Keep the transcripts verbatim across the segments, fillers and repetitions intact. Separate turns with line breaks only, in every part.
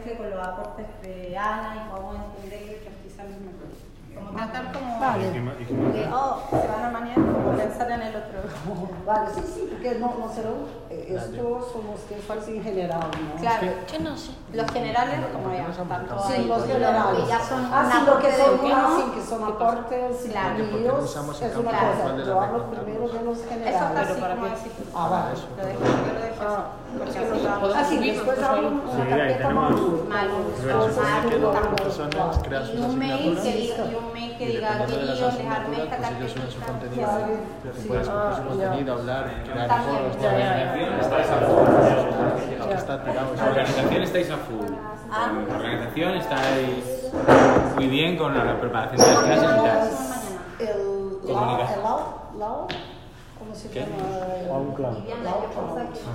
colegio con los aportes de Ana y cómo entender que quizá el mismo colegio. Como tratar como
vale.
de, oh, se van a mañana como pensar en el otro.
Vale, sí, sí, porque no, no serán, eh, estos son los que faltan en general, ¿no?
Claro,
Yo no sé.
los generales como ya, tanto
Sí,
ahí,
los
que
generales.
ya son
Ah,
un
sí, lo que
aporte de
son,
uno.
ah, sí, que son aportes
Claro.
míos, es una
Claro.
cosa, yo hablo primero de los
Eso
generales.
está así
para
como
qué?
decir tú.
Ah, vale.
Lo dejo, yo lo dejo así. Porque así lo hago.
Ah, sí, después hablo una carpeta Malur.
Malur.
Cosas
Malur,
que
Malur.
no-
personas crean
Y
sus
un mail
asignaturas
que diga, y un mail que
y
diga
dependiendo de las
guíos, dejarme
asignaturas,
esta
pues ellos suben su
carpetita.
contenido.
Claro.
Te puedes coger su contenido, hablar, crear
También.
foros,
Ya, ya, ya.
Estáis a full.
está tirado.
La organización estáis a full.
Ah.
Con la organización estáis muy bien con la preparación de las clases y tal.
El Lao,
Comunicación.
el Lao, Lao, ¿cómo se
¿Qué?
llama?
Viviana, yo pensaba que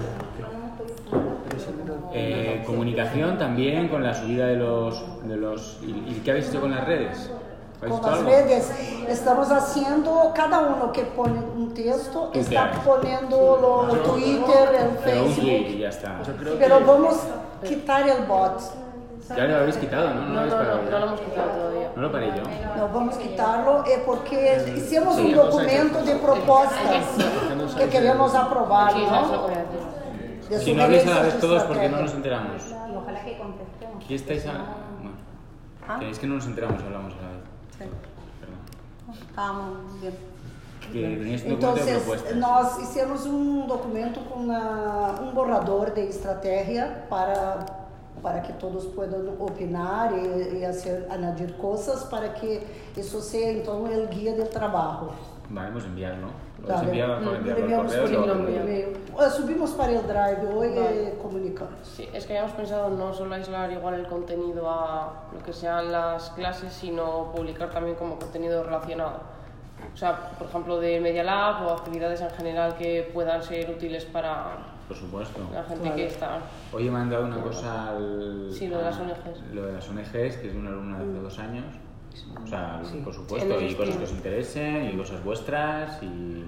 Eh, comunicación también con la subida de los... De los ¿y, ¿Y qué habéis hecho con las redes? ¿Habéis
Con
hecho
las
algo?
redes, estamos haciendo, cada uno que pone un texto
Twitter.
está poniendo el Twitter, el
Pero un tweet y
Facebook,
ya está.
Yo creo
pero
que
vamos a quitar el bot.
Ya lo habéis quitado, ¿no? No, lo
No,
habéis
no,
parado
no,
ya.
no lo hemos quitado todavía.
No lo paré yo.
No, vamos a quitarlo eh, porque hicimos
Sí,
un
entonces
documento de propuestas que queremos aprobar,
Sí, ¿sabes lo
¿no?
que voy a decir?
De
Si no habléis a la vez
sugerencias de
todos porque no
estrategia.
nos enteramos.
Y ojalá que contestemos.
Aquí estáis a... Bueno.
¿Ah?
Que es que no nos enteramos y hablamos a la vez.
Sí.
Perdón.
Estábamos bien.
Que teníais un documento de
Entonces,
propuestas.
nós hicimos um documento com uma, um borrador de estratégia para, para que todos possam opinar e, e hacer, añadir coisas para que isso seja, então, o guia de trabalho.
Vale, pues enviarlo. Lo
Vale.
habéis enviado por
Lo
enviarlo al
enviamos
correo.
por
lo-
lo enviamos.
e-mail. Eh, Subimos para el Drive hoy
Vale.
y comunicamos.
Sí, es que habíamos pensado no solo aislar igual el contenido a lo que sean las clases, sino publicar también como contenido relacionado. O sea, por ejemplo, de Media Lab o actividades en general que puedan ser útiles para
Por supuesto.
la gente
Claro.
que está...
Hoy he mandado una cosa al...
Sí, lo de las
a-
O N Ges.
Lo de las O N Ges, que es de una alumna de hace dos años. O sea,
Sí.
por supuesto,
En el
y cosas
stream.
que os interesen, y cosas vuestras, y...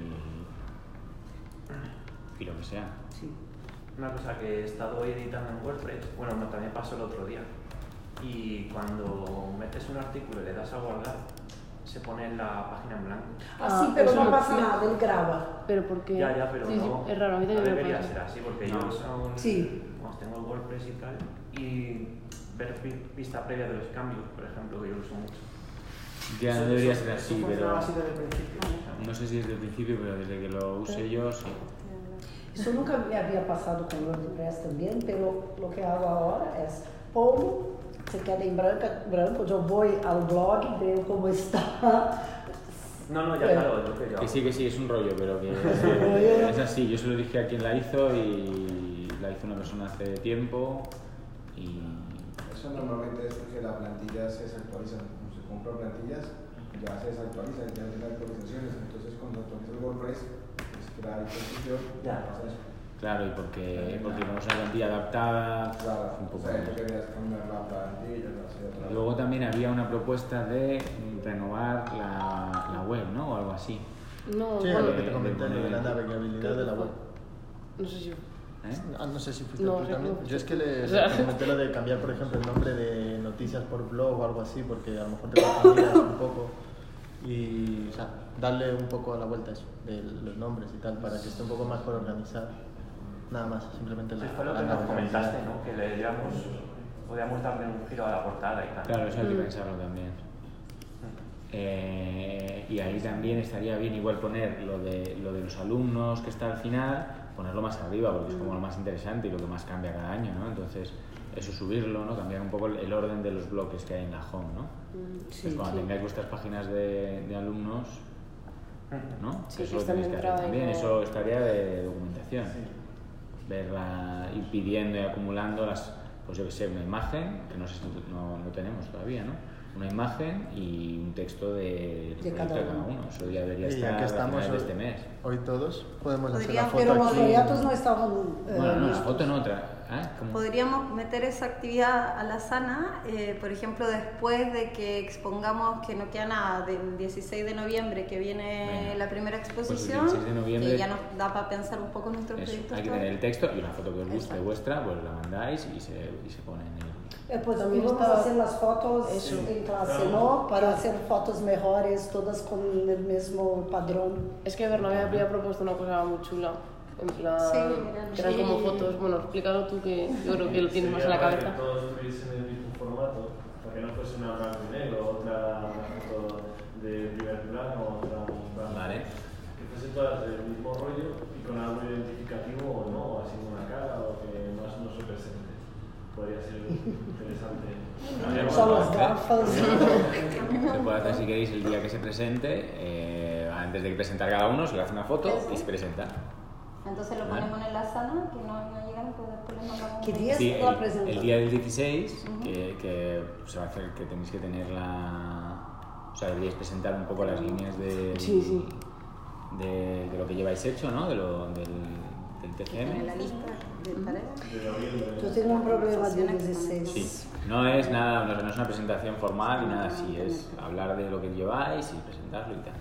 y lo que sea.
Sí.
Una cosa que he estado hoy editando en WordPress, bueno, no, también pasó el otro día. Y cuando metes un artículo y le das a guardar, se pone la página en blanco.
Ah, sí, pero
eso
no
lo-
pasa nada, él graba.
Pero porque...
Ya, ya, pero
sí, sí,
no.
es raro, a mí también me
debería
pasa.
ser así, porque
No.
yo uso un-
Sí.
cuando tengo el WordPress y tal, y ver pi- vista previa de los cambios, por ejemplo, que yo uso mucho.
Ya no
Eso-
debería
eso-
ser
eso
así, pero...
funcionaba así desde el principio.
No sé si desde el principio, pero desde que lo use yo, sí.
Isso nunca me havia passado com o WordPress também, pero o que hago agora é pongo, se queda em branca, branco, eu vou ao blog, vejo como está.
No, no, ya
Pero-
claro, es lo que yo
Que
hago.
sí, que sí, es un rollo, pero que
rollo.
es así. Yo se lo dije a quien la hizo y la hizo una persona hace tiempo y...
Eso normalmente es que la plantilla se desactualiza. Cuando se compra plantillas, ya se desactualiza, ya tiene actualizaciones. Entonces, cuando actualiza el WordPress, es que la institución
Ya.
pasa eso.
Claro, y porque, porque tenemos una plantilla adaptada,
Claro,
un
o
poco
sea,
más.
tú querías cambiar la plantilla, no sé, otra vez.
Luego también había una propuesta de renovar la, la web, ¿no? O algo así.
No,
Sí,
bueno,
lo que te comenté, lo de la navegabilidad de la web.
no sé si...
¿Eh?
Ah, no sé si fuiste
No,
tú
sé
también.
cómo-
Yo es que le,
O sea-
le comenté lo de cambiar, por ejemplo, el nombre de noticias por blog o algo así, porque a lo mejor te confundías un poco. Y, o sea, darle un poco a la vuelta a eso, de los nombres y tal, para que esté un poco más por organizar. Nada más, simplemente
Sí,
la,
fue lo
la
que nos
navegabilidad.
comentaste, ¿no? Que le diéramos, podíamos darle un giro a la portada y tal.
Claro, eso hay que
Mm.
pensarlo también. Eh, y ahí también estaría bien igual poner lo de, lo de los alumnos que está al final, ponerlo más arriba porque es como lo más interesante y lo que más cambia cada año, ¿no? Entonces, eso subirlo, ¿no? Cambiar un poco el, el orden de los bloques que hay en la home, ¿no?
Sí,
Entonces, cuando
sí.
tengáis vuestras páginas de, de alumnos, ¿no?
Sí,
eso
que
lo
están
tenéis que hacer
entrada y
también,
no-
eso estaría de documentación. Verla, ir pidiendo y acumulando las, pues yo que sé, una imagen, que no sé si no, no tenemos todavía, ¿no? Una imagen y un texto de,
De
proyecto
cada
de cada
uno.
uno. Eso ya debería
Y
estar
ya que
a
estamos
finales de
hoy,
este mes.
hoy todos, podemos hacer
Podríamos,
la
Pero
foto
los
aquí.
proyectos no estaban. eh,
Bueno, no, la
listos.
foto no, otra. ¿Ah? ¿Cómo?
Podríamos meter esa actividad a la sana, eh, por ejemplo, después de que expongamos, que no queda nada, del dieciséis de noviembre, que viene
Venga.
la primera
Pues el
exposición,
dieciséis de noviembre,
que ya nos da para pensar un poco nuestros
eso,
proyectos.
hay que tener el texto y una foto que os guste vuestra, pues la mandáis y se, y se pone en el...
Eh, pues
También
vamos
está-
a hacer las fotos
Eso.
en clase, ¿no? Para hacer fotos mejores, todas con el mismo padrón.
Es que Bernabé había propuesto una cosa muy chula. En plan,
Sí, eran-
que eran
sí.
como fotos. Bueno, explícalo tú, que yo creo que lo tienes más en la
Sería
cabeza.
para que todos estuviesen en el mismo formato, para que no fuese una blanco y negro, otra una foto de primer plano, otra blanco.
Vale.
Que fuesen todas del mismo rollo y con algo identificativo o no, así en una cara o que más no se presente. Podría ser interesante.
Son las gafas.
Se puede hacer si queréis el día que se presente, eh, antes de presentar cada uno, se le hace una foto y se presenta.
Entonces lo
Vale.
ponemos en la sana, que no, no llegan, pues después les mandamos.
¿Qué
un-
día?
Sí,
es la
el,
presentación?
el día del dieciséis, que, que se va a hacer, que tenéis que tener la... O sea, deberíais presentar un poco las líneas de,
Sí, sí.
de, de lo que lleváis hecho, ¿no? De lo, del, del T C
En
M.
la lista de tareas.
De noviembre.
Yo tengo un problema de dieciséis.
Sí, no es nada, no, no es una presentación formal ni nada así, es hablar de lo que lleváis y presentarlo y tal.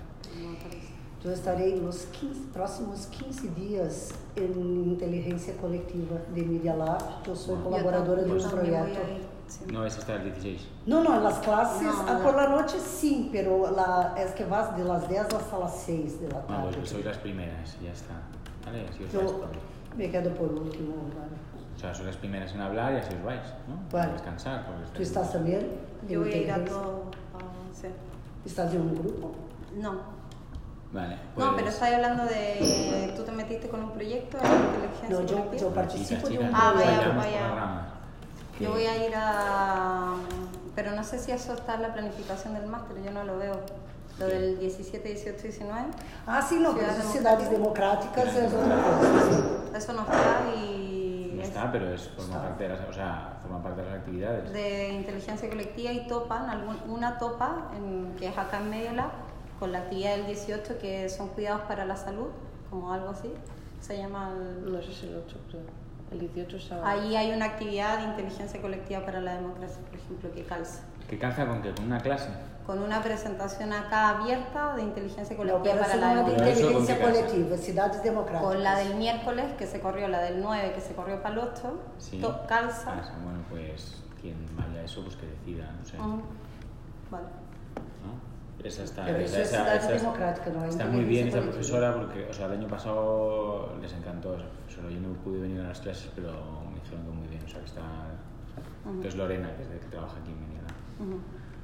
Yo estaré los quince, próximos quince días en inteligencia colectiva de Media Lab. Yo soy
Bueno.
colaboradora
Yo
de un
también voy
proyecto.
a ir, sí.
No es hasta el dieciséis.
No, no, en las clases,
No,
ah,
no.
por la noche sí, pero la, es que vas de las diez hasta las seis de la
No,
tarde.
pues sois las primeras y ya está. ¿Vale? Así os
Yo
vais todos.
me quedo por último. ¿vale?
O sea, sois las primeras en hablar y así os vais, ¿no?
Vale.
Para descansar. porque
¿Tú
estáis-
estás también? de
Yo voy a ir a
inteligencia?
todo. a- sí.
¿Estás en un grupo?
No.
Vale, pues...
No, pero estáis hablando de. ¿Tú te metiste con un proyecto de inteligencia
No, yo,
colectiva?
yo participo de un
chicas,
Ah, vaya,
proyecto.
bailamos
vaya.
por las ramas.
Yo
Que-
voy a ir a. Pero no sé si eso está en la planificación del máster, yo no lo veo. Lo del diecisiete, dieciocho, diecinueve.
Ah, sí, no, pero
Ciudades
esas ciudades democráticas es otra cosa. sí.
Eso no está y.
No
es
está, pero es, forma, parte de las, o sea, forma parte de las actividades.
de inteligencia colectiva y topan, algún- una topa en- que es acá en Media Lab, con la actividad del dieciocho que son cuidados para la salud, como algo así. Se llama. el-
No, ese es el ocho, creo. El dieciocho es sábado.
Ahí hay una actividad de inteligencia colectiva para la democracia, por ejemplo, que calza.
¿Qué calza con qué? ¿Con una clase?
Con una presentación acá abierta de inteligencia
La
colectiva para la
operación de
Pero eso, ¿con
democracia.
inteligencia
qué casa?
colectiva, ciudades democráticas.
Con la del miércoles que se corrió, la del nueve que se corrió para el ocho,
Sí.
to- calza.
Calza. Bueno, pues quien vaya a eso, pues que decida, no sé.
Ujú. Vale.
¿no? Esa está,
Pero
esa,
eso es
esa-
ciudades
esa es-
democráticas, ¿no?
está muy bien esa
Inteligencia
profesora porque, o sea, el año pasado les encantó esa profesora. Yo no pude venir a las clases, pero me dijeron que muy bien. O sea, que está, que es Lorena, que es de que trabaja aquí en Mediana.
Ujú.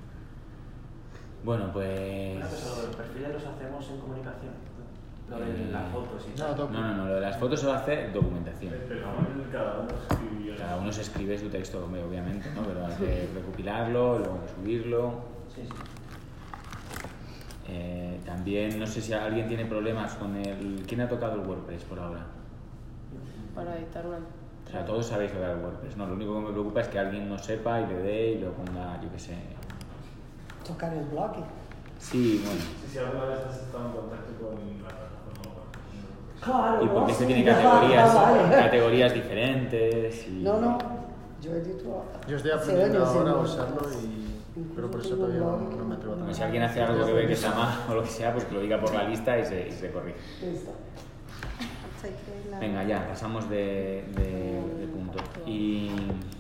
Bueno,
Una
pues...
cosa, los perfiles los hacemos en comunicación. Lo de
Eh,
las fotos y
No,
tal.
docu.
No, no, no, lo de las fotos se va a hacer documentación.
Pero cada uno escribió.
Cada uno se escribe su texto, hombre, obviamente, ¿no? Pero hay que recopilarlo, luego subirlo.
Sí, sí.
Eh, también, no sé si alguien tiene problemas con el... ¿Quién ha tocado el WordPress por ahora?
Para editar una.
O sea, todos sabéis tocar el WordPress, ¿no? Lo único que me preocupa es que alguien no sepa y le dé y lo ponga, yo qué sé.
Tocar el blog.
Sí, bueno.
Sí, si alguna vez has estado en contacto con la plataforma.
Claro.
Y porque
no,
este
sí,
tiene
ya,
categorías,
vale.
categorías diferentes y...
No, no, yo edito.
Yo estoy
hace
aprendiendo
años en
ahora a
blog.
usarlo y... Pero por eso todavía no, no me atrevo a
Bueno, si
trabajar.
alguien hace algo que ve que está mal o lo que sea, pues que lo diga por la lista y se, y se corrige.
Listo.
O sea, que la-
Venga, ya, pasamos de, de, de punto. Y...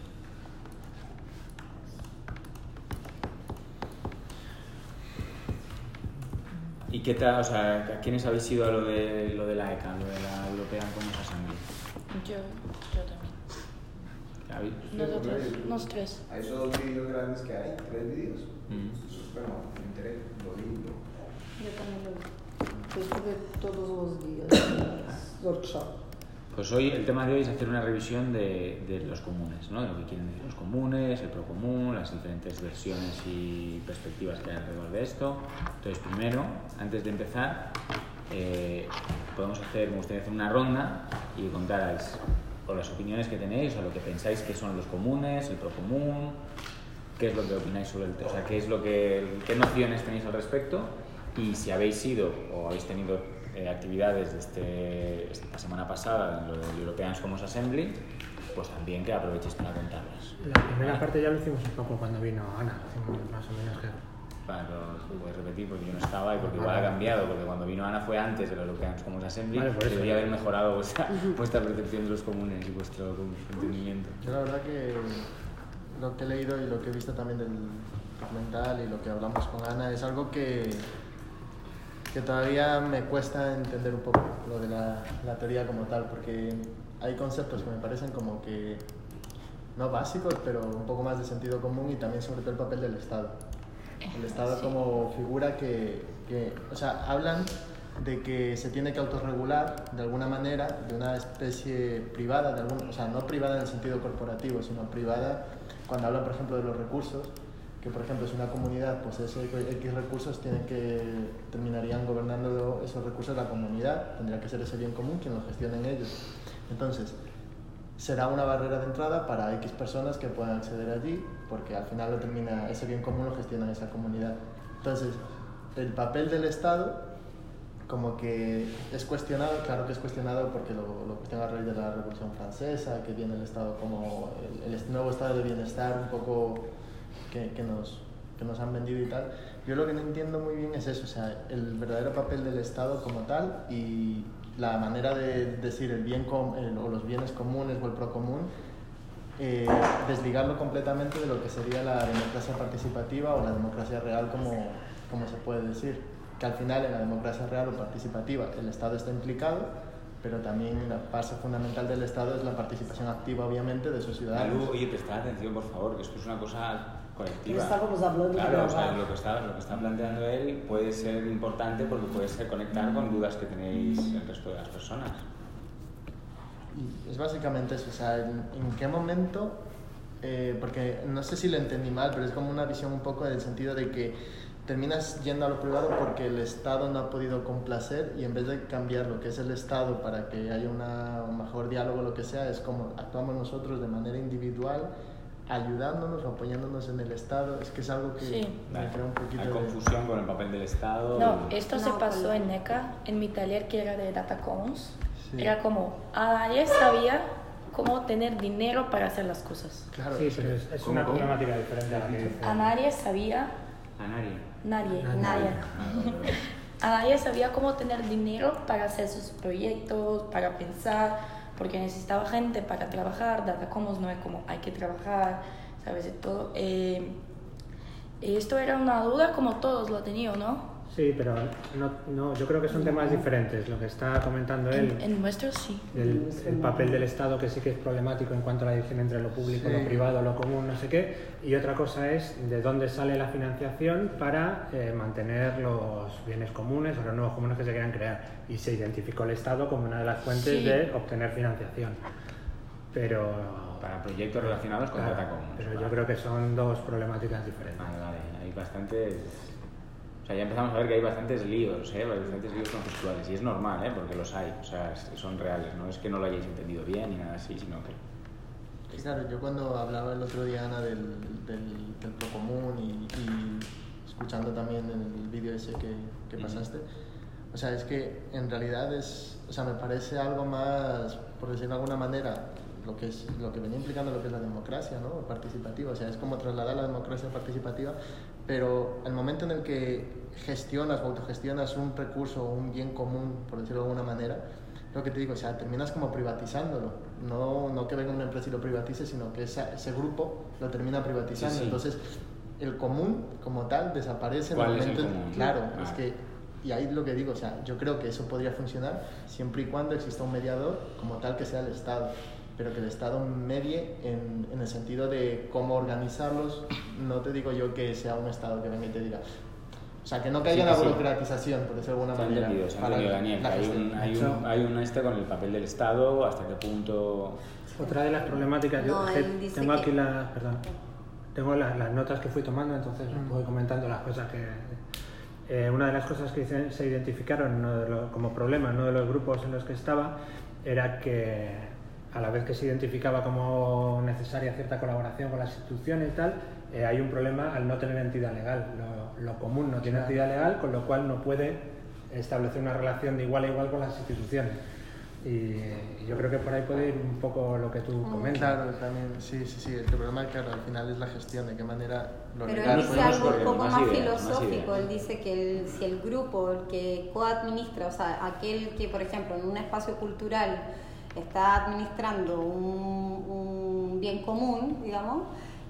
¿Y qué tal? O sea, ¿a quiénes habéis ido a lo de, lo de la E C A, lo de la European Commons Assembly?
Yo, yo también.
¿Habéis?
Nosotros, los tres.
A esos dos vídeos grandes que hay, tres vídeos.
Mm.
Eso es, bueno, me enteré, lo vi, lo...
Yo también lo vi.
Yo estuve todos los días en los workshops.
Pues hoy el tema de hoy es hacer una revisión de, de los comunes, ¿no? De lo que quieren decir los comunes, el procomún, las diferentes versiones y perspectivas que hay alrededor de esto. Entonces, primero, antes de empezar, eh, podemos hacer, me gustaría hacer una ronda y que contarais o las opiniones que tenéis, o lo que pensáis que son los comunes, el procomún, qué es lo que opináis sobre el tema, o sea, qué es lo que, qué nociones tenéis al respecto, y si habéis sido o habéis tenido eh, actividades de este, esta semana pasada en lo del European Commons Assembly, pues también que aprovechéis para contarlas.
La primera parte ya lo hicimos un poco cuando vino Ana, hicimos más o menos que...
Vale, pero lo puedes repetir porque yo no estaba y porque igual ha cambiado, porque cuando vino Ana fue antes de la European Commons Assembly, vale, debería haber mejorado vuestra, vuestra percepción de los comunes y vuestro entendimiento.
Yo la verdad que lo que he leído y lo que he visto también del documental y lo que hablamos con Ana es algo que, que todavía me cuesta entender un poco, lo de la, la teoría como tal, porque hay conceptos que me parecen como que no básicos, pero un poco más de sentido común, y también sobre todo el papel del Estado. El Estado sí. como figura que, que, o sea, hablan de que se tiene que autorregular de alguna manera, de una especie privada, de algún, o sea, no privada en el sentido corporativo, sino privada cuando hablan, por ejemplo, de los recursos, que por ejemplo si una comunidad posee X recursos, tienen que, terminarían gobernando esos recursos la comunidad, tendría que ser ese bien común quien los gestionen ellos. Entonces, será una barrera de entrada para X personas que puedan acceder allí, porque al final lo termina, ese bien común lo gestiona esa comunidad. Entonces, el papel del Estado como que es cuestionado, claro que es cuestionado porque lo, lo cuestiona a raíz de la Revolución Francesa, que viene el Estado como el, el nuevo estado de bienestar un poco que, que, nos, que nos han vendido y tal. Yo lo que no entiendo muy bien es eso, o sea, el verdadero papel del Estado como tal y la manera de decir el bien com, el, o los bienes comunes o el procomún, eh, desligarlo completamente de lo que sería la democracia participativa o la democracia real, como, como se puede decir. Que al final en la democracia real o participativa el Estado está implicado, pero también la base fundamental del Estado es la participación activa, obviamente, de sus ciudadanos.
Malú, oye, prestad atención, por favor, que esto es una cosa colectiva.
Estábamos hablando
claro,
de
o sea, lo que está, lo que está planteando él puede ser importante porque puede ser conectar con dudas que tenéis el resto de las personas.
Y es básicamente eso, o sea, en, en qué momento, eh, porque no sé si lo entendí mal, pero es como una visión un poco en el sentido de que terminas yendo a lo privado porque el Estado no ha podido complacer, y en vez de cambiar lo que es el Estado para que haya una, un mejor diálogo, lo que sea, es como actuamos nosotros de manera individual, ayudándonos o apoyándonos en el Estado. Es que es algo que
sí.
me crea un poquito
Hay
de
confusión con el papel del Estado.
No,
y...
esto
no,
se pasó
con...
en NECA, en mi taller que era de Data Commons.
Sí.
Era como, nadie sabía cómo tener dinero para hacer las cosas.
Claro,
sí, pero es, es una problemática diferente a la que dice.
A nadie sabía...
¿A nadie?
Nadie,
Nadie.
nadie. A nadie sabía cómo tener dinero para hacer sus proyectos, para pensar, porque necesitaba gente para trabajar. Data Commons no es como hay que trabajar, ¿sabes? De todo. Eh, esto era una duda como todos lo tenían, ¿no?
Sí, pero no, no, yo creo que son temas diferentes. Lo que está comentando él,
En, en nuestros sí.
el, el papel del Estado, que sí que es problemático en cuanto a la división entre lo público,
Sí.
lo privado, lo común, no sé qué. Y otra cosa es de dónde sale la financiación para eh, mantener los bienes comunes o los nuevos comunes que se quieran crear. Y se identificó el Estado como una de las fuentes
Sí.
de obtener financiación. Pero...
Para proyectos relacionados con
claro,
Data Commons.
pero
vale.
yo creo que son dos problemáticas diferentes.
Vale, vale, hay bastantes... O sea, ya empezamos a ver que hay bastantes líos, ¿eh? Hay bastantes líos conceptuales, y es normal, ¿eh? Porque los hay, o sea, son reales, no es que no lo hayáis entendido bien ni nada así, sino que...
Sí, claro, yo cuando hablaba el otro día, Ana, del, del, del procomún y, y escuchando también el vídeo ese que, que pasaste, o sea, es que en realidad es, o sea, me parece algo más, por decirlo de alguna manera, lo que, es, lo que venía implicando lo que es la democracia, ¿no? Participativa, o sea, es como trasladar la democracia participativa, pero el momento en el que gestionas o autogestionas un recurso o un bien común, por decirlo de alguna manera, lo que te digo, o sea, terminas como privatizándolo, no, no que venga una empresa y lo privatice, sino que esa, ese grupo lo termina privatizando.
Sí, sí.
Entonces, el común como tal desaparece en el
¿Cuál es el
momento en-
común?
claro,
Ah.
es que, y ahí lo que digo, o sea, yo creo que eso podría funcionar siempre y cuando exista un mediador como tal que sea el Estado, pero que el Estado medie en, en el sentido de cómo organizarlos. No te digo yo que sea un Estado que venga y te diga, o sea, que no caiga en
Sí,
la
sí.
burocratización, por decirlo de alguna
Se ha
manera.
entendido, se ha
para
entendido, Daniel,
la
que hay
gestión.
un, hay, un, hay un este con el papel del Estado, hasta qué punto...
Otra de las problemáticas, yo
No,
es que
él dice
tengo
que-
aquí las, perdón, tengo las, las notas que fui tomando, entonces voy comentando las cosas que... Eh, una de las cosas que se, se identificaron uno de los- como problema en uno de los grupos en los que estaba era que a la vez que se identificaba como necesaria cierta colaboración con las instituciones y tal, eh, hay un problema al no tener entidad legal. Lo, lo común no tiene entidad legal, con lo cual no puede establecer una relación de igual a igual con las instituciones. Y, y yo creo que por ahí puede ir un poco lo que tú comentas.
Claro, también, sí, sí, sí. El problema, claro, al final es la gestión, de qué manera lo
Pero
legal
él dice
podemos
algo un
correr.
poco
más
más,
ideas, más
filosófico.
ideas.
Él dice que el, si el grupo, el que coadministra, o sea, aquel que, por ejemplo, en un espacio cultural está administrando un, un bien común, digamos,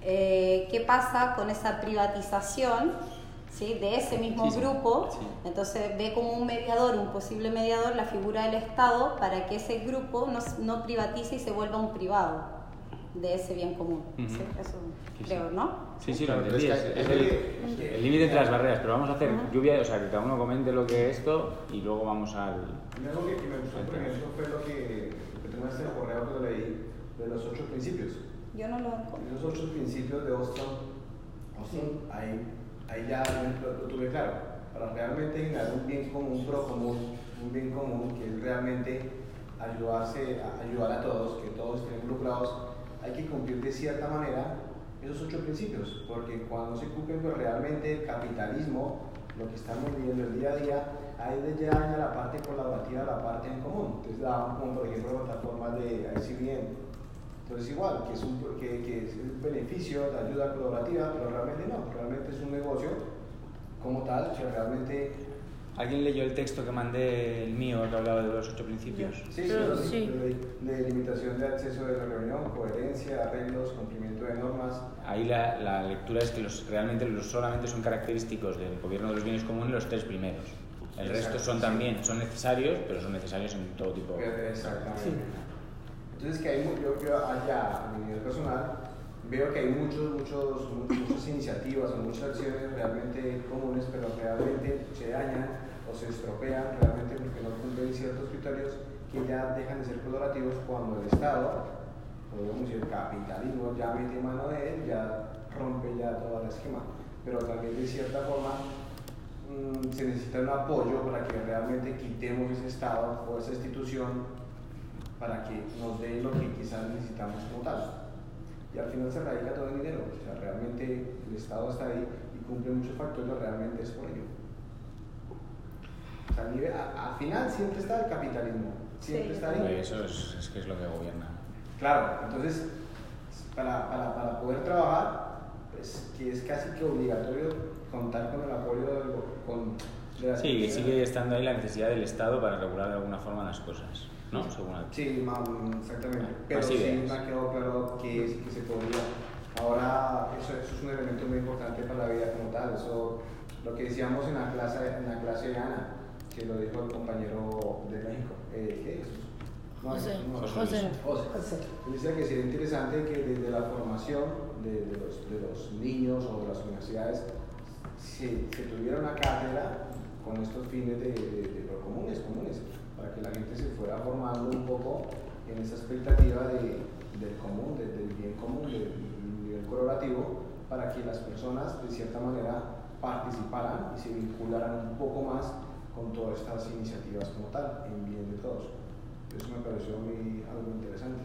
eh, ¿qué pasa con esa privatización? ¿Sí? De ese mismo
Sí, sí,
grupo?
sí.
Entonces ve como un mediador, un posible mediador, la figura del Estado para que ese grupo no, no privatice y se vuelva un privado de ese bien común.
Ujú.
¿Sí? Eso
Sí,
creo,
sí.
¿no?
Sí, sí, lo
Claro,
entendí.
pero
Es,
es que-
es
es
el
que-
el límite entre las barreras, pero vamos a hacer lluvia, o sea, que cada uno comente lo que es esto y luego vamos al...
A mí algo que, que me gustó, por ejemplo, fue lo que, que tú me haces en el correo que lo leí, de los ocho principios.
Yo no lo encuentro.
Esos ocho principios de Austin, Austin ahí, ahí ya lo, lo tuve claro. Para realmente generar un bien común, un pro común, un bien común que es realmente ayudarse, a, ayudar a todos, que todos estén involucrados, hay que cumplir de cierta manera esos ocho principios, porque cuando se cumplen, pues realmente el capitalismo, lo que estamos viviendo el día a día, ahí de ya daña la parte colaborativa, la parte en común. Entonces daban como por ejemplo plataformas de I C B M. Entonces igual, que es un, que, que es un beneficio de ayuda colaborativa, pero realmente no, realmente es un negocio como tal, que realmente...
¿Alguien leyó el texto que mandé, el mío, que hablaba de los ocho principios?
Sí,
Pero
sí,
sí.
De, de limitación de acceso de la reunión, coherencia, arreglos, cumplimiento de normas.
Ahí la, la lectura es que los, realmente los solamente son característicos del gobierno de los bienes comunes los tres primeros. El resto
Exacto,
son
sí.
también, son necesarios, pero son necesarios en todo tipo.
Exactamente. Entonces que hay, mu- yo creo allá, a mi nivel personal, veo que hay muchos, muchos, muchas iniciativas o muchas acciones realmente comunes, pero realmente se dañan o se estropean realmente porque no cumplen ciertos criterios que ya dejan de ser colaborativos cuando el Estado, podemos decir el capitalismo, ya mete mano de él, ya rompe ya todo el esquema. Pero también de cierta forma mmm, se necesita un apoyo para que realmente quitemos ese Estado o esa institución para que nos dé lo que quizás necesitamos como tal. Y al final se radica todo el dinero, o sea, realmente el Estado está ahí y cumple muchos factores, realmente es por ello. O sea, a nivel- a- al final siempre está el capitalismo, siempre
Sí.
está ahí.
Eso es, es que es lo que gobierna.
Claro, entonces, para, para, para poder trabajar, pues que es casi que obligatorio contar con el apoyo del go- con, de las
Sí, que
instituciones.
sigue estando ahí la necesidad del Estado para regular de alguna forma las cosas, ¿no? Según el-
Sí, ma- exactamente. Pero
Más
sí
ideas.
me ha quedado claro que, es- que se podría. Ahora, eso, eso es un elemento muy importante para la vida como tal. Eso, lo que decíamos en la clase, en la clase de Ana, que lo dijo el compañero de México. Eh, ¿Qué es? No,
José.
no,
José.
José. Él decía que sería interesante que desde la formación de, de, los, de los niños o de las universidades se, se tuviera una cátedra con estos fines de, de, de lo comunes, comunes, para que la gente se fuera formando un poco en esa expectativa de, del común, de- del bien común, del nivel colaborativo, para que las personas de cierta manera participaran y se vincularan un poco más con todas estas iniciativas como tal, en bien de todos. Eso me pareció muy, algo interesante.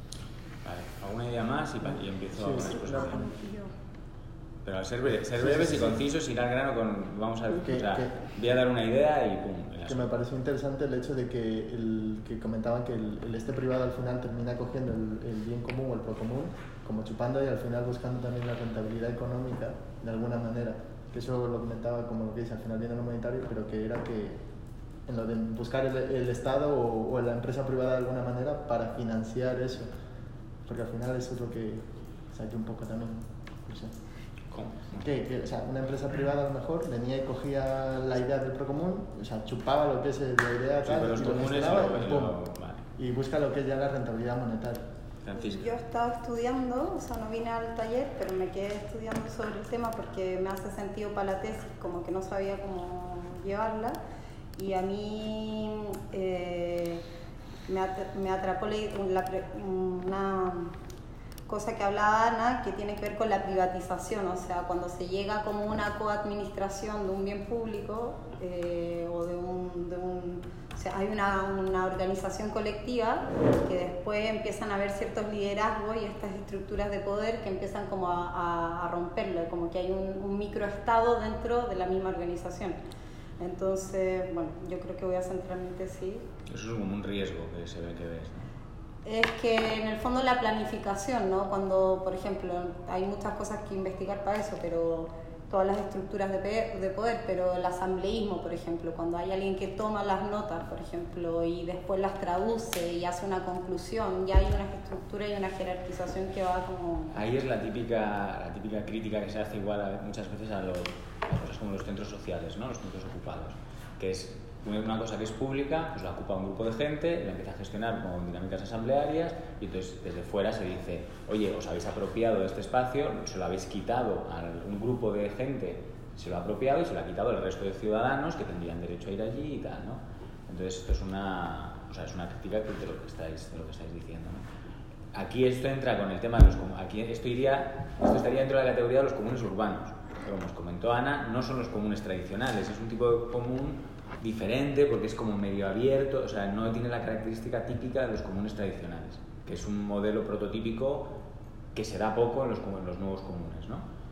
Vale, ¿alguna idea más? Y, pa- y empiezo
Sí,
con la
sí,
exposición.
Yo.
Pero al ser, breve- ser
Sí,
breves
sí,
y
sí.
concisos, ir al grano con... Vamos a ver,
Que-
o sea,
que-
voy a dar una idea y pum. el
Que me
asunto.
pareció interesante el hecho de que, el, que comentaban que el, el este privado al final termina cogiendo el, el bien común o el pro común, como chupando y al final buscando también la rentabilidad económica de alguna manera. Que eso lo comentaba como lo que dice, al final viene lo monetario, pero que era que en lo de buscar el, el Estado o, o la empresa privada de alguna manera para financiar eso. Porque al final eso es lo que saqué un poco también. No sé.
¿Cómo?
Que, que, o sea, una empresa privada a lo mejor venía y cogía la idea del procomún, o sea, chupaba lo que es la idea
Sí,
tal,
pero los
y lo
comunes
gestionaba
lo-
y, pum,
lo- vale.
y busca lo que es ya la rentabilidad monetaria.
Francisca.
Yo estaba estudiando, o sea, no vine al taller, pero me quedé estudiando sobre el tema porque me hace sentido para la tesis, como que no sabía cómo llevarla. Y a mí eh, me, at- me atrapó la, la pre- una cosa que hablaba Ana, que tiene que ver con la privatización, o sea, cuando se llega como una coadministración de un bien público eh, o de un... De un o sea, hay una, una organización colectiva que después empiezan a haber ciertos liderazgos y estas estructuras de poder que empiezan como a, a, a romperlo, como que hay un, un microestado dentro de la misma organización. Entonces, bueno, yo creo que voy a centrar mi tesis.
Eso es como un riesgo que se ve que ves, ¿no?
Es que en el fondo la planificación, ¿no? Cuando, por ejemplo, hay muchas cosas que investigar para eso, pero todas las estructuras de, de poder, pero el asambleísmo, por ejemplo, cuando hay alguien que toma las notas, por ejemplo, y después las traduce y hace una conclusión, ya hay una estructura y una jerarquización que va como...
Ahí es la típica, la típica crítica que se hace igual a, muchas veces a, los, a cosas como los centros sociales, ¿no? Los centros ocupados, que es una cosa que es pública, pues la ocupa un grupo de gente, la empieza a gestionar con dinámicas asamblearias y entonces desde fuera se dice, oye, os habéis apropiado de este espacio, se lo habéis quitado a un grupo de gente, se lo ha apropiado y se lo ha quitado al resto de ciudadanos que tendrían derecho a ir allí y tal, ¿no? Entonces esto es una, o sea, es una crítica de lo que estáis, de lo que estáis diciendo, ¿no? Aquí esto entra con el tema de los aquí esto iría, esto estaría dentro de la categoría de los comunes urbanos, pero como os comentó Ana, no son los comunes tradicionales, es un tipo de común diferente porque es como medio abierto, o sea, no tiene la característica típica de los comunes tradicionales, que es un modelo prototípico que se da poco en los, en los nuevos comunes, ¿no?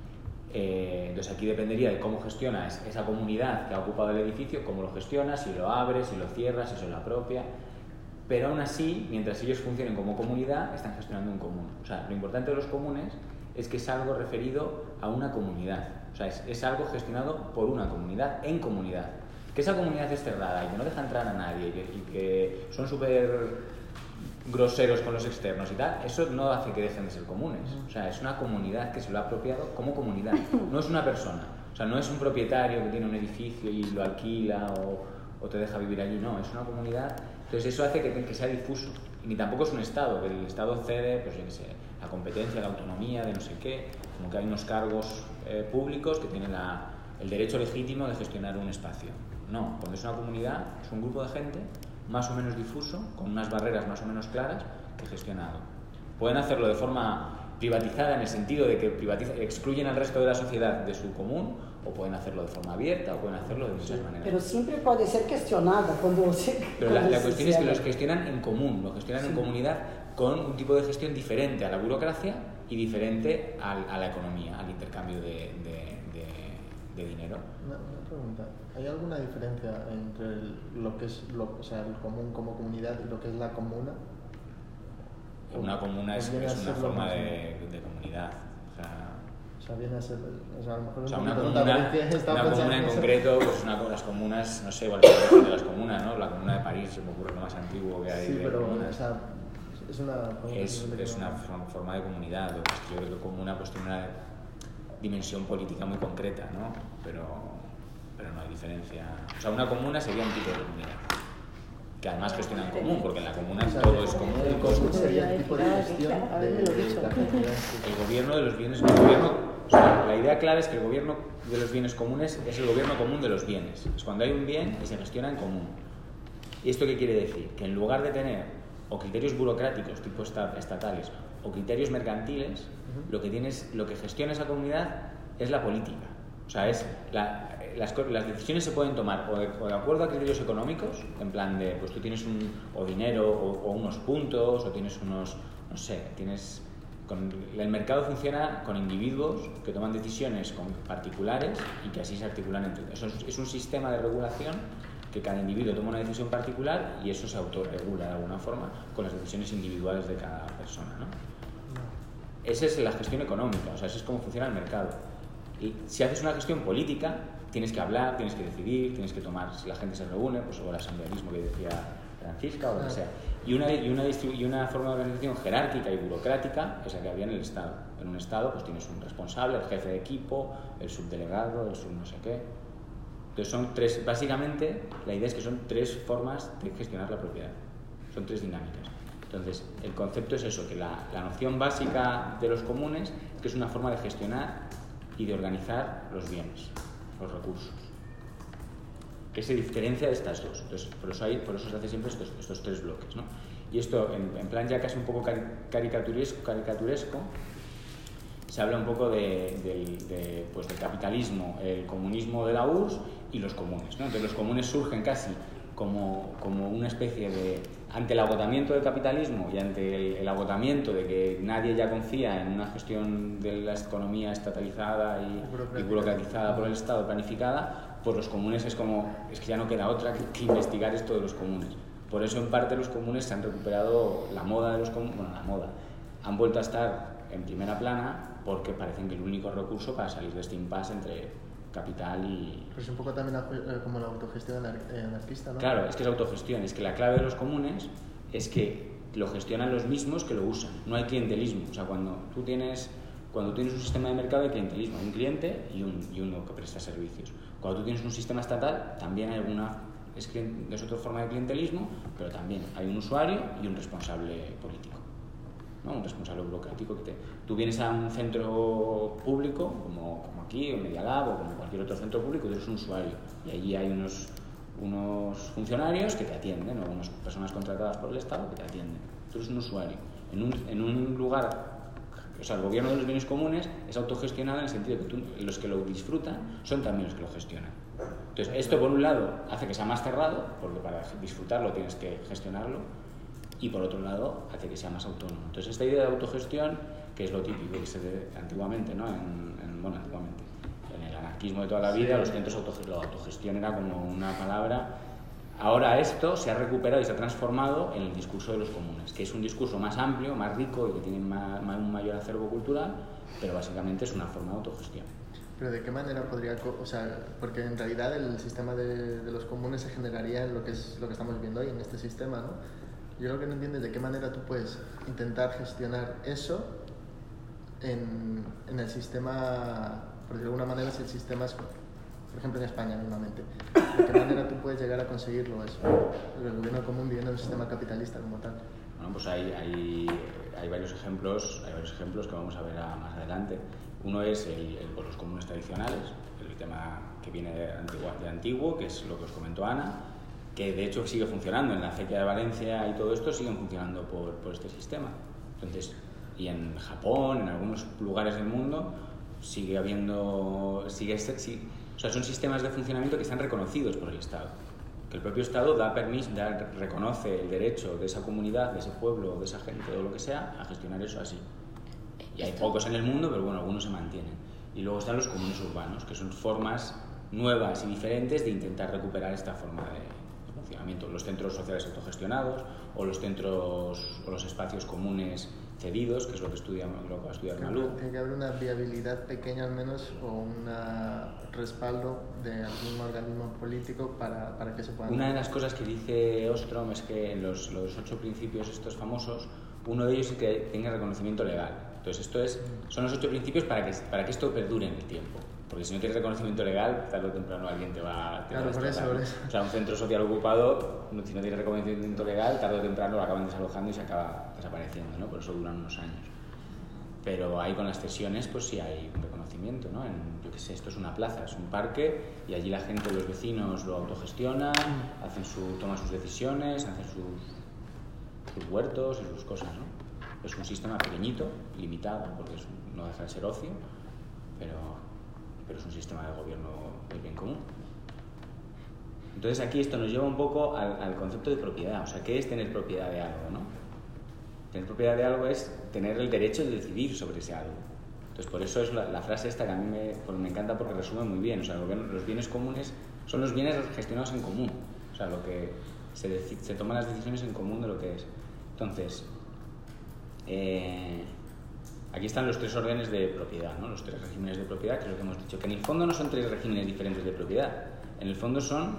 Eh, entonces aquí dependería de cómo gestionas esa comunidad que ha ocupado el edificio, cómo lo gestionas, si lo abres, si lo cierras, si se lo apropia, pero aún así, mientras ellos funcionen como comunidad, están gestionando un común. O sea, lo importante de los comunes es que es algo referido a una comunidad, o sea, es, es algo gestionado por una comunidad, en comunidad. Que esa comunidad es cerrada y que no deja entrar a nadie y que, y que son súper groseros con los externos y tal, eso no hace que dejen de ser comunes. O sea, es una comunidad que se lo ha apropiado como comunidad, no es una persona. O sea, no es un propietario que tiene un edificio y lo alquila o, o te deja vivir allí, no, es una comunidad. Entonces eso hace que, que sea difuso. Y ni tampoco es un Estado, que el Estado cede, pues yo qué sé, la competencia, la autonomía de no sé qué, como que hay unos cargos eh, públicos que tienen la, el derecho legítimo de gestionar un espacio. No, cuando es una comunidad, es un grupo de gente más o menos difuso, con unas barreras más o menos claras, que gestionado. Pueden hacerlo de forma privatizada en el sentido de que privatiza, excluyen al resto de la sociedad de su común, o pueden hacerlo de forma abierta, o pueden hacerlo de muchas maneras.
Pero siempre puede ser gestionada cuando se...
Pero la, la cuestión es que los gestionan en común, lo gestionan sí. en comunidad con un tipo de gestión diferente a la burocracia y diferente al, a la economía, al intercambio de, de, de, de dinero.
Una, una pregunta. ¿Hay alguna diferencia entre el, lo que es lo, o sea, el común como comunidad y lo que es la comuna?
Una comuna es, es una forma de, de comunidad. O sea,
o sea, viene a ser... O sea, a lo mejor
o sea, una comuna, una comuna en concreto, pues una, las comunas, no sé, igual es de las comunas, ¿no? La comuna de París se me ocurre lo más antiguo que hay.
Sí,
de
pero
comunas.
O sea, es una...
Es, es una forma de comunidad. Yo creo que comuna pues tiene una dimensión política muy concreta, ¿no? Pero, pero no hay diferencia. O sea, una comuna sería un tipo de comunidad. Que además gestiona en común, porque en la comuna o sea, todo es común.
El común sería el tipo de gestión de, de la comunidad.
El gobierno de los bienes el gobierno, o sea, la idea clara es que el gobierno de los bienes comunes es el gobierno común de los bienes. Es cuando hay un bien que se gestiona en común. ¿Y esto qué quiere decir? Que en lugar de tener o criterios burocráticos tipo estatales o criterios mercantiles, uh-huh. lo que tienes, lo que gestiona esa comunidad es la política. O sea, es la, las, las decisiones se pueden tomar o de, o de acuerdo a criterios económicos, en plan de, pues tú tienes un o dinero o, o unos puntos o tienes unos, no sé, tienes... Con, el mercado funciona con individuos que toman decisiones con particulares y que así se articulan entre ellos. Eso es, es un sistema de regulación que cada individuo toma una decisión particular y eso se autorregula de alguna forma con las decisiones individuales de cada persona, ¿no? Esa es la gestión económica, o sea, eso es cómo funciona el mercado. Y si haces una gestión política, tienes que hablar, tienes que decidir, tienes que tomar, si la gente se reúne, pues o el asambleísmo que decía Francisca o lo que sea. Y una, y, una y una forma de organización jerárquica y burocrática es la que había en el Estado. En un Estado pues tienes un responsable, el jefe de equipo, el subdelegado, el sub no sé qué. Entonces son tres, básicamente la idea es que son tres formas de gestionar la propiedad. Son tres dinámicas. Entonces el concepto es eso, que la, la noción básica de los comunes es que es una forma de gestionar y de organizar los bienes, los recursos, que se diferencia de estas dos. Entonces, por eso, hay, por eso se hace siempre estos, estos tres bloques, ¿no? Y esto, en, en plan ya casi un poco caricaturesco, caricaturesco, se habla un poco de, de, de, pues del capitalismo, el comunismo de la U R S S y los comunes, ¿no? Entonces los comunes surgen casi como, como una especie de, ante el agotamiento del capitalismo y ante el, el agotamiento de que nadie ya confía en una gestión de la economía estatalizada y, y burocratizada por el Estado, planificada, pues los comunes es como, es que ya no queda otra que, que investigar esto de los comunes. Por eso en parte los comunes se han recuperado la moda de los comunes, bueno, la moda, han vuelto a estar en primera plana porque parecen que el único recurso para salir de este impasse entre capital y...
Pero es un poco también como la autogestión anarquista, ¿no?
Claro, es que es autogestión, es que la clave de los comunes es que lo gestionan los mismos que lo usan, no hay clientelismo. O sea, cuando tú tienes, cuando tienes un sistema de mercado hay clientelismo, hay un cliente y, un, y uno que presta servicios. Cuando tú tienes un sistema estatal también hay alguna, es, es otra forma de clientelismo, pero también hay un usuario y un responsable político, ¿no? Un responsable burocrático. Que te, tú vienes a un centro público, como, como aquí, o Media Lab, o como cualquier otro centro público, tú eres un usuario, y allí hay unos, unos funcionarios que te atienden, o unas personas contratadas por el Estado que te atienden. Tú eres un usuario. En un, en un lugar, o sea, el gobierno de los bienes comunes es autogestionado en el sentido de que tú, los que lo disfrutan son también los que lo gestionan. Entonces, esto por un lado hace que sea más cerrado, porque para disfrutarlo tienes que gestionarlo, y por otro lado hace que sea más autónomo. Entonces esta idea de autogestión, que es lo típico que se ve antiguamente, ¿no? en, en, bueno, antiguamente, en el anarquismo de toda la vida, sí. Los centros autogestión, la autogestión era como una palabra. Ahora esto se ha recuperado y se ha transformado en el discurso de los comunes, que es un discurso más amplio, más rico y que tiene más, más, un mayor acervo cultural, pero básicamente es una forma de autogestión.
Pero ¿de qué manera podría, o sea, porque en realidad el sistema de, de los comunes se generaría en lo que es lo que estamos viendo hoy, en este sistema, ¿no? Yo lo que no entiendo es de qué manera tú puedes intentar gestionar eso en, en el sistema, porque de alguna manera si el sistema es, por ejemplo en España mismamente, de qué manera tú puedes llegar a conseguirlo eso, el gobierno común viviendo en un sistema capitalista como tal.
Bueno, pues hay, hay, hay varios ejemplos, hay varios ejemplos que vamos a ver a, más adelante. Uno es el, el, los comunes tradicionales, el tema que viene de antiguo, de antiguo, que es lo que os comentó Ana, que de hecho sigue funcionando en la acequia de Valencia y todo esto siguen funcionando por, por este sistema. Entonces, y en Japón, en algunos lugares del mundo, sigue habiendo, sigue, sigue, o sea, son sistemas de funcionamiento que están reconocidos por el Estado. Que el propio Estado da permiso, da, reconoce el derecho de esa comunidad, de ese pueblo, de esa gente o lo que sea, a gestionar eso así. Y hay pocos en el mundo, pero bueno, algunos se mantienen. Y luego están los comunes urbanos, que son formas nuevas y diferentes de intentar recuperar esta forma de funcionamiento. Los centros sociales autogestionados o los centros o los espacios comunes cedidos, que es lo que estudia lo que va a estudiar Malú.
Tiene que haber una viabilidad pequeña al menos o un respaldo de algún organismo político para, para que se pueda...
Una de las cosas que dice Ostrom es que en los, los ocho principios estos famosos, uno de ellos es que tenga reconocimiento legal. Entonces esto es, son los ocho principios para que, para que esto perdure en el tiempo. Porque si no tienes reconocimiento legal, tarde o temprano alguien te va, te
claro,
va a
por eso, por eso.
O sea, un centro social ocupado, si no tienes reconocimiento legal, tarde o temprano lo acaban desalojando y se acaba desapareciendo, ¿no? Por eso duran unos años. Pero ahí con las cesiones, pues sí hay un reconocimiento, ¿no? En, yo qué sé, esto es una plaza, es un parque, y allí la gente, los vecinos lo autogestionan, hacen su, toman sus decisiones, hacen sus, sus huertos y sus cosas, ¿no? Es un sistema pequeñito, limitado, porque es, no deja de ser ocio, pero... pero es un sistema de gobierno del bien común. Entonces aquí esto nos lleva un poco al, al concepto de propiedad. O sea, ¿qué es tener propiedad de algo, no? Tener propiedad de algo es tener el derecho de decidir sobre ese algo. Entonces por eso es la, la frase esta que a mí me, pues me encanta porque resume muy bien. O sea, el gobierno, los bienes comunes son los bienes gestionados en común. O sea, lo que se, deci- se toman las decisiones en común de lo que es. Entonces, eh, aquí están los tres órdenes de propiedad, ¿no? Los tres regímenes de propiedad, que es lo que hemos dicho, que en el fondo no son tres regímenes diferentes de propiedad, en el fondo son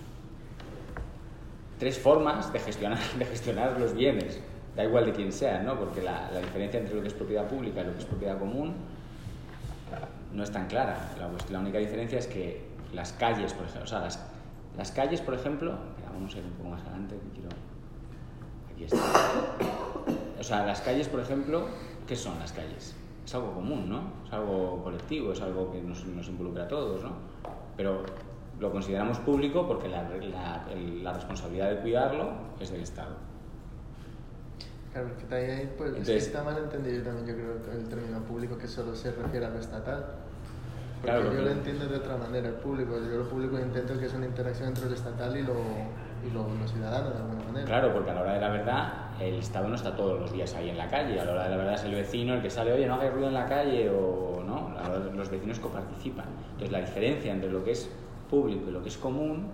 tres formas de gestionar, de gestionar los bienes, da igual de quién sea, ¿no? Porque la, la diferencia entre lo que es propiedad pública y lo que es propiedad común no es tan clara. La, la única diferencia es que las calles, por ejemplo, o sea, las, las calles, por ejemplo, mira, vamos a ir un poco más adelante, que quiero... Aquí está. O sea, las calles, por ejemplo, ¿qué son las calles? Es algo común, ¿no? Es algo colectivo, es algo que nos, nos involucra a todos, ¿no? Pero lo consideramos público porque la, la, el, la responsabilidad de cuidarlo es del Estado.
Claro, porque ahí pues, Entonces, está mal entendido también, yo creo, el término público, que solo se refiere a lo estatal. Porque claro, yo lo entiendo de otra manera, el público. Yo lo público intento que es una interacción entre lo estatal y lo, y los, los ciudadanos de alguna manera.
Claro, porque a la hora de la verdad el Estado no está todos los días ahí en la calle, a la hora de la verdad es el vecino el que sale, oye, no hagáis ruido en la calle, o no, a la hora de los vecinos coparticipan. Entonces la diferencia entre lo que es público y lo que es común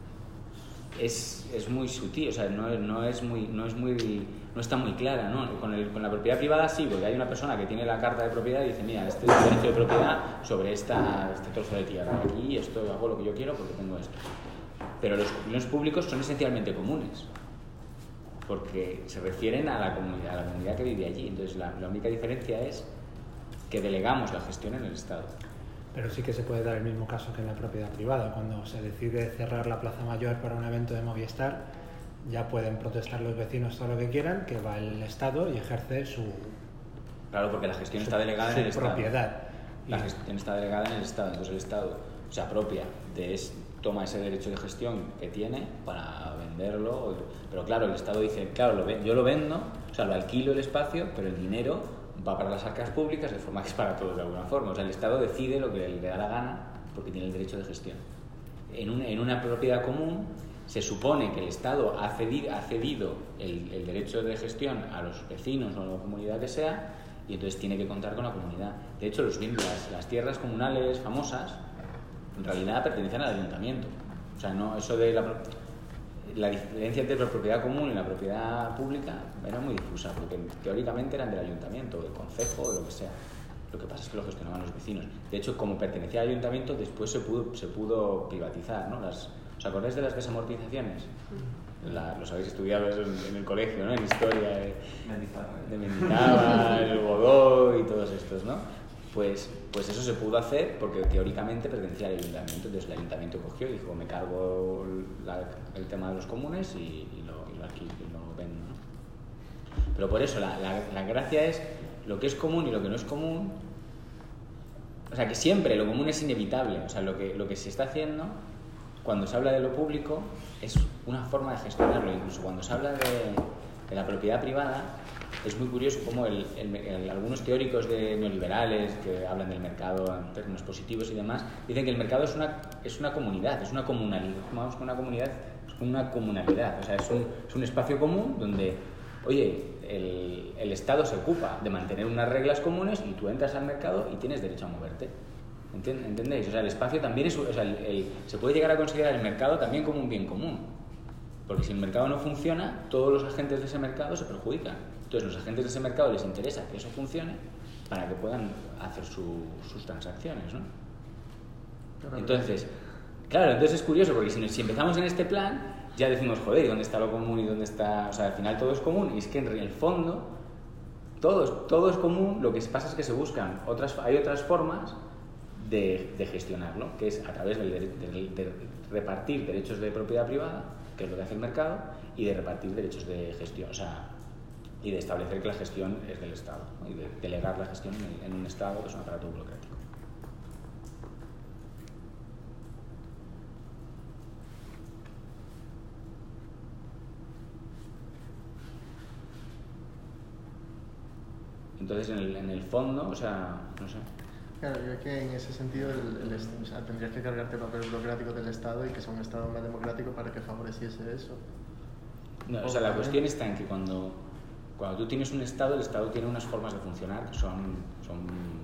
es, es muy sutil, o sea, no, no es muy, no es muy, no está muy clara, ¿no? Con, el, con la propiedad privada sí, porque hay una persona que tiene la carta de propiedad y dice, mira, este es el derecho de propiedad sobre esta, este trozo de tierra, aquí esto hago lo que yo quiero porque tengo esto. Pero los bienes públicos son esencialmente comunes, porque se refieren a la comunidad, a la comunidad que vive allí. Entonces la, la única diferencia es que delegamos la gestión en el Estado.
Pero sí que se puede dar el mismo caso que en la propiedad privada. Cuando se decide cerrar la Plaza Mayor para un evento de Movistar, ya pueden protestar los vecinos todo lo que quieran, que va el Estado y ejerce su...
Claro, porque la gestión
su,
está delegada en el Estado.
propiedad.
La
Y...
gestión está delegada en el Estado, entonces el Estado se apropia de es, toma ese derecho de gestión que tiene para venderlo, pero claro, el Estado dice, claro, lo ve, yo lo vendo, o sea, lo alquilo el espacio, pero el dinero va para las arcas públicas de forma que es para todos de alguna forma. O sea, el Estado decide lo que le da la gana porque tiene el derecho de gestión. En, un, en una propiedad común se supone que el Estado ha cedido, ha cedido el, el derecho de gestión a los vecinos o a la comunidad que sea, y entonces tiene que contar con la comunidad. De hecho, los, las, las tierras comunales famosas en realidad pertenecen al ayuntamiento. O sea, no, eso de la, la diferencia entre la propiedad común y la propiedad pública era muy difusa, porque teóricamente eran del ayuntamiento, del concejo, o de lo que sea. Lo que pasa es que lo gestionaban los vecinos. De hecho, como pertenecía al ayuntamiento, después se pudo, se pudo privatizar, ¿no? Las, ¿os acordáis de las desamortizaciones? La, los habéis estudiado eso en, en el colegio, ¿no? En historia de de Mendizábal, el Godó y todos estos, ¿no? Pues, pues eso se pudo hacer porque teóricamente pertenecía al ayuntamiento. Entonces el ayuntamiento cogió y dijo, me cargo la, el tema de los comunes y, y lo, y lo, aquí, y lo vendo, ¿no? Pero por eso la, la, la gracia es lo que es común y lo que no es común. O sea, que siempre lo común es inevitable. O sea, lo que, lo que se está haciendo cuando se habla de lo público es una forma de gestionarlo. Incluso cuando se habla de, de la propiedad privada, es muy curioso cómo el, el, el, algunos teóricos de neoliberales que hablan del mercado en términos positivos y demás, dicen que el mercado es una, es una comunidad, es una comunalidad. Vamos con una comunidad, es una comunalidad. O sea, es un, es un espacio común donde, oye, el, el Estado se ocupa de mantener unas reglas comunes y tú entras al mercado y tienes derecho a moverte. ¿Entendéis? O sea, el espacio también es... O sea, el, el, se puede llegar a considerar el mercado también como un bien común. Porque si el mercado no funciona, todos los agentes de ese mercado se perjudican. Entonces, los agentes de ese mercado les interesa que eso funcione para que puedan hacer su, sus transacciones, ¿no? Entonces, claro, entonces es curioso porque si, si empezamos en este plan, ya decimos, joder, ¿dónde está lo común y dónde está...? O sea, al final todo es común y es que en el fondo todo es, todo es común. Lo que pasa es que se buscan otras... Hay otras formas de, de gestionarlo, que es a través del, de, de, de repartir derechos de propiedad privada, que es lo que hace el mercado, y de repartir derechos de gestión, o sea, y de establecer que la gestión es del Estado, ¿no? Y de delegar la gestión en, en un Estado que es un aparato burocrático. Entonces, en el, en el fondo, o sea, no sé.
Claro, yo creo que en ese sentido el, el, o sea, tendrías que cargarte el papel burocrático del Estado y que sea un Estado más democrático para que favoreciese eso.
No, o sea, la cuestión está en que cuando, cuando tú tienes un Estado, el Estado tiene unas formas de funcionar que son, son,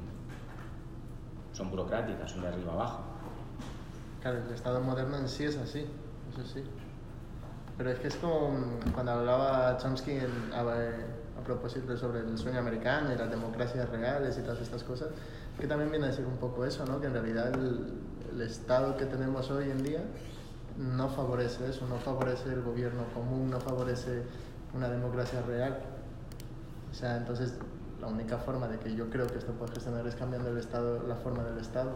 son burocráticas, son de arriba abajo.
Claro, el Estado moderno en sí es así, eso sí. Pero es que es como cuando hablaba Chomsky en, a, a propósito sobre el sueño americano y las democracias reales y todas estas cosas, que también viene a decir un poco eso, ¿no? Que en realidad el, el Estado que tenemos hoy en día no favorece eso, no favorece el gobierno común, no favorece una democracia real. O sea, entonces la única forma de que yo creo que esto puede gestionar es cambiando el Estado, la forma del Estado.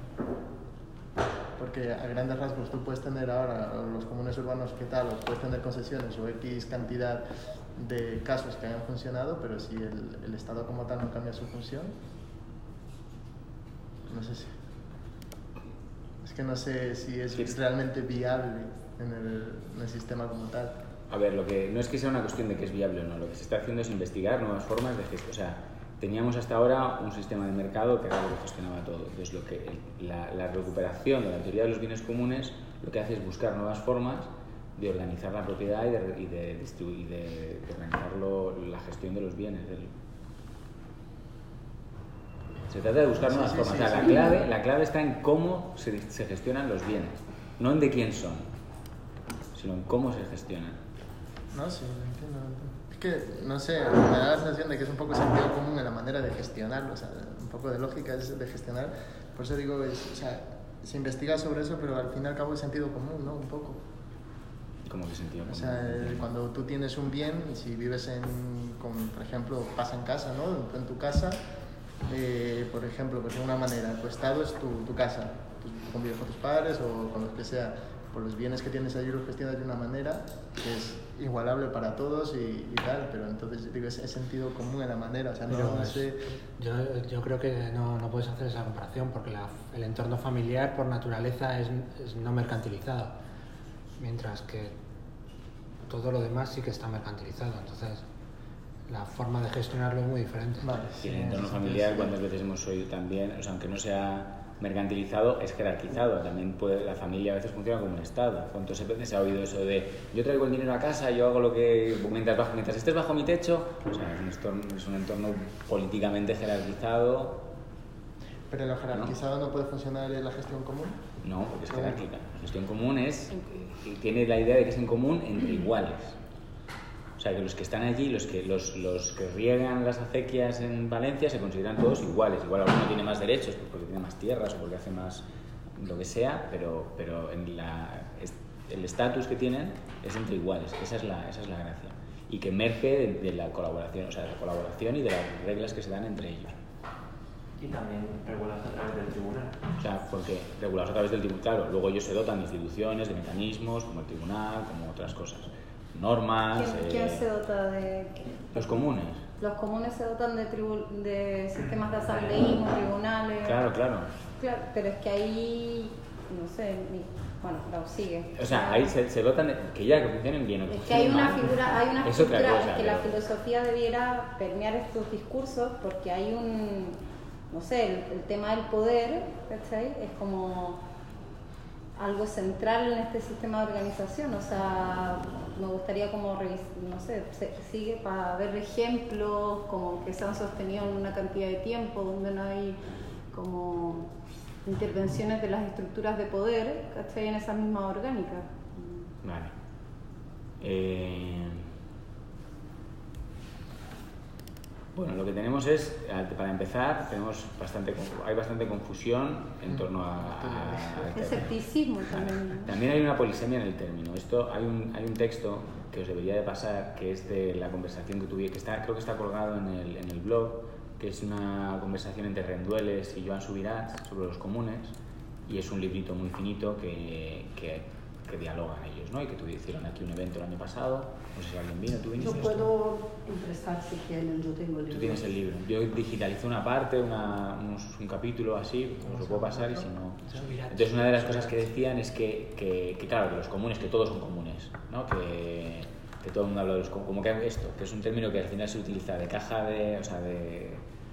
Porque a grandes rasgos tú puedes tener ahora los comunes urbanos que tal, o puedes tener concesiones o X cantidad de casos que hayan funcionado, pero si el, el Estado como tal no cambia su función, no sé si... Es que no sé si es sí. realmente viable en el, en el sistema como tal.
A ver, lo que no es que sea una cuestión de que es viable o no, lo que se está haciendo es investigar nuevas formas de gestión. O sea, teníamos hasta ahora un sistema de mercado que era lo que gestionaba todo. Entonces, lo que el, la, la recuperación de la teoría de los bienes comunes lo que hace es buscar nuevas formas de organizar la propiedad y de, y de distribuir y de, de organizarlo, la gestión de los bienes. Del... Se trata de buscar
Sí,
nuevas
sí,
formas.
sí,
o sea,
sí.
la clave, la clave está en cómo se, se gestionan los bienes, no en de quién son, sino en cómo se gestionan.
No, sí, lo entiendo. Es que, no sé, me da la sensación de que es un poco sentido común en la manera de gestionarlo, o sea, un poco de lógica es de gestionar. Por eso digo, es, o sea, se investiga sobre eso, pero al fin y al cabo es sentido común, ¿no? Un poco.
¿Cómo que sentido?
O sea, eh, cuando tú tienes un bien, si vives en, con, por ejemplo, pasa en casa, ¿no? En tu casa, eh, por ejemplo, pues de una manera, tu estado es tu, tu casa, tú convives con tus padres o con los que sea, por los bienes que tienes allí los gestionas de una manera que es igualable para todos y, y tal, pero entonces digo, es, es sentido común en la manera, o sea, no, no
es-
sé...
yo, yo creo que no, no puedes hacer esa comparación porque la- el entorno familiar por naturaleza es, es no mercantilizado, mientras que todo lo demás sí que está mercantilizado, entonces la forma de gestionarlo es muy diferente.
Vale,
Sí, el entorno familiar, cuántas veces hemos oído también, o sea, aunque no sea mercantilizado, es jerarquizado. También puede, la familia a veces funciona como un estado. ¿Cuántas veces se ha oído eso de yo traigo el dinero a casa, yo hago lo que mientras, bajo, mientras estés bajo mi techo? O sea, es un entorno, es un entorno políticamente jerarquizado.
Pero en lo jerarquizado no, no puede funcionar la gestión común.
No, porque es jerárquica. La gestión común es, tiene la idea de que es en común entre iguales. O sea, que los que están allí, los que, los, los que riegan las acequias en Valencia se consideran todos iguales. Igual alguno tiene más derechos porque tiene más tierras o porque hace más lo que sea, pero, pero en la, el estatus que tienen es entre iguales. Esa es la, esa es la gracia. Y que emerge de, de la colaboración, o sea, de la colaboración y de las reglas que se dan entre ellos.
Y también reguladas a través del tribunal.
O sea, porque regulados a través del tribunal, claro, luego ellos se dotan de instituciones, de mecanismos, como el tribunal, como otras cosas. Normas...
¿Quién,
eh,
quién se dota de...?
Los comunes.
Los comunes se dotan de, tribu- de sistemas de asambleísmo, tribunales...
Claro, claro.
Claro, pero es que ahí, no sé, mi- bueno, claro, sigue.
O sea, ahí se, se dotan de que ya que funcionen bien o que
Es que hay
funcionen
una
mal,
figura, hay una
es otra
figura,
cosa,
es que la
pero-
filosofía debiera permear estos discursos porque hay un, no sé, el, el tema del poder, ¿cachai? Es como algo central en este sistema de organización, o sea, me gustaría como revisar, no sé, se- sigue para ver ejemplos como que se han sostenido en una cantidad de tiempo donde no hay como intervenciones de las estructuras de poder, ¿cachai? En esa misma orgánica.
Vale. Eh, Bueno, lo que tenemos es, para empezar, tenemos bastante, hay bastante confusión en torno a... a- al
Escepticismo
Vale.
también.
También hay una polisemia en el término. Esto hay un, hay un texto que os debería de pasar, que es de la conversación que tuve, que está, creo que está colgado en el, en el blog, que es una conversación entre Rendueles y Joan Subirats sobre los comunes, y es un librito muy finito que, que, que dialogan ellos, ¿no? Y que tuvieron hicieron aquí un evento el año pasado, no sé si alguien vino, tú viniste.
Yo puedo emprestar si quieren, yo tengo el libro.
Tú tienes el libro. Yo digitalicé una parte, una, unos- un capítulo así, os lo puedo pasar y si no... Entonces una de las cosas que decían es que, que, que claro, que los comunes, que todos son comunes, ¿no? Que, que todo el mundo habla de los comunes, como que esto, que es un término que al final se utiliza de caja de... o sea, de,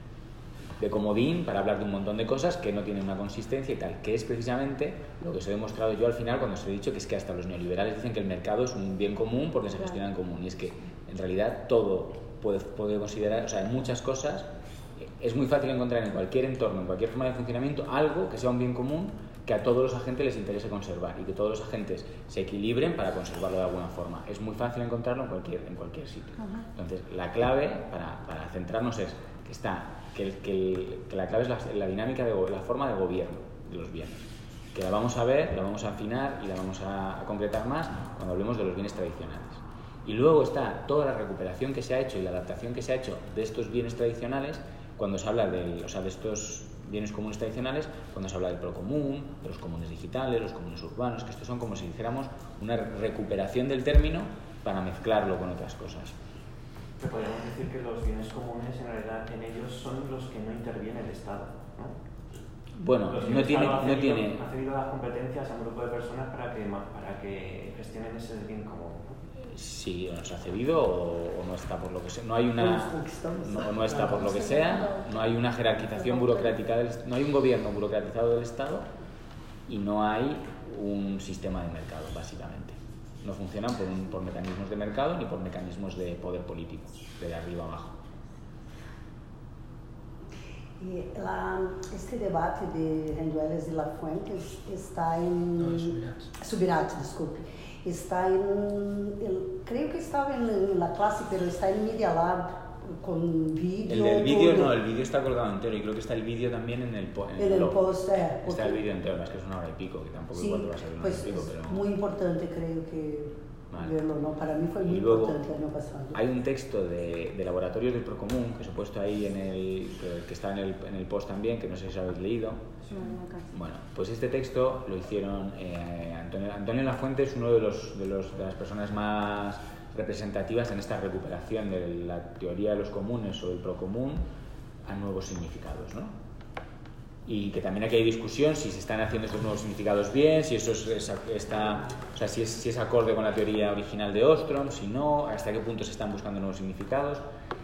de comodín para hablar de un montón de cosas que no tienen una consistencia y tal, que es precisamente lo que os he demostrado yo al final cuando os he dicho que es que hasta los neoliberales dicen que el mercado es un bien común porque se gestiona en común, y es que en realidad todo puede, puede considerar, o sea, en muchas cosas es muy fácil encontrar en cualquier entorno, en cualquier forma de funcionamiento, algo que sea un bien común que a todos los agentes les interese conservar y que todos los agentes se equilibren para conservarlo de alguna forma. Es muy fácil encontrarlo en cualquier, en cualquier sitio.
Ajá.
Entonces, la clave para, para centrarnos es que está que, el- que, el- que la clave es la, la dinámica de go- la forma de gobierno de los bienes, que la vamos a ver, la vamos a afinar y la vamos a, a concretar más cuando hablemos de los bienes tradicionales. Y luego está toda la recuperación que se ha hecho y la adaptación que se ha hecho de estos bienes tradicionales cuando se habla del, o sea, de estos bienes comunes tradicionales, cuando se habla del procomún, de los comunes digitales, los comunes urbanos, que estos son como si dijéramos una recuperación del término para mezclarlo con otras cosas.
Pero podríamos decir que los bienes comunes en realidad en ellos son los que no interviene el Estado, ¿no?
Bueno,
Los que
no
el
tiene,
Estado ha
no
cedido-
tiene,
ha cedido las competencias a un grupo de personas para que, ma- para que gestionen ese bien común.
si nos ha cedido o, o no está por lo que sea, no hay una, no, no está por lo que sea, no hay una jerarquización burocrática, del, no hay un gobierno burocratizado del Estado y no hay un sistema de mercado, básicamente. No funcionan por, un, por mecanismos de mercado ni por mecanismos de poder político, de arriba abajo.
Y la, este debate de Rendueles y Lafuentes está en...
No, Subirats.
Subirats, disculpe. Está en... El, creo que estaba en, en la clase, pero está en Media Lab con vídeo.
El del vídeo
todo.
no, el vídeo está colgado entero y creo que está el vídeo también en el, po en
En
el,
el
blog.
post, eh,
Está
porque-
el vídeo entero, es que es una hora y pico, que tampoco
Sí,
igual te va a salir una
pues
hora y pico,
es
pero...
muy importante, creo que
Vale.
verlo, ¿no? Para mí fue muy
Y luego
importante el año pasado.
hay un texto de, de Laboratorios del Procomún que se ha puesto ahí en el que, que está en el, en el post también, que no sé si habéis leído. Bueno, pues este texto lo hicieron eh, Antonio, Antonio Lafuente es uno de los, de los de las personas más representativas en esta recuperación de la teoría de los comunes o del procomún a nuevos significados, ¿no? Y que también aquí hay discusión si se están haciendo estos nuevos significados bien, si eso es, es, está, o sea, si es, si es acorde con la teoría original de Ostrom, si no, hasta qué punto se están buscando nuevos significados.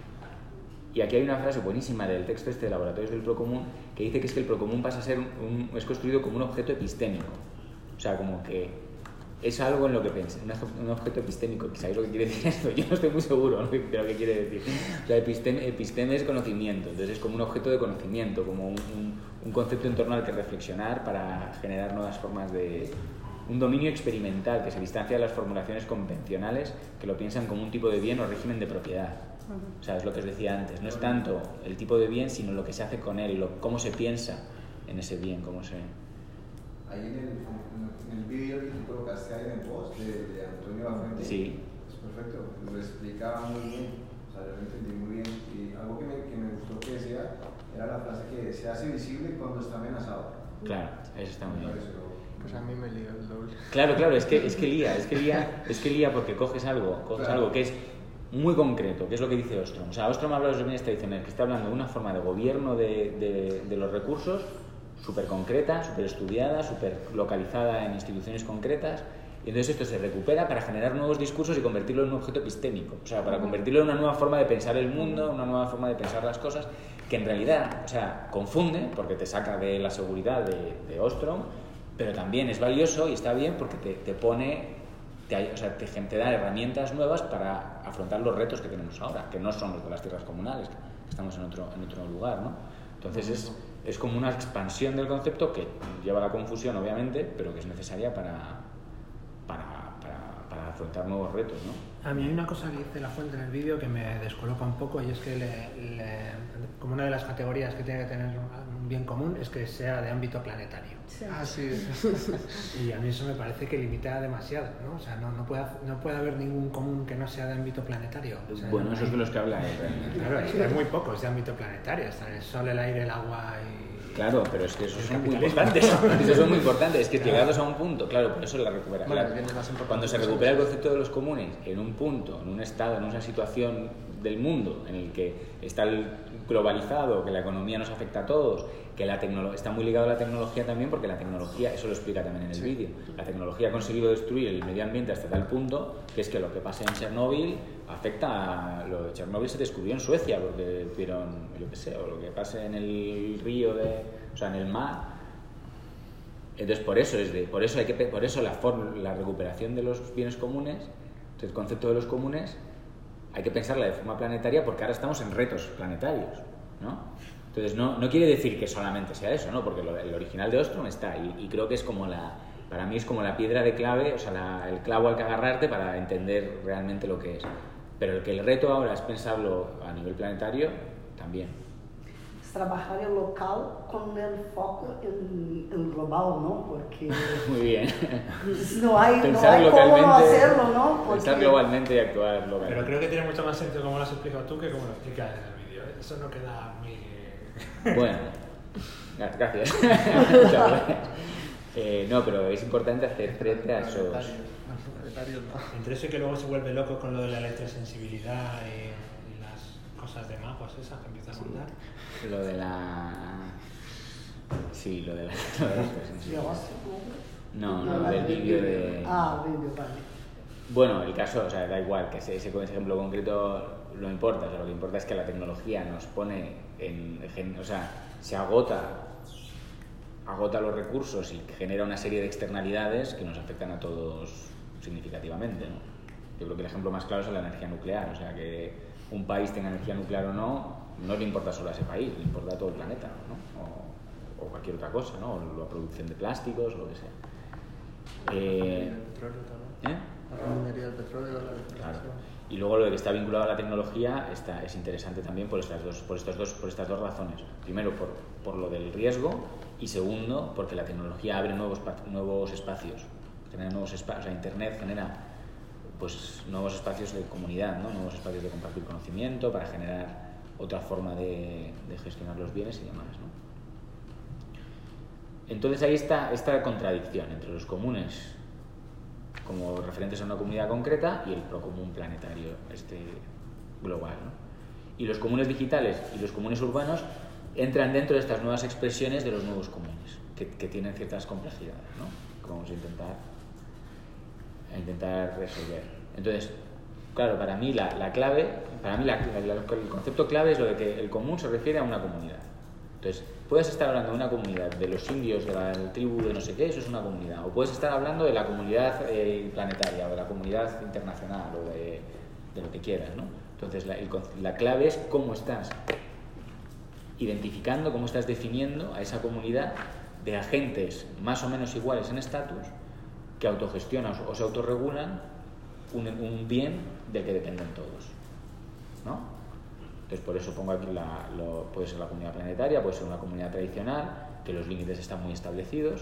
Y aquí hay una frase buenísima del texto este de Laboratorios del Procomún que dice que es que el procomún pasa a ser un, es construido como un objeto epistémico, o sea, como que es algo en lo que piensa, un objeto epistémico, ¿sabéis lo que quiere decir esto? Yo no estoy muy seguro, ¿no?, de lo que quiere decir. O sea, episteme, episteme es conocimiento, entonces es como un objeto de conocimiento, como un, un, un concepto en torno al que reflexionar para generar nuevas formas de... un dominio experimental que se distancia de las formulaciones convencionales que lo piensan como un tipo de bien o régimen de propiedad. O sea, es lo que os decía antes, no es tanto el tipo de bien, sino lo que se hace con él, lo, cómo se piensa en ese bien, cómo se...
Ahí en el, en el vídeo que tú colocaste ahí en el post de, de Antonio Lafuente,
sí.
Es perfecto, lo explicaba muy bien, o sea, yo lo entendí muy bien. Y algo que me, que me gustó que decía era la frase que se hace visible cuando está amenazado.
Claro, eso está muy bien.
Pues a mí me lío el doble.
Claro, claro, es que, es que lía, es que lía, es que lía porque coges algo, coges
Claro.
algo que es muy concreto, que es lo que dice Ostrom. O sea, Ostrom habla de los bienes tradicionales, que está hablando de una forma de gobierno de, de, de los recursos súper concreta, súper estudiada, súper localizada en instituciones concretas, y entonces esto se recupera para generar nuevos discursos y convertirlo en un objeto epistémico, o sea, para convertirlo en una nueva forma de pensar el mundo, una nueva forma de pensar las cosas, que en realidad, o sea, confunde, porque te saca de la seguridad de, de Ostrom, pero también es valioso y está bien porque te, te pone, te, o sea, te, te da herramientas nuevas para afrontar los retos que tenemos ahora, que no son los de las tierras comunales, que estamos en otro, en otro lugar, ¿no? Entonces es, es como una expansión del concepto que lleva a la confusión, obviamente, pero que es necesaria para, para, para, para afrontar nuevos retos, ¿no?
A mí hay una cosa que dice Lafuente en el vídeo que me descoloca un poco, y es que le, le, como una de las categorías que tiene que tener un bien común es que sea de ámbito planetario.
Sí.
Ah, sí.
Y a mí eso me parece que limita demasiado, ¿no? O sea, no, no, puede, no puede haber ningún común que no sea de ámbito planetario. O sea,
Bueno,
no
eso es
hay-
de los que habla él, realmente.
Claro, es que hay muy pocos de ámbito planetario. Están el sol, el aire, el agua y...
Claro, pero es que esos
El
son muy
capitalismo.
importantes. Esos son muy importantes. Es que llegados a un punto, claro, por eso la recupera.
Bueno,
Claro,
bien, es más importante
cuando se
que
recupera el
somos.
concepto de los comunes en un punto, en un estado, en una situación del mundo en el que está el globalizado, que la economía nos afecta a todos, que la tecnolo- está muy ligado a la tecnología también, porque la tecnología, eso lo explica también en el
Sí.
vídeo, la tecnología ha conseguido destruir el medio ambiente hasta tal punto que es que lo que pasa en Chernóbil afecta a... Lo de Chernóbil se descubrió en Suecia, porque vieron, yo qué sé, o lo que pasa en el río, de, o sea, en el mar. Entonces, por eso, es de, por eso, hay que, por eso la, for- la recuperación de los bienes comunes, el concepto de los comunes, hay que pensarla de forma planetaria porque ahora estamos en retos planetarios, ¿no? Entonces, no, no quiere decir que solamente sea eso, ¿no? Porque lo, el original de Ostrom está, y, y creo que es como la, para mí es como la piedra de clave, o sea, la- el clavo al que agarrarte para entender realmente lo que es. Pero el que el reto ahora es pensarlo a nivel planetario, también.
Es trabajar el local con el foco en el global, ¿no? Porque
Muy bien.
no hay, no
Pensar
hay cómo no
localmente,
hacerlo, ¿no? Porque...
pensar globalmente y actuar localmente.
Pero creo que tiene mucho más sentido como lo has explicado tú que como lo explicas en el vídeo. ¿eh? Eso no queda muy...
Bueno, gracias. Muchas gracias. Eh, no, pero es importante hacer frente a esos...
Planetarios no.
Entre eso y que luego se vuelve loco con lo de la electrosensibilidad y, y las cosas de magos esas que empieza a contar.
Lo de la... Sí, lo de la... Lo de la no, no, lo del vídeo de...
Ah, vídeo, vale.
Bueno, el caso, o sea, da igual, que ese, ese ejemplo concreto no importa, o sea, lo que importa es que la tecnología nos pone en... O sea, se agota, agota los recursos y genera una serie de externalidades que nos afectan a todos significativamente, ¿no? Yo creo que el ejemplo más claro es la energía nuclear, o sea, que un país tenga energía nuclear o no, no le importa solo a ese país, le importa a todo el planeta, ¿no? O, o cualquier otra cosa, ¿no? O la producción de plásticos o lo que sea. Eh,
el petróleo también.
¿eh?
La minería del petróleo, la
Claro. Y luego lo que está vinculado a la tecnología está, es interesante también por estas dos, por estas dos, por estas dos razones. Primero, por, por lo del riesgo, y segundo, porque la tecnología abre nuevos, nuevos espacios, genera nuevos espacios, o sea, Internet genera pues, nuevos espacios de comunidad, ¿no? Nuevos espacios de compartir conocimiento para generar otra forma de, de gestionar los bienes y demás, ¿no? Entonces ahí está esta contradicción entre los comunes como referentes a una comunidad concreta y el procomún planetario este global, ¿no? Y los comunes digitales y los comunes urbanos entran dentro de estas nuevas expresiones de los nuevos comunes, que, que tienen ciertas complejidades, ¿no? Que vamos a intentar, a intentar resolver. Entonces, claro, para mí la, la clave, para mí la, la, el concepto clave es lo de que el común se refiere a una comunidad. Entonces, puedes estar hablando de una comunidad, de los indios, de la tribu de no sé qué, eso es una comunidad. O puedes estar hablando de la comunidad eh, planetaria, o de la comunidad internacional, o de, de lo que quieras, ¿no? Entonces, la, el, la clave es cómo estás identificando, cómo estás definiendo a esa comunidad de agentes más o menos iguales en estatus que autogestionan o se autorregulan un, un bien del que dependen todos, ¿no? Entonces, por eso pongo aquí, la, lo, puede ser la comunidad planetaria, puede ser una comunidad tradicional, que los límites están muy establecidos,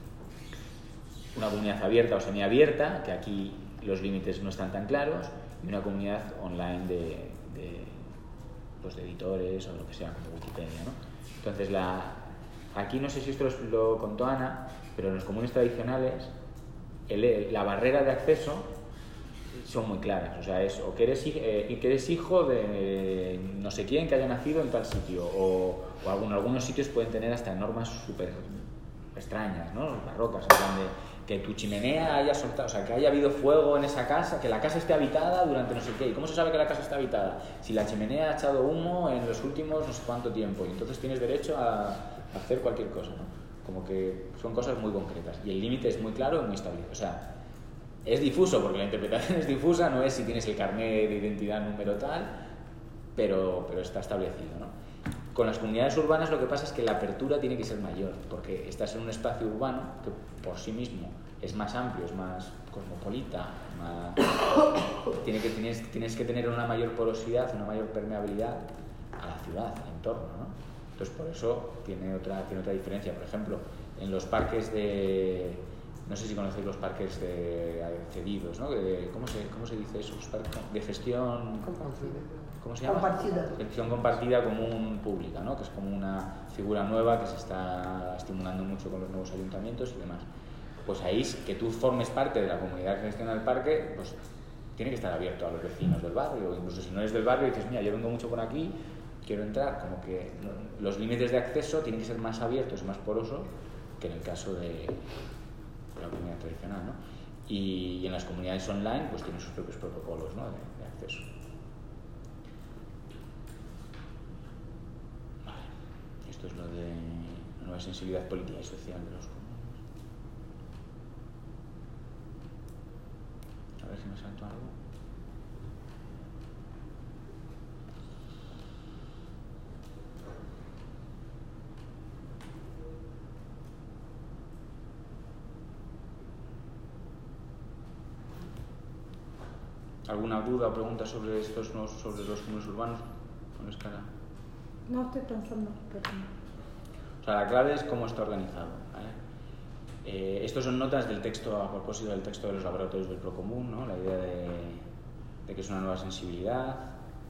una comunidad abierta o semiabierta, que aquí los límites no están tan claros, y una comunidad online de, de, pues de editores o lo que sea, como Wikipedia, ¿no? Entonces, la, aquí no sé si esto lo contó Ana, pero en los comunes tradicionales, el, la barrera de acceso son muy claras, o sea, es o que eres, eh, que eres hijo de no sé quién que haya nacido en tal sitio, o, o algún, algunos sitios pueden tener hasta normas súper extrañas, ¿no? Barrocas, en plan de que tu chimenea haya soltado, o sea, que haya habido fuego en esa casa, que la casa esté habitada durante no sé qué. ¿Y cómo se sabe que la casa está habitada? Si la chimenea ha echado humo en los últimos no sé cuánto tiempo, y entonces tienes derecho a, a hacer cualquier cosa, ¿no? Como que son cosas muy concretas, y el límite es muy claro y muy establecido, o sea, es difuso, porque la interpretación es difusa, no es si tienes el carnet de identidad número tal, pero, pero está establecido, ¿no? Con las comunidades urbanas lo que pasa es que la apertura tiene que ser mayor, porque estás en un espacio urbano que por sí mismo es más amplio, es más cosmopolita, más... Tiene que, tienes, tienes que tener una mayor porosidad, una mayor permeabilidad a la ciudad, al entorno, ¿no? Entonces por eso tiene otra, tiene otra diferencia. Por ejemplo, en los parques de... No sé si conocéis los parques de cedidos, ¿no? De, ¿cómo, se, ¿Cómo se dice eso? Los parques de gestión... ¿Cómo se llama?
Compartida.
Gestión compartida común pública, ¿no? Que es como una figura nueva que se está estimulando mucho con los nuevos ayuntamientos y demás. Pues ahí, que tú formes parte de la comunidad que gestiona el parque, pues tiene que estar abierto a los vecinos del barrio. Incluso si no eres del barrio y dices, mira, yo vengo mucho por aquí, quiero entrar. Como que los límites de acceso tienen que ser más abiertos, más porosos, que en el caso de la comunidad tradicional, ¿no? Y, y en las comunidades online pues tienen sus propios protocolos, ¿no? de, de acceso. Vale. Esto es lo de la nueva sensibilidad política y social de los comunes. A ver si me salto algo. ¿Alguna duda o pregunta sobre estos no, sobre los comunes urbanos? Con escala.
No estoy pensando, perdón.
O sea, la clave es cómo está organizado, ¿vale? Eh, estos son notas del texto, a propósito del texto de los laboratorios del Procomún, ¿no? La idea de, de que es una nueva sensibilidad.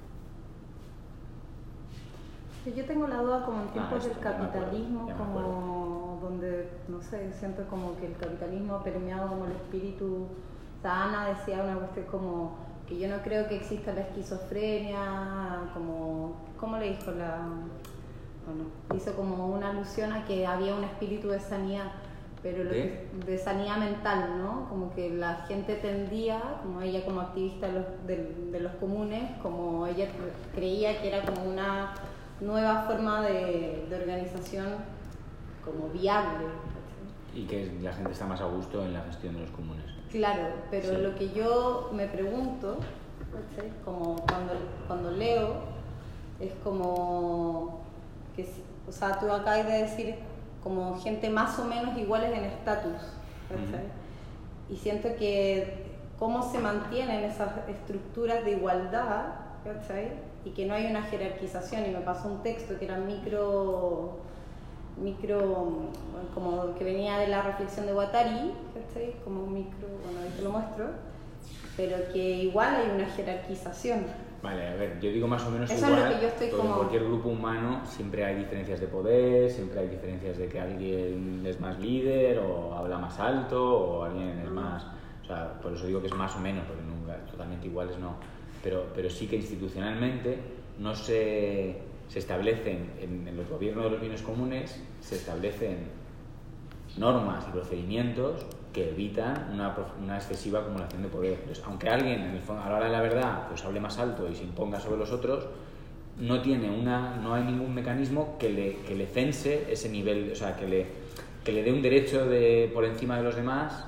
Yo tengo la duda como en tiempos
ah,
del capitalismo,
ya
como donde, no sé, siento como que el capitalismo ha permeado como el espíritu. O sea, Ana decía una cuestión como que yo no creo que exista la esquizofrenia, como, ¿cómo le dijo la...? Bueno, hizo como una alusión a que había un espíritu de sanidad, pero lo que, de sanidad mental, ¿no? Como que la gente tendía, como ella como activista de los, de, de los comunes, como ella creía que era como una nueva forma de, de organización como viable.
¿Y y que la gente está más a gusto en la gestión de los comunes.
Claro, pero
Sí.
lo que yo me pregunto, ¿cachai? Como cuando, cuando leo, es como que, si- o sea, tú acabas de decir como gente más o menos iguales en estatus, ¿cachai? Y siento que cómo se mantienen esas estructuras de igualdad, ¿cachai? Y que no hay una jerarquización, y me pasó un texto que era micro, micro, como que venía de la reflexión de Guattari, ¿cachai? Como micro, bueno, ahí te lo muestro, pero que igual hay una jerarquización.
Vale, a ver, yo digo más o menos
Eso es
igual,
lo que yo estoy
porque
como-
en cualquier grupo humano siempre hay diferencias de poder, siempre hay diferencias de que alguien es más líder o habla más alto o alguien es más... O sea, por eso digo que es más o menos, porque nunca totalmente iguales no. Pero, pero sí que institucionalmente no se, se establecen, en, en los gobiernos de los bienes comunes, se establecen normas y procedimientos que evitan una, prof- una excesiva acumulación de poder. Entonces, aunque alguien en el fondo, a la hora de la verdad pues hable más alto y se imponga sobre los otros, no tiene una, no hay ningún mecanismo que le, que le cense ese nivel, o sea, que le, que le dé un derecho de, por encima de los demás,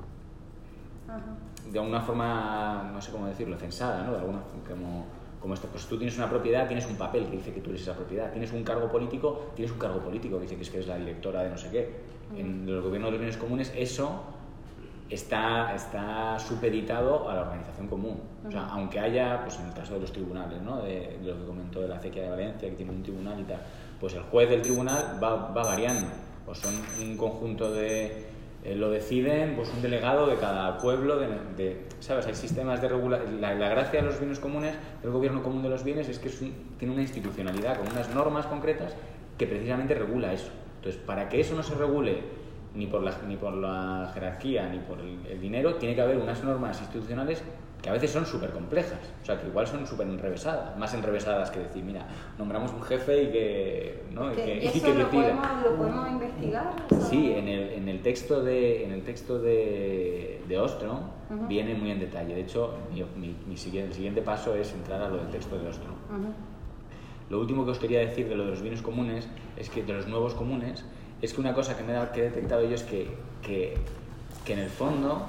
de alguna forma, no sé cómo decirlo, censada, ¿no? De alguna, como, como esto, pues tú tienes una propiedad, tienes un papel que dice que tú eres esa propiedad, tienes un cargo político, tienes un cargo político que dice que es que eres la directora de no sé qué. En los gobiernos de los bienes comunes eso está, está supeditado a la organización común. O sea, aunque haya, pues en el caso de los tribunales, ¿no? De, de lo que comentó de la acequia de Valencia, que tiene un tribunal y tal, pues el juez del tribunal va, va variando, o son un conjunto de... Eh, lo deciden pues un delegado de cada pueblo, de, de, ¿sabes? Hay sistemas de regulación. La, la gracia de los bienes comunes, del gobierno común de los bienes, es que es un, tiene una institucionalidad con unas normas concretas que precisamente regula eso. Entonces, para que eso no se regule ni por la, ni por la jerarquía ni por el, el dinero, tiene que haber unas normas institucionales que a veces son súper complejas, o sea, que igual son súper enrevesadas, más enrevesadas que decir, mira, nombramos un jefe y que, ¿no? y que,
¿Y eso
y que
lo,
decida.
podemos, lo podemos investigar? O sea,
Sí, en el, en el texto de, en el texto de, de Ostrom
Ujú.
viene muy en detalle. De hecho, mi, mi, mi siguiente, el siguiente paso es entrar a lo del texto de Ostrom.
ujú.
Lo último que os quería decir de lo de los bienes comunes, es que de los nuevos comunes, es que una cosa que, me he, que he detectado yo es que, que, que en el fondo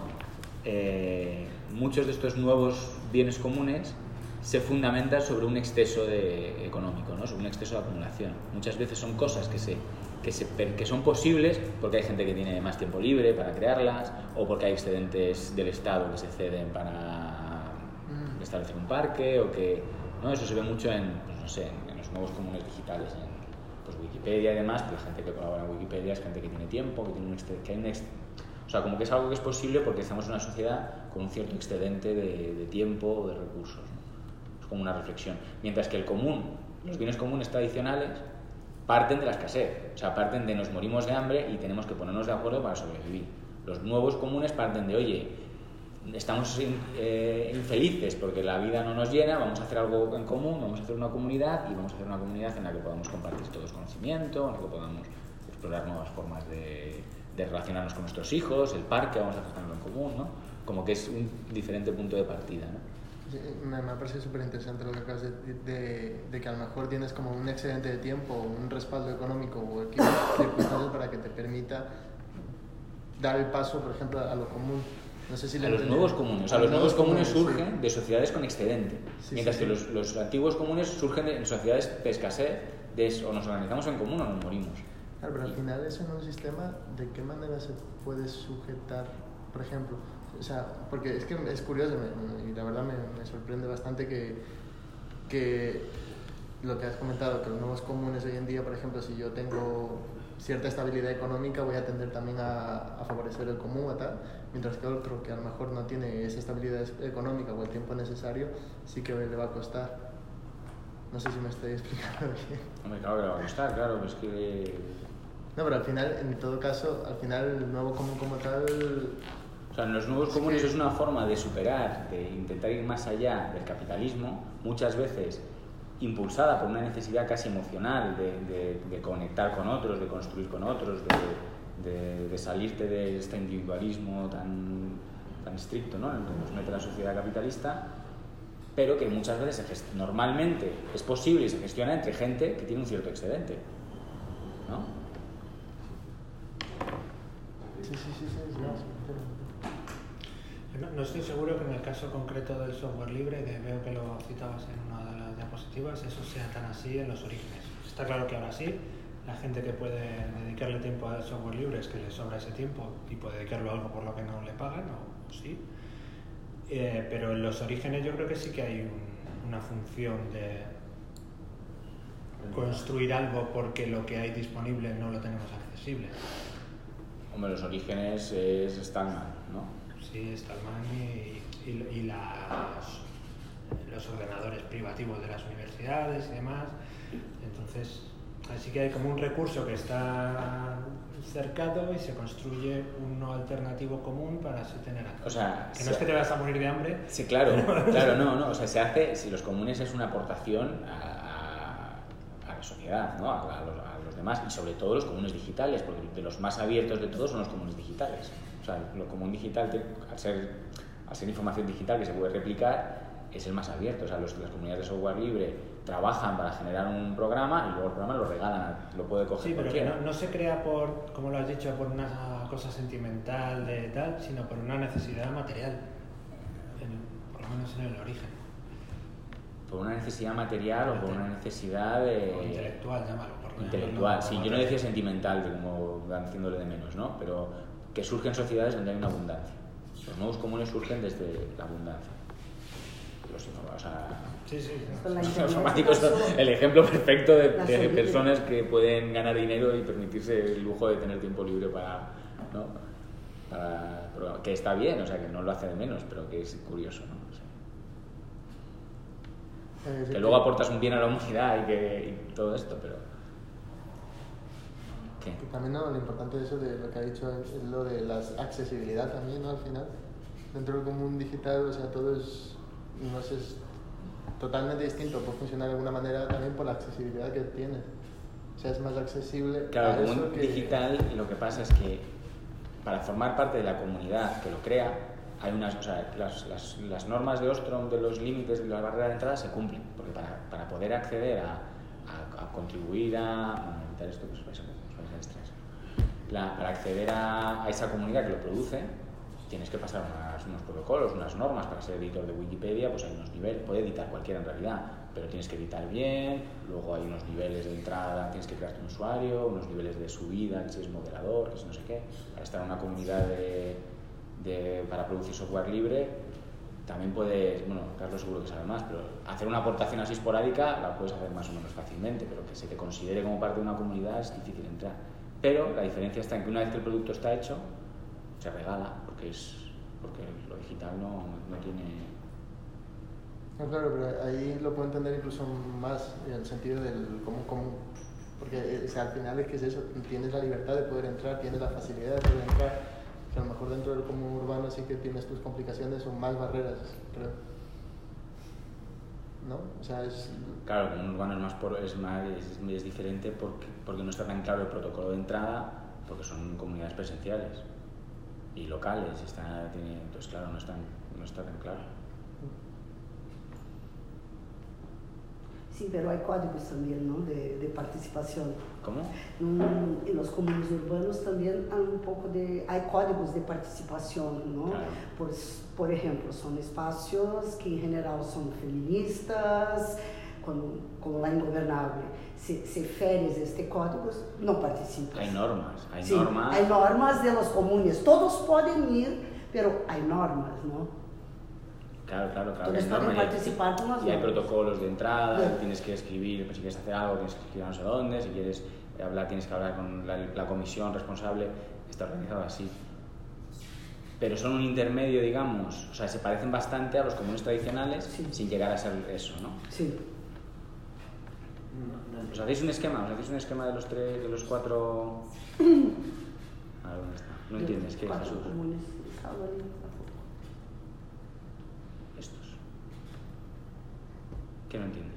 eh, muchos de estos nuevos bienes comunes se fundamentan sobre un exceso de, económico, ¿no? Sobre un exceso de acumulación. Muchas veces son cosas que, se, que, se, que son posibles porque hay gente que tiene más tiempo libre para crearlas o porque hay excedentes del Estado que se ceden para establecer un parque o que... ¿no? Eso se ve mucho en, pues, no sé, en los nuevos comunes digitales, en pues, Wikipedia y demás, pues gente que colabora en Wikipedia es gente que tiene tiempo, que, tiene un exced- que hay un ex- o sea, como que es algo que es posible porque estamos en una sociedad con un cierto excedente de, de tiempo o de recursos, ¿no? Es como una reflexión. Mientras que el común, los bienes comunes tradicionales, parten de la escasez, o sea, parten de nos morimos de hambre y tenemos que ponernos de acuerdo para sobrevivir. Los nuevos comunes parten de, oye, estamos eh, infelices porque la vida no nos llena, vamos a hacer algo en común, vamos a hacer una comunidad y vamos a hacer una comunidad en la que podamos compartir todos conocimiento, en la que podamos explorar nuevas formas de, de relacionarnos con nuestros hijos, el parque, vamos a hacerlo en común, ¿no? Como que es un diferente punto de partida, ¿no?
Sí, me, me parece súper interesante lo que acabas de decir, de, de que a lo mejor tienes como un excedente de tiempo, un respaldo económico o equipo circunstancias para que te permita dar el paso, por ejemplo, a lo común. No sé si
A
lo
los
entendí.
nuevos comunes, o sea,
A
los nuevos comunes surgen
sí.
de sociedades con excedente,
Sí,
mientras
sí,
que
sí.
los, los antiguos comunes surgen de, en sociedades de escasez, de eso, o nos organizamos en común o nos morimos.
Claro, pero al final eso en un sistema, ¿de qué manera se puede sujetar, por ejemplo? O sea, porque es que es curioso me- y la verdad me, me sorprende bastante que, que lo que has comentado, que los nuevos comunes hoy en día, por ejemplo, si yo tengo cierta estabilidad económica, voy a tender también a, a favorecer el común a tal, mientras que otro que a lo mejor no tiene esa estabilidad es- económica o el tiempo necesario, sí que le va a costar. No sé si me estoy explicando bien.
Hombre, claro que le va a costar, claro, pues que...
No, pero al final, en todo caso, al final el nuevo común como tal...
O sea, en los nuevos comunes es una forma de superar, de intentar ir más allá del capitalismo, muchas veces impulsada por una necesidad casi emocional de, de, de conectar con otros, de construir con otros, de, de, de salirte de este individualismo tan, tan estricto, ¿no?, en el que nos mete la sociedad capitalista, pero que muchas veces se gest- normalmente es posible y se gestiona entre gente que tiene un cierto excedente, ¿no?
Sí, sí, sí, sí, sí, no, sí.
No, no estoy seguro que en el caso concreto del software libre, que veo que lo citabas en una de las diapositivas, eso sea tan así en los orígenes. Está claro que ahora sí, la gente que puede dedicarle tiempo al software libre es que le sobra ese tiempo y puede dedicarlo a algo por lo que no le pagan, o, o sí. Eh, pero en los orígenes yo creo que sí que hay un, una función de construir algo porque lo que hay disponible no lo tenemos accesible.
Hombre, los orígenes es Stallman, ¿no?
Sí, Stallman y, y, y las, los ordenadores privativos de las universidades y demás. Entonces, así que hay como un recurso que está cercado y se construye uno alternativo común para así tener acceso.
O sea,
que no es que te vas a morir de hambre.
Sí, claro, claro, no, no. O sea, se hace, si los comunes es una aportación a, a, a la sociedad, ¿no? A, a, los, a los demás, y sobre todo los comunes digitales, porque de los más abiertos de todos son los comunes digitales. O sea, lo común digital, al ser, al ser información digital que se puede replicar, es el más abierto. O sea, los, las comunidades de software libre trabajan para generar un programa y luego el programa lo regalan, lo puede coger
sí, pero
cualquiera.
Que no, no se crea por, como lo has dicho, por una cosa sentimental de tal, sino por una necesidad material, en, por lo menos en el origen.
Por una necesidad material o por una necesidad de...
O intelectual, llámalo. Por
intelectual, sí. Yo no decía sentimental, de como haciéndole de menos, ¿no? Pero que surgen sociedades donde hay una abundancia. Los nuevos comunes surgen desde la abundancia. Los o sea,
sí, sí,
los informáticos son el ejemplo perfecto de, de personas que pueden ganar dinero y permitirse el lujo de tener tiempo libre para, ¿no? Para, que está bien, o sea, que no lo hace de menos, pero que es curioso, ¿no? O sea, que luego aportas un bien a la humanidad y, que, y todo esto, pero... ¿Qué?
Que también, ¿no? Lo importante de eso, de lo que ha dicho, es lo de la accesibilidad también, ¿no? Al final, dentro del común digital, o sea, todo es, no sé, es totalmente distinto, puede funcionar de alguna manera también por la accesibilidad que tiene. O sea, es más accesible.
Claro, el
común
común
que...
digital, lo que pasa es que para formar parte de la comunidad que lo crea, hay unas, o sea, las, las, las normas de Ostrom de los límites de la barrera de entrada se cumplen, porque para, para poder acceder a, a, a contribuir a... Bueno, evitar esto, pues vais a, os vais a distraer. La, para acceder a, a esa comunidad que lo produce, tienes que pasar unas, unos protocolos, unas normas. Para ser editor de Wikipedia, pues hay unos niveles, puede editar cualquiera en realidad, pero tienes que editar bien, luego hay unos niveles de entrada, tienes que crearte un usuario, unos niveles de subida, que si es moderador, que si no sé qué. Para estar en una comunidad de, de, para producir software libre, también puedes, bueno, Carlos seguro que sabe más, pero hacer una aportación así esporádica la puedes hacer más o menos fácilmente, pero que se te considere como parte de una comunidad es difícil entrar. Pero la diferencia está en que una vez que el producto está hecho, se regala, porque es porque lo digital no, no tiene...
No, claro, pero ahí lo puedo entender incluso más en el sentido del común común, porque o sea, al final es que es eso, tienes la libertad de poder entrar, tienes la facilidad de poder entrar, que a lo mejor dentro del común urbano sí que tienes tus complicaciones o más barreras, creo. ¿No? O sea, es...
Claro, el común urbano es más, por, es, más es, es diferente porque, porque no está tan claro el protocolo de entrada, porque son comunidades presenciales y locales, está, tiene, entonces claro, no, están, no está tan claro.
Sí, pero hay códigos también, ¿no? de, de participación.
¿Cómo?
Mm, en los comunes urbanos también hay un poco de, hay códigos de participación, ¿no?
Claro.
Por, por ejemplo, son espacios que en general son feministas, como, como la Ingobernable. Si, si feres este código, no participas.
Hay normas, hay
sí,
normas.
Hay normas de los comunes, todos pueden ir, pero hay normas, ¿no?
Claro, claro, claro.
Todos pueden
normas,
participar con las
y hay
normas.
protocolos de entrada,
Bien.
Tienes que escribir, pues, si quieres hacer algo, tienes que escribir a no sé dónde, si quieres hablar, tienes que hablar con la, la comisión responsable, está organizado así. Pero son un intermedio, digamos, o sea, se parecen bastante a los comunes tradicionales, sí, sin llegar a ser eso, ¿no?
Sí.
¿Os hacéis un esquema? ¿Os hacéis un esquema de los tres, de los cuatro? A ver, ¿dónde está? No entiendes, ¿qué es Jesús? Estos. ¿Qué no entiendes?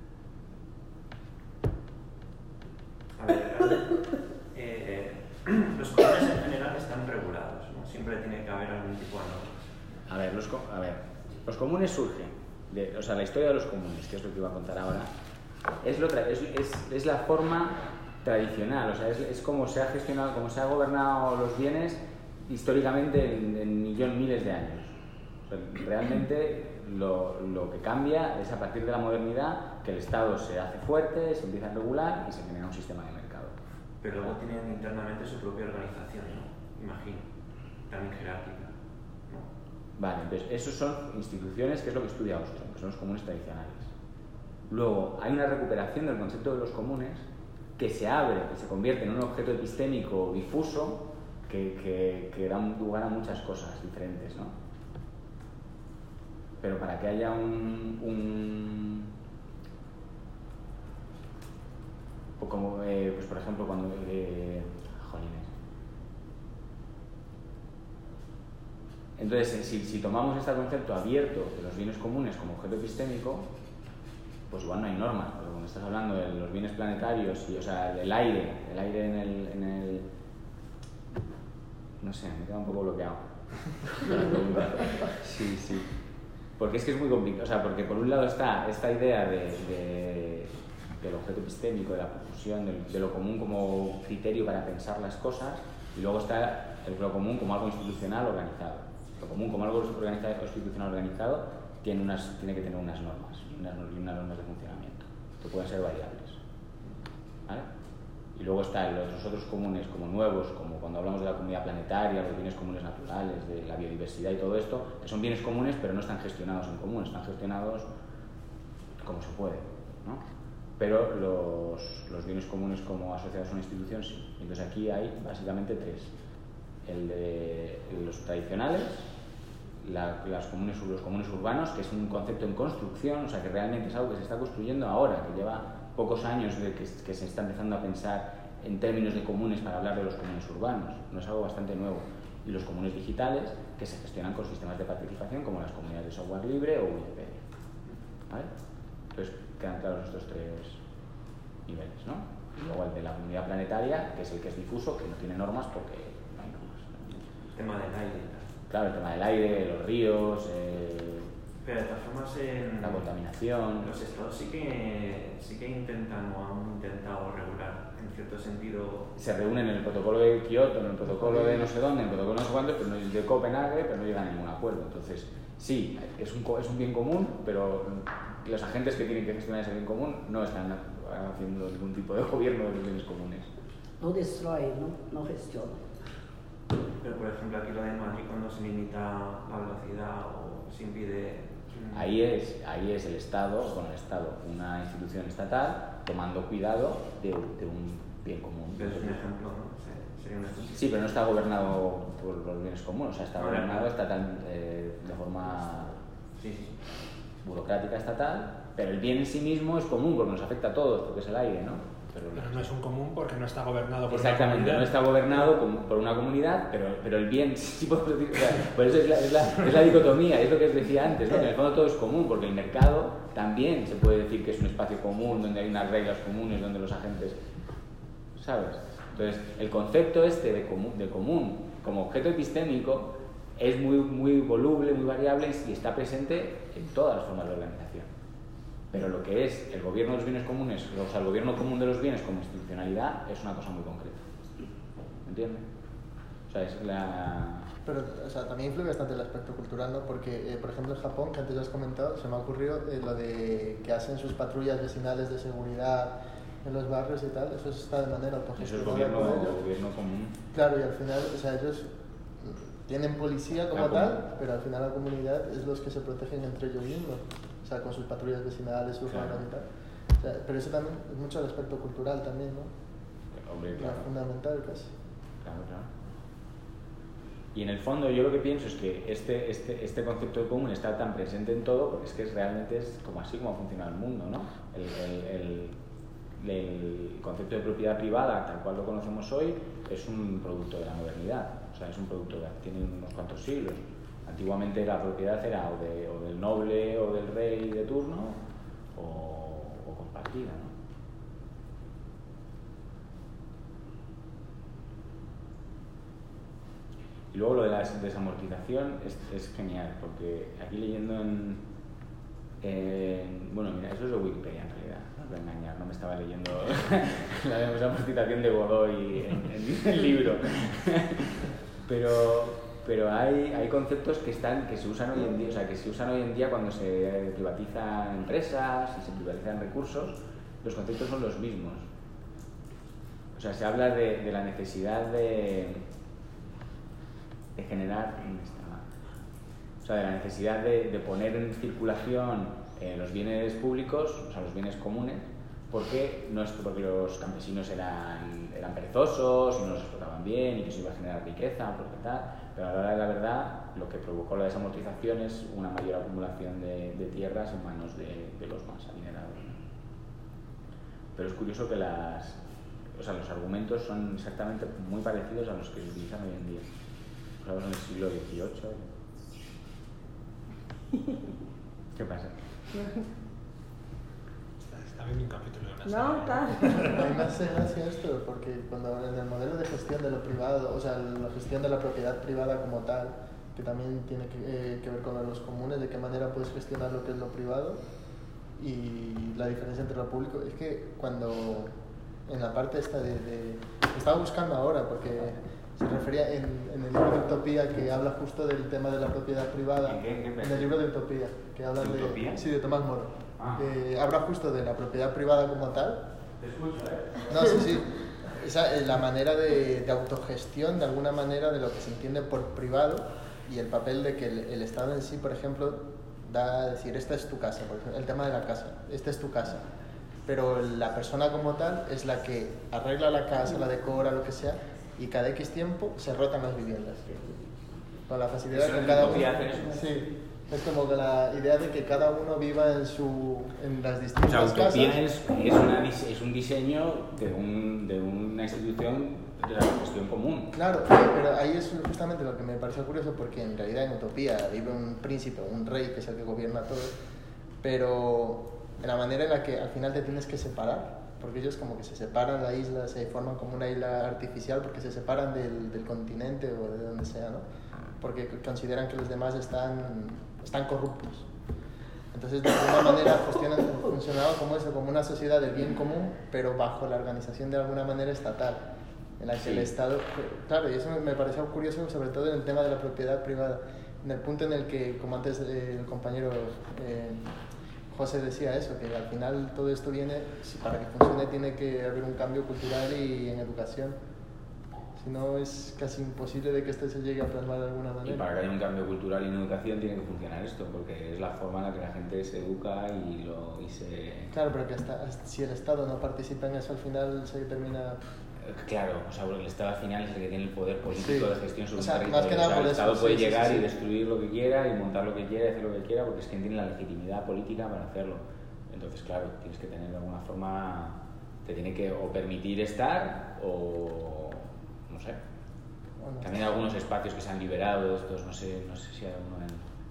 A ver, a ver eh, los comunes en general están regulados, ¿no? Siempre tiene que haber algún tipo de normas.
A ver, los, a ver, los comunes surgen, de, o sea, la historia de los comunes, que es lo que iba a contar ahora, es, lo tra es, es, es la forma tradicional, o sea, es, es como se ha gestionado, como se ha gobernado los bienes históricamente en, en millón, miles de años. O sea, realmente lo, lo que cambia es a partir de la modernidad que el Estado se hace fuerte, se empieza a regular y se genera un sistema de mercado.
Pero luego tienen internamente su propia organización, ¿no? Imagino, también jerárquica, ¿no?
Vale, entonces esos son instituciones, que es lo que estudia Ostrom, que son los comunes tradicionales. Luego hay una recuperación del concepto de los comunes que se abre, que se convierte en un objeto epistémico difuso que, que, que da lugar a muchas cosas diferentes, ¿no? Pero para que haya un... un o como, eh, pues por ejemplo, cuando... Eh, jolines. Entonces, si, si tomamos este concepto abierto de los bienes comunes como objeto epistémico, pues igual no hay normas, porque cuando estás hablando de los bienes planetarios, y, o sea, el aire, el aire en el, en el... No sé, me queda un poco bloqueado. Sí, sí. Porque es que es muy complicado, o sea, porque por un lado está esta idea de, de, del objeto epistémico, de la profusión, de, de lo común como criterio para pensar las cosas, y luego está el, lo común como algo institucional organizado. Lo común como algo organizado, institucional organizado tiene, unas, tiene que tener unas normas, unas, unas normas de funcionamiento, que pueden ser variables. ¿Vale? Y luego están los otros comunes como nuevos, como cuando hablamos de la comunidad planetaria, los bienes comunes naturales, de la biodiversidad y todo esto, que son bienes comunes pero no están gestionados en común, están gestionados como se puede, ¿no? Pero los, los bienes comunes como asociados a una institución sí. Entonces aquí hay básicamente tres. El de los tradicionales, la, las comunes, los comunes urbanos, que es un concepto en construcción, o sea que realmente es algo que se está construyendo ahora, que lleva pocos años de que, que se está empezando a pensar en términos de comunes para hablar de los comunes urbanos, no es algo bastante nuevo. Y los comunes digitales, que se gestionan con sistemas de participación como las comunidades de software libre o Wikipedia. ¿Vale? Entonces quedan claros estos tres niveles, ¿no? Y luego el de la comunidad planetaria, que es el que es difuso, que no tiene normas porque no hay normas, ¿no?
El tema del aire.
Claro, el tema del aire, los ríos, eh,
pero de todas formas en
la contaminación.
Los estados sí que sí que intentan o han intentado regular en cierto sentido.
Se reúnen en el protocolo de Kioto, en el protocolo de no sé dónde, en el protocolo no sé cuánto, pero no, de Copenhague, pero no llegan a ningún acuerdo. Entonces, sí, es un, es un bien común, pero los agentes que tienen que gestionar ese bien común no están haciendo ningún tipo de gobierno de los bienes comunes.
No destruye, no, no gestiona.
Pero por ejemplo aquí lo de Madrid, cuando se limita la velocidad o se impide...
Ahí es, ahí es el Estado, bueno, el Estado, una institución estatal, tomando cuidado de, de un bien común.
Pero es un ejemplo, ¿no? Sería un ejemplo.
Sí, pero no está gobernado por los bienes comunes, o sea, está
no,
gobernado
no.
estatal, eh, de forma
sí, sí.
burocrática estatal, pero el bien en sí mismo es común porque nos afecta a todos, porque es el aire, ¿no?
Pero, pero no es un común porque no está gobernado por
Exactamente,
una comunidad.
no está gobernado como por una comunidad, pero, pero el bien sí podemos decir, o sea, por eso es la, es, la, es la dicotomía, es lo que os decía antes, ¿no? Que en el fondo todo es común, porque el mercado también se puede decir que es un espacio común, donde hay unas reglas comunes, donde los agentes, ¿sabes? Entonces, el concepto este de común, de común como objeto epistémico es muy, muy voluble, muy variable y está presente en todas las formas de organización. Pero lo que es el gobierno de los bienes comunes, o sea, el gobierno común de los bienes como institucionalidad es una cosa muy concreta. ¿Entiendes? O sea, es la...
Pero, o sea, también influye bastante el aspecto cultural, ¿no? Porque, eh, por ejemplo, en Japón, que antes has comentado, se me ha ocurrido eh, lo de que hacen sus patrullas vecinales de seguridad en los barrios y tal, eso está de manera autogestionada.
Eso es gobierno, gobierno común.
Claro, y al final, o sea, ellos tienen policía como
claro,
tal,
como...
pero al final la comunidad es los que se protegen entre ellos mismos. O sea, con sus patrullas vecinales, sus
claro.
y tal. O sea, pero eso también es mucho el aspecto cultural también, ¿no?
Hombre, claro.
Es fundamental casi.
Claro, claro. Y en el fondo yo lo que pienso es que este, este, este concepto de común está tan presente en todo porque es que realmente es como así como funciona el mundo, ¿no? El, el, el, el concepto de propiedad privada, tal cual lo conocemos hoy, es un producto de la modernidad. O sea, es un producto que tiene unos cuantos siglos. Antiguamente la propiedad era o, de, o del noble o del rey de turno o, o compartida, ¿no? Y luego lo de la desamortización es, es genial, porque aquí leyendo en, Eh, bueno, mira, eso es de Wikipedia en realidad, no os voy a engañar, no me estaba leyendo la famosa citación de Godoy en, en el libro. pero pero hay, hay conceptos que están que se usan hoy en día, o sea, que se usan hoy en día cuando se privatizan empresas y se privatizan recursos, los conceptos son los mismos. O sea, se habla de, de la necesidad de, de generar, ¿dónde estaba? O sea, de la necesidad de, de poner en circulación eh, los bienes públicos, o sea, los bienes comunes, porque, no es, porque los campesinos eran, eran perezosos y no los explotaban bien y que eso iba a generar riqueza, porque tal, pero a la hora de la verdad lo que provocó la desamortización es una mayor acumulación de, de tierras en manos de, de los más adinerados. Pero es curioso que las, o sea, los argumentos son exactamente muy parecidos a los que se utilizan hoy en día. Estamos en el siglo dieciocho. ¿Qué pasa?
Está bien un capítulo de una
No, está.
A mí me hace gracia esto, porque cuando en el modelo de gestión de lo privado, o sea, la gestión de la propiedad privada como tal, que también tiene que, eh, que ver con los comunes, de qué manera puedes gestionar lo que es lo privado y la diferencia entre lo público, es que cuando en la parte esta de... de estaba buscando ahora, porque se refería en, en el libro de Utopía, que habla justo del tema de la propiedad privada.
¿En qué, qué
en el libro de Utopía, que habla de...
¿Utopía?
Sí, de Tomás Moro.
Ah.
Eh, habla justo de la propiedad privada como tal.
Te escucho, ¿eh?
No, sí, sí. Esa es la manera de, de autogestión, de alguna manera, de lo que se entiende por privado y el papel de que el, el Estado en sí, por ejemplo, da a decir, esta es tu casa, por ejemplo, el tema de la casa, esta es tu casa. Pero la persona como tal es la que arregla la casa, la decora, lo que sea, y cada X tiempo se rotan las viviendas. Con la facilidad
¿Eso
que
en
cada uno...
Utopía hacen eso?
Sí. Es como que la idea de que cada uno viva en, su, en las
O
distintas
sea, Utopía
casas.
es, es, una, es un diseño de, un, de una institución de la gestión común.
Claro, pero ahí es justamente lo que me pareció curioso, porque en realidad en Utopía vive un príncipe, un rey, que es el que gobierna todo, pero en la manera en la que al final te tienes que separar, porque ellos como que se separan la isla, se forman como una isla artificial, porque se separan del, del continente o de donde sea, ¿no? Porque consideran que los demás están, están corruptos. Entonces, de alguna manera, funcionan, funcionaba como eso, como una sociedad del bien común, pero bajo la organización de alguna manera estatal, en la que
Sí.
el Estado... Claro, y eso me, me pareció curioso, sobre todo en el tema de la propiedad privada, en el punto en el que, como antes eh, el compañero eh, José decía eso, que al final todo esto viene, si para que funcione tiene que haber un cambio cultural y en educación. Si no, es casi imposible de que esto se llegue a plasmar de alguna manera.
Y para que haya un cambio cultural y en educación tiene que funcionar esto, porque es la forma en la que la gente se educa y, lo, y se...
Claro, pero que hasta, hasta si el Estado no participa en eso, al final se termina...
Claro, o sea, porque el Estado al final es el que tiene el poder político
Sí.
de gestión sobre
O sea,
un territorio.
más que nada
O sea,
por
el
eso,
Estado puede
sí, sí,
llegar
sí,
y
sí.
destruir lo que quiera y montar lo que quiera y hacer lo que quiera, porque es quien tiene la legitimidad política para hacerlo. Entonces, claro, tienes que tener de alguna forma, te tiene que o permitir estar o no sé.
Bueno,
También hay algunos espacios que se han liberado de estos, no sé, no sé si hay uno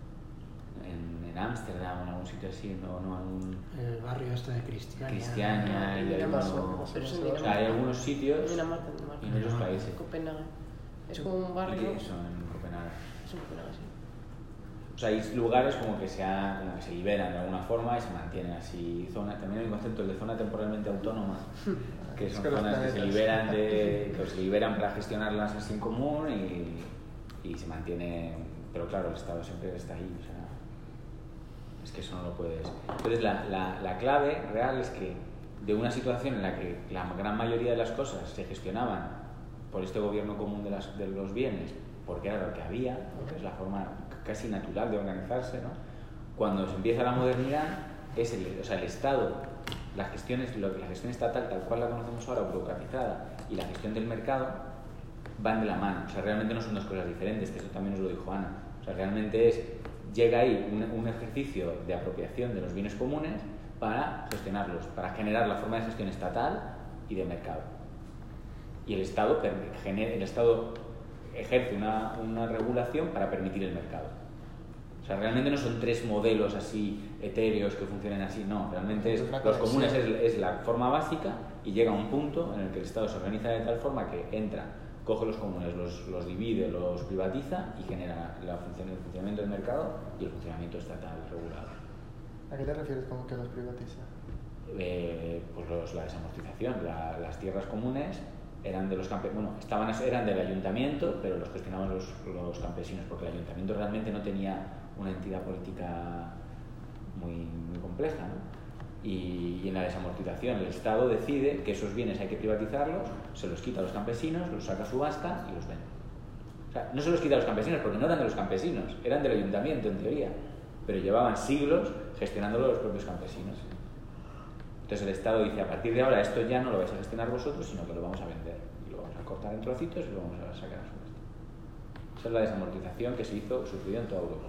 en en Ámsterdam o en algún sitio así, no, no algún
El barrio este de Cristiania.
Cristiania y hay,
¿Qué pasó?
alguno-
¿Cómo se
Pero es en
llama?
o sea, hay algunos sitios
Dinamarca, Dinamarca.
y en otros países.
Copenhague. Es como un
¿Y
barrio.
qué son en Copenhague?
Es en Copenhague, sí.
O sea, hay lugares como que, se ha- como que se liberan de alguna forma y se mantienen así. Zona, también hay un concepto de zona temporalmente autónoma, que son
que los
zonas que se,
planetas.
liberan de, que se liberan para gestionarlas así en común y, y se mantiene. Pero claro, el Estado siempre está ahí. O sea, es que eso no lo puedes. Entonces, la, la, la clave real es que de una situación en la que la gran mayoría de las cosas se gestionaban por este gobierno común de, las, de los bienes, porque era lo que había, porque es la forma casi natural de organizarse, ¿no? Cuando se empieza la modernidad, es el, o sea, el Estado, la gestión, es, lo, la gestión estatal tal cual la conocemos ahora, burocratizada, y la gestión del mercado van de la mano. O sea, realmente no son dos cosas diferentes, que eso también nos lo dijo Ana. O sea, realmente es, llega ahí un, un ejercicio de apropiación de los bienes comunes para gestionarlos, para generar la forma de gestión estatal y de mercado. Y el Estado, genera, el Estado ejerce una, una regulación para permitir el mercado. O sea, realmente no son tres modelos así etéreos que funcionen así, no, realmente es, los comunes es, es la forma básica y llega a un punto en el que el Estado se organiza de tal forma que entra, coge los comunes, los, los divide, los privatiza y genera la función, el funcionamiento del mercado y el funcionamiento estatal regulado.
¿A qué te refieres con que los privatiza?
Eh, pues los, la desamortización. La, las tierras comunes eran de los campe bueno, estaban, eran del ayuntamiento, pero los gestionaban los, los campesinos, porque el ayuntamiento realmente no tenía una entidad política muy, muy compleja, ¿no? Y, y en la desamortización el Estado decide que esos bienes hay que privatizarlos, se los quita a los campesinos, los saca a subasta y los vende. O sea, no se los quita a los campesinos porque no eran de los campesinos, eran del ayuntamiento en teoría, pero llevaban siglos gestionándolo los propios campesinos. Entonces el Estado dice, a partir de ahora esto ya no lo vais a gestionar vosotros, sino que lo vamos a vender. Y lo vamos a cortar en trocitos y lo vamos a sacar a subasta. Esa es la desamortización que se hizo, sucedió en toda Europa.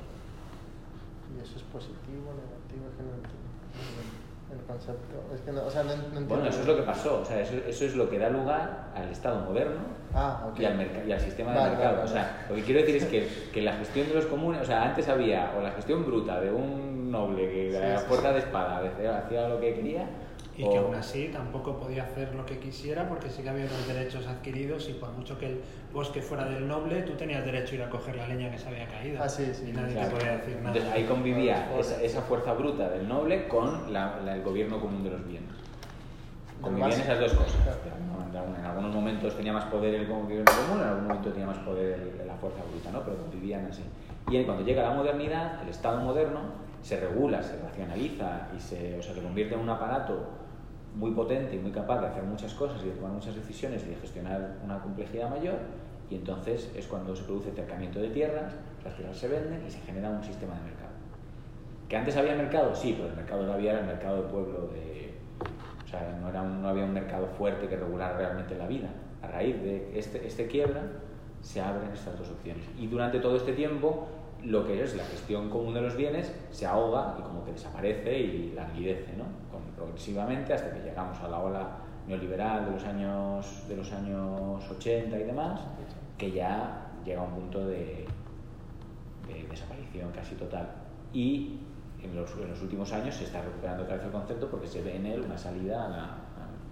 ¿Y eso es positivo, negativo? Es que no entiendo el concepto. Es que no, o sea, no, no entiendo.
Bueno, eso es lo que pasó. O sea, eso, eso es lo que da lugar al Estado moderno
ah, okay.
y, al y al sistema de
vale,
mercado.
vale, vale.
O sea, lo que quiero decir es que, que la gestión de los comunes, o sea, antes había o la gestión bruta de un noble que
sí,
a
sí,
puerta
sí.
de espada hacía, hacía lo que quería.
Y que aún así tampoco podía hacer lo que quisiera porque sí que había unos derechos adquiridos y por mucho que el bosque fuera del noble, tú tenías derecho a ir a coger la leña que se había caído.
Ah, sí, sí,
y nadie
claro.
te podía decir nada.
Entonces ahí convivía esa, esa fuerza bruta del noble con la, la, el gobierno común de los bienes. Convivían esas dos cosas. Claro. En algunos momentos tenía más poder el gobierno común, en algún momento tenía más poder el, la fuerza bruta, ¿no? Pero convivían así. Y cuando llega la modernidad, el Estado moderno se regula, se racionaliza y se, o sea, se convierte en un aparato muy potente y muy capaz de hacer muchas cosas y de tomar muchas decisiones y de gestionar una complejidad mayor, y entonces es cuando se produce cercamiento de tierras, las tierras se venden y se genera un sistema de mercado. ¿Que antes había mercado? Sí, pero el mercado que había era el mercado de pueblo, de, o sea, no, era un, no había un mercado fuerte que regulara realmente la vida. A raíz de este, este quiebra se abren estas dos opciones, y durante todo este tiempo lo que es la gestión común de los bienes se ahoga y como que desaparece y languidece, ¿no? Con, progresivamente hasta que llegamos a la ola neoliberal de los años de los años ochenta y demás, que ya llega a un punto de, de desaparición casi total, y en los, en los últimos años se está recuperando otra vez el concepto porque se ve en él una salida a la, a...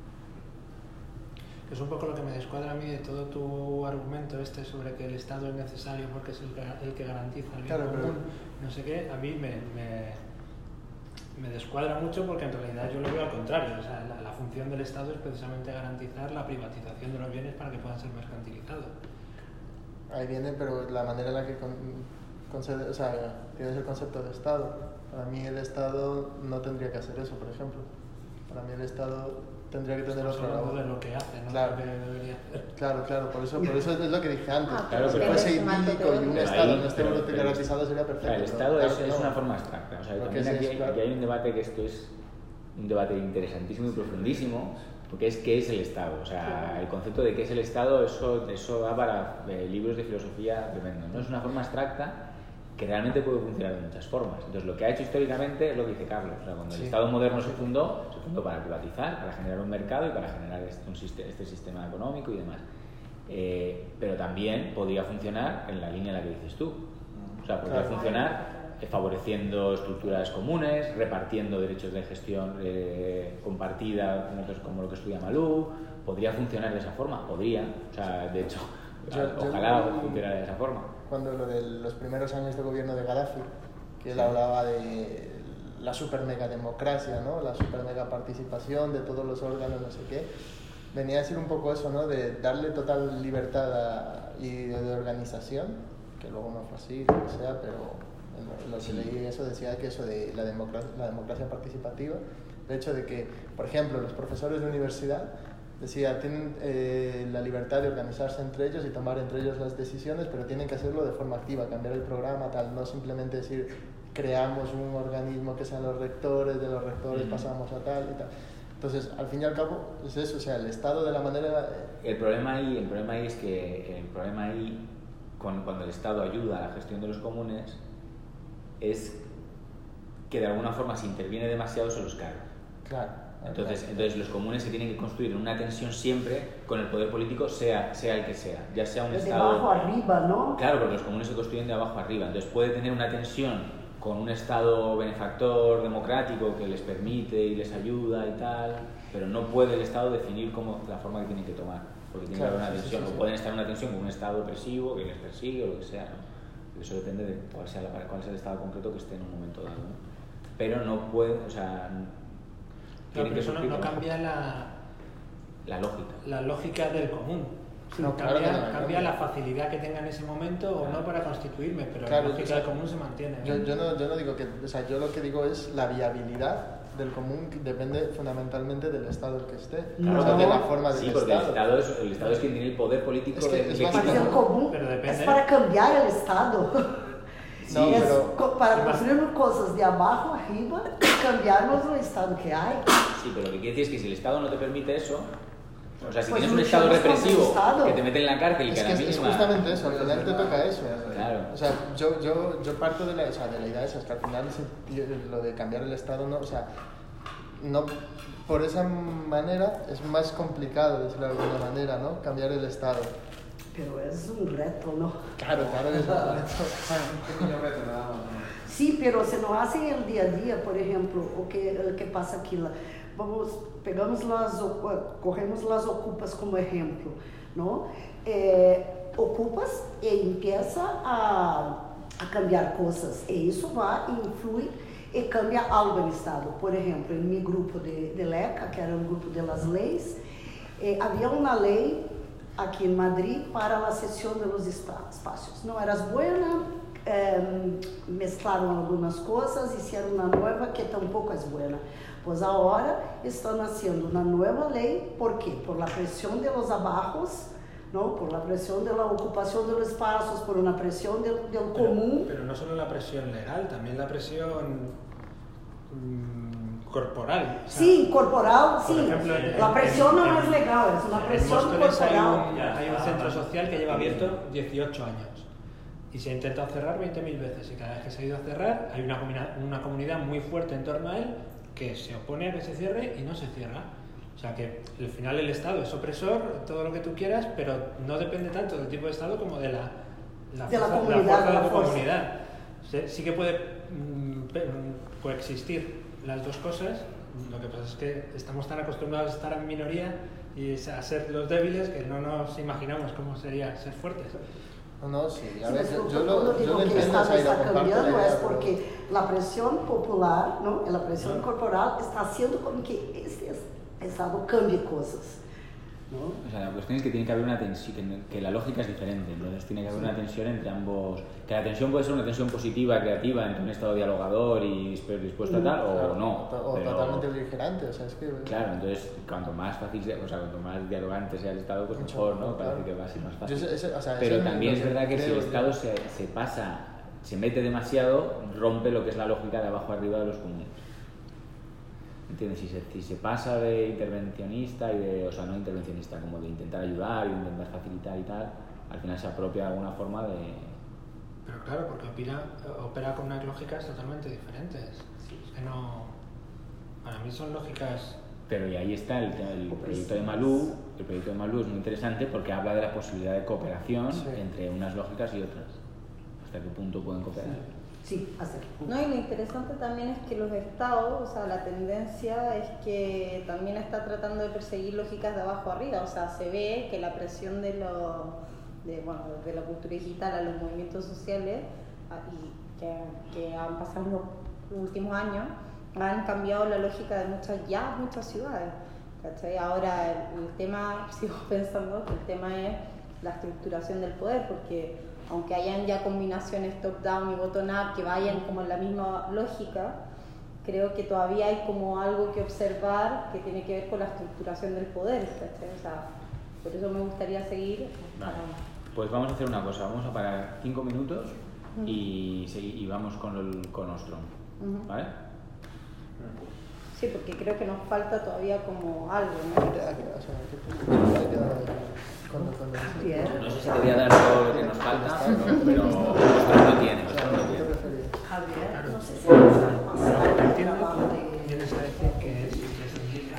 Es un poco lo que me descuadra a mí de todo tu argumento este sobre que el Estado es necesario porque es el que, el que garantiza el bien
claro,
común,
pero...
no sé qué, a mí me, me, me descuadra mucho porque en realidad yo lo veo al contrario. O sea, la, la función del Estado es precisamente garantizar la privatización de los bienes para que puedan ser mercantilizados.
Ahí viene, pero la manera en la que con, concede, o sea, tienes el concepto de Estado. Para mí el Estado no tendría que hacer eso, por ejemplo. Para mí el Estado tendría que tener
Estamos
otro
hablando
lado.
de lo que hace, no
claro.
de lo que debería hacer.
Claro, claro, por eso, por eso es lo que dije antes.
Ah,
claro,
si
pero
fuese
es más
idílico y un
pero
Estado
ahí,
no esté
pero-
garantizado sería perfecto.
O sea, el
pero
Estado
claro
es,
que
es
no.
una forma abstracta. O sea,
Porque
también
sí,
aquí,
claro.
aquí hay un debate que esto es un debate interesantísimo y profundísimo, porque es qué es el Estado. O sea,
Claro.
el concepto de qué es el Estado, eso, eso da para eh, libros de filosofía tremendo, ¿no? Es una forma abstracta que realmente puede funcionar de muchas formas. Entonces, lo que ha hecho históricamente es lo que dice Carlos. O sea, cuando
Sí.
el Estado moderno se fundó, se fundó para privatizar, para generar un mercado y para generar este, un siste- este sistema económico y demás. Eh, pero también podría funcionar en la línea en la que dices tú. O sea, podría
Claro.
funcionar eh, favoreciendo estructuras comunes, repartiendo derechos de gestión eh, compartida, como, que- como lo que estudia Malú. Podría funcionar de esa forma, podría. O sea, de hecho,
Yo- yo-
ojalá funcionara de esa forma.
Cuando lo de los primeros años de gobierno de Gaddafi, que él hablaba de la super mega democracia, ¿no? La super mega participación de todos los órganos, no sé qué, venía a decir un poco eso, ¿no? De darle total libertad a, y de, de organización, que luego no fue así, lo que sea, pero en lo, lo que leí eso decía que eso de la democracia, la democracia participativa, el hecho de que, por ejemplo, los profesores de universidad decía, tienen eh, la libertad de organizarse entre ellos y tomar entre ellos las decisiones, pero tienen que hacerlo de forma activa, cambiar el programa, tal, no simplemente decir, creamos un organismo que sean los rectores, de los rectores
Mm.
pasamos a tal y tal. Entonces, al fin y al cabo, es eso, o sea, el Estado de la manera...
El problema ahí, el problema ahí es que el problema ahí, con, cuando el Estado ayuda a la gestión de los comunes, es que de alguna forma se interviene demasiado se los carga.
Claro.
Entonces, entonces los comunes se tienen que construir en una tensión siempre con el poder político, sea, sea el que sea, ya sea un
De
Estado...
abajo arriba, ¿no?
Claro, porque los comunes se construyen de abajo arriba, entonces puede tener una tensión con un Estado benefactor, democrático, que les permite y les ayuda y tal, pero no puede el Estado definir cómo, la forma que tienen que tomar, porque tiene
Claro,
que haber una
sí,
tensión,
sí, sí,
o
sí.
pueden estar en una tensión con un Estado opresivo que les persigue o lo que sea, ¿no? Eso depende de cuál sea, la, cuál sea el Estado concreto que esté en un momento dado, ¿no? pero no puede, o sea,
Claro, pero eso no, no cambia la,
la lógica.
La lógica del común.
Sí, no,
cambia,
claro que no,
cambia la facilidad que tenga en ese momento o no para constituirme, pero
claro,
la lógica
o sea,
del común se mantiene.
Yo, yo, no, yo no digo que, o sea, yo lo que digo es la viabilidad del común que depende fundamentalmente del Estado el que esté,
Claro,
o sea,
no.
de la forma del
Sí, porque
Estado.
el Estado es, el Estado es quien tiene el poder político
Es que
de,
es
de
más-
Mas o comum
Pero depende.
é para cambiar o Estado.
No,
É
pero-
co- para construir cosas de abajo arriba y cambiarnos el Estado que hay.
Sí, pero lo que quiere decir es que si el Estado no te permite eso, o sea, si
Pues
tienes un
luchemos
Estado
contra el
represivo
Estado.
que te mete en la cárcel y
Es
que a
que
la
es, es
mínima...
justamente eso, al final te toca eso.
Claro.
O sea, yo, yo, yo parto de la, o sea, de la idea esa, es que al final ese- lo de cambiar el Estado, no, o sea, no, por esa manera es más complicado, decirlo de alguna manera, ¿no? Cambiar el Estado.
Pero es un reto, ¿no?
Claro, claro que es un reto.
Un pequeño reto nada más. ¿no?
Sí, pero se no hace en el día a día, por ejemplo, o que, o que pasa aquí, lá. Vamos, pegamos las, ocu- cogemos las ocupas como ejemplo, ¿no? Eh, ocupas e empieza a, a cambiar cosas, e isso vai e influi e cambia algo no Estado. Por exemplo, em meu grupo de, de LECA, que era o grupo de las leis, eh, havia uma lei aqui em Madrid para a cessão dos espaços. Não era buena. Eh, mezclaram algumas coisas, hicieron uma nova que tampouco é boa. Pois agora estão nascendo uma nova lei, ¿por quê? Por la pressão de los abajos, ¿no? Por la pressão de la ocupação de los espaços, por uma pressão del, del
Pero,
común.
pero no solo la presión legal, también la presión mm, corporal. O sea,
Sim, corporal,
por
sim.
ejemplo, en-
La pressão
en-
não
en-
é legal, é uma
En
pressão
Móstoles hay
corporal.
un, hay un centro social que lleva abierto dieciocho años y se ha intentado cerrar veinte mil veces y cada vez que se ha ido a cerrar hay una, comuna- una comunidad muy fuerte en torno a él que se opone a que se cierre y no se cierra. O sea que al final el Estado es opresor, todo lo que tú quieras, pero no depende tanto del tipo de Estado como de la, la,
De la
fuerza,
comunidad,
fuerza de
la
tu
fuerza.
comunidad. Sí, sí que puede mm, pe- mm, coexistir las dos cosas. Lo que pasa es que estamos tan acostumbrados a estar en minoría y a ser los débiles que no nos imaginamos cómo sería ser fuertes.
No, no, sí, a
Sí,
ver,
mas
yo,
cuando
yo lo, yo
digo
lo
que el
entiendo,
Estado
o sea, y lo
está
comparto la
cambiando
idea,
es
pero-
porque la presión popular, ¿no? La presión
No.
corporal está haciendo como que este Estado cambie cosas, ¿no?
O sea, la cuestión es que tiene que haber una tensión, que, que la lógica es diferente, entonces tiene que haber una tensión entre ambos, que la tensión puede ser una tensión positiva, creativa, entre un estado dialogador y disp- dispuesto a tal,
Claro,
o no.
o
pero-
totalmente beligerante, o sea, es que...
Claro, entonces cuanto más fácil sea, o sea, cuanto más dialogante sea el Estado, pues
Mucho
mejor,
mejor,
¿no? Parece
claro.
que va a ser más
Yo
fácil.
ese- ese- o sea,
Pero
eso
también
lo
es verdad que si el
creo yo.
Estado se, se pasa, se mete demasiado, rompe lo que es la lógica de abajo arriba de los comunes. ¿Entiendes? Si se, si se pasa de intervencionista y de, o sea, no intervencionista, como de intentar ayudar y de intentar facilitar y tal, al final se apropia de alguna forma de...
Pero claro, porque opera, opera con unas lógicas totalmente diferentes. Es que no... Para mí son lógicas...
Pero y ahí está el, el proyecto de Malú. El proyecto de Malú es muy interesante porque habla de la posibilidad de cooperación
Sí.
entre unas lógicas y otras. ¿Hasta qué punto pueden cooperar?
Sí, hasta aquí.
No, y lo interesante también es que los estados, o sea, la tendencia es que también está tratando de perseguir lógicas de abajo arriba, o sea, se ve que la presión de, lo, de, bueno, de la cultura digital a los movimientos sociales a- y que, que han pasado en los últimos años han cambiado la lógica de muchas, ya muchas ciudades, ¿cachai? Ahora el, el tema, sigo pensando que el tema es la estructuración del poder, porque aunque hayan ya combinaciones top-down y bottom-up que vayan como en la misma lógica, creo que todavía hay como algo que observar que tiene que ver con la estructuración del poder, ¿cachai? O sea, por eso me gustaría seguir.
Vale. Pues vamos a hacer una cosa, vamos a parar cinco minutos y, segui- y vamos con el con Ostrom,
Ujú.
¿vale?
Sí, porque creo que nos falta todavía como algo, ¿no?
O sea, que- cuando- cuando-
Bien.
No sé si te voy a dar todo lo que nos falta, pero, pero Ostrom lo tiene, Ostrom lo
¿Qué
tiene.
preferís?
Javier, no sé si vamos a pasar
Entiendo
la parte
que
de-
vienes a decir que es imprescindible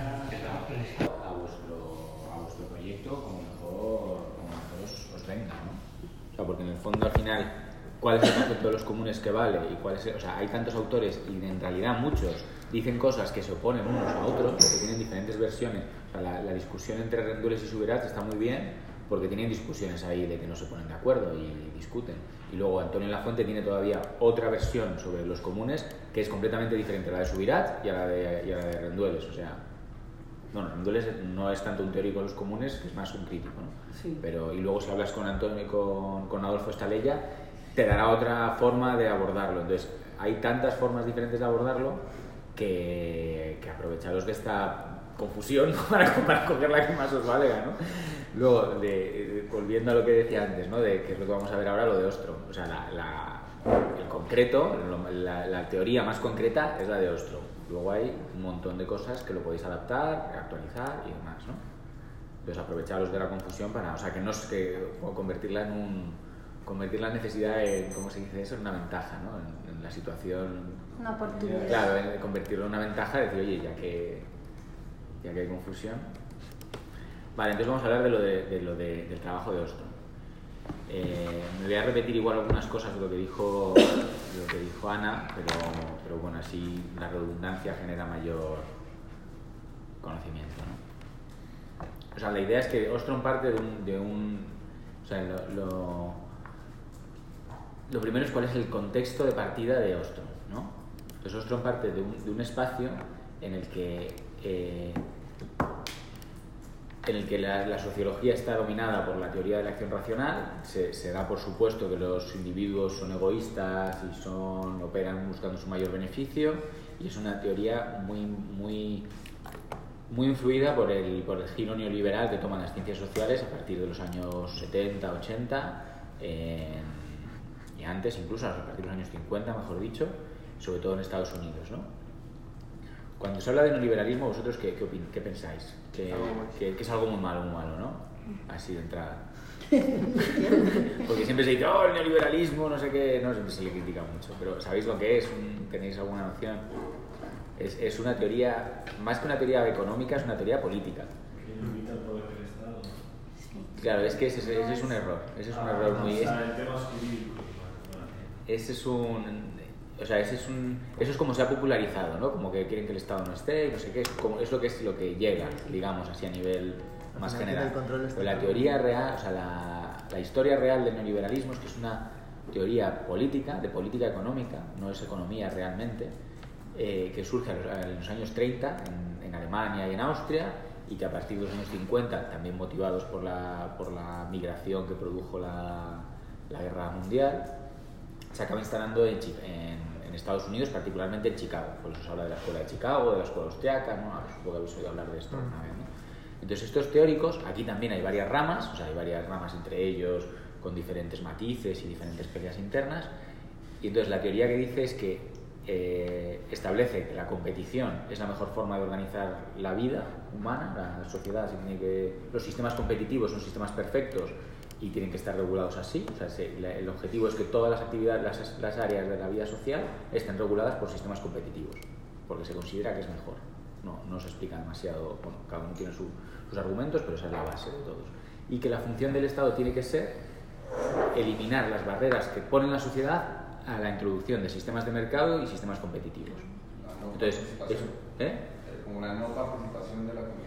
a vuestro, a vuestro proyecto como mejor, como mejor os, os venga, ¿no? O sea, porque en el fondo al final, ¿cuál es el concepto de los comunes que vale? Y cuál es el- o sea, hay tantos autores y en realidad muchos dicen cosas que se oponen unos a otros, que tienen diferentes versiones. O sea, la, la discusión entre Rendueles y Subirats está muy bien, porque tienen discusiones ahí de que no se ponen de acuerdo y discuten. Y luego Antonio Lafuente tiene todavía otra versión sobre los comunes que es completamente diferente a la de Subirats y a la de, y a la de Rendueles. O sea, bueno, Rendueles no es tanto un teórico de los comunes, que es más un crítico, ¿no?
Sí.
Pero, y luego si hablas con Antonio y con, con Adolfo Estalella, te dará otra forma de abordarlo. Entonces, hay tantas formas diferentes de abordarlo que, que aprovecharos de esta confusión, ¿no? para, para coger la que más os valga, ¿no? Luego, de, de, volviendo a lo que decía antes, ¿no? De que es lo que vamos a ver ahora, lo de Ostrom. O sea, la, la, el concreto, la, la teoría más concreta es la de Ostrom. Luego hay un montón de cosas que lo podéis adaptar, actualizar y demás, ¿no? Entonces, aprovecharos de la confusión para, o sea, que no es que o convertirla en un, convertir la necesidad en, ¿cómo se dice eso? En una ventaja, ¿no? En, en la situación.
Una oportunidad.
Claro, en convertirlo en una ventaja, decir, oye, ya que, ya que hay confusión. Vale, entonces vamos a hablar de lo, de, de lo de, del trabajo de Ostrom. Eh, me voy a repetir igual algunas cosas de lo que dijo, de lo que dijo Ana, pero, pero bueno, así la redundancia genera mayor conocimiento, ¿no? O sea, la idea es que Ostrom parte de un... De un o sea, lo, lo, lo primero es cuál es el contexto de partida de Ostrom, ¿no? Entonces Ostrom parte de un, de un espacio en el que... Eh, en el que la, la sociología está dominada por la teoría de la acción racional. Se, se da por supuesto que los individuos son egoístas y son, operan buscando su mayor beneficio, y es una teoría muy, muy, muy influida por el, por el giro neoliberal que toman las ciencias sociales a partir de los años setenta, ochenta, eh, y antes incluso, a partir de los años cincuenta, mejor dicho, sobre todo en Estados Unidos, ¿no? Cuando se habla de neoliberalismo, ¿vosotros qué, qué, opin- qué pensáis? Que, que, que es algo muy malo, muy malo, ¿no? Así de entrada. Porque siempre se dice, oh, el neoliberalismo, no sé qué, no, siempre se le critica mucho, pero ¿sabéis lo que es? ¿Tenéis alguna noción? Es, es una teoría, más que una teoría económica, es una teoría política.
Que limita el poder del Estado.
Claro, es que ese, ese es un error, ese es un error muy...
O sea, en temas jurídicos.
Ese es un... O sea, ese es un, eso es como se ha popularizado, ¿no? Como que quieren que el Estado no esté, y no sé qué, es, como, es lo que es lo que llega, digamos, así a nivel más general. Pero la teoría real, o sea, la, la historia real del neoliberalismo es que es una teoría política, de política económica, no es economía realmente, eh, que surge en los años treinta en, en Alemania y en Austria, y que a partir de los años cincuenta, también motivados por la, por la migración que produjo la, la Guerra Mundial, se acaba instalando en, en en Estados Unidos, particularmente en Chicago. Por eso se habla de la escuela de Chicago, de la escuela austriaca, ¿no? Supongo que habéis oído hablar de esto una vez, ¿no? Entonces estos teóricos, aquí también hay varias ramas, o sea, hay varias ramas entre ellos con diferentes matices y diferentes peleas internas, y entonces la teoría que dice es que eh, establece que la competición es la mejor forma de organizar la vida humana, la sociedad, se tiene que, los sistemas competitivos son sistemas perfectos y tienen que estar regulados así. O sea, se, la, el objetivo es que todas las actividades, las, las áreas de la vida social estén reguladas por sistemas competitivos, porque se considera que es mejor. No, no se explica demasiado, bueno, cada uno tiene su, sus argumentos, pero esa es la base de todos. Y que la función del Estado tiene que ser eliminar las barreras que pone la sociedad a la introducción de sistemas de mercado y sistemas competitivos.
No
Entonces, eso, ¿eh?
Como una no participación de la comunidad.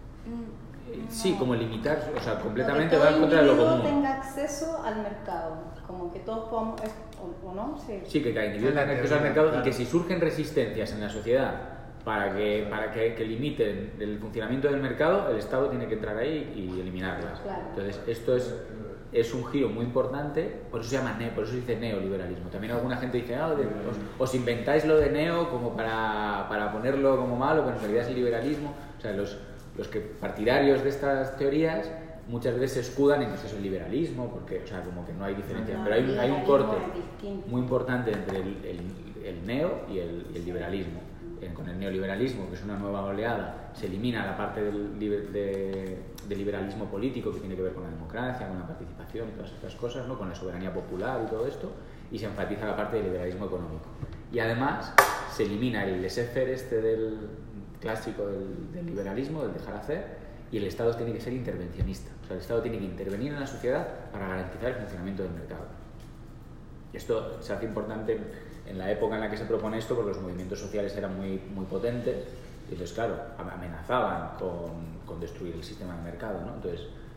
Sí, como limitar, o sea, completamente
va
en contra de lo común.
Que todo tenga acceso al mercado, como que todos podamos, ¿o, o no? Sí,
sí, que cada individuo tenga acceso al mercado, y que si surgen resistencias en la sociedad para que, para que, que limiten el funcionamiento del mercado, el Estado tiene que entrar ahí y eliminarlas.
Claro.
Entonces, esto es, es un giro muy importante, por eso se llama neo, por eso se dice neoliberalismo. También alguna gente dice, ah, de, os, os inventáis lo de neo como para, para ponerlo como malo, pero en realidad es el liberalismo. O sea, los Los que partidarios de estas teorías muchas veces se escudan en que eso es el liberalismo, porque, o sea, como que no hay diferencia.
No,
pero hay, hay un corte muy importante entre el, el, el neo y el, y el liberalismo. Eh, con el neoliberalismo, que es una nueva oleada, se elimina la parte del, de, del liberalismo político que tiene que ver con la democracia, con la participación y todas estas cosas, ¿no? Con la soberanía popular y todo esto, y se enfatiza la parte del liberalismo económico. Y además se elimina el laissez-faire este del clásico del, del liberalismo, del dejar hacer, y el Estado tiene que ser intervencionista. O sea, el Estado tiene que intervenir en la sociedad para garantizar el funcionamiento del mercado. Y esto se hace importante en la época en la que se propone esto, porque los movimientos sociales eran muy, muy potentes, y entonces, claro, amenazaban con, con destruir el sistema de mercado, ¿no? Entonces,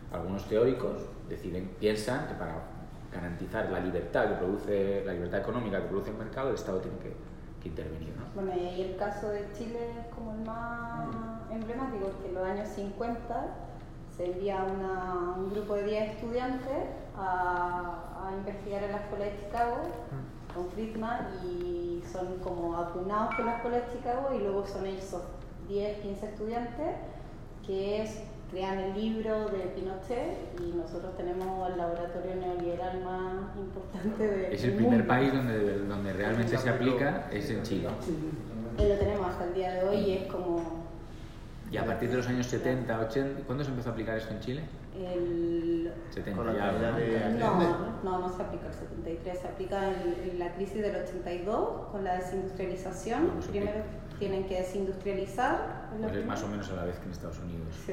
algunos teóricos deciden, piensan que para garantizar la libertad que produce, la libertad económica que produce el mercado, el Estado tiene que, que intervenir, ¿no?
Bueno, y el caso de Chile es como el más mm. emblemático, porque en los años cincuenta se envía una, un grupo de diez estudiantes a, a investigar en la escuela de Chicago mm. con Friedman, y son como apunados por la escuela de Chicago, y luego son esos diez, quince estudiantes que es, crean el libro de Pinochet, y nosotros tenemos el laboratorio neoliberal más importante del
Es el primer mundo. país donde, donde realmente se aplica, es en Chile.
Y lo tenemos hasta el día de hoy, y es como...
Y a partir de los años setenta, ochenta, ¿cuándo se empezó a aplicar esto en Chile?
El...
setenta
Con la
ya,
caída
¿no?
de
No, no, no se aplica el setenta y tres, se aplica en, en la crisis del ochenta y dos con la desindustrialización.
No, no
Primero tienen que desindustrializar.
Pues es más o menos a la vez que en Estados Unidos.
Sí.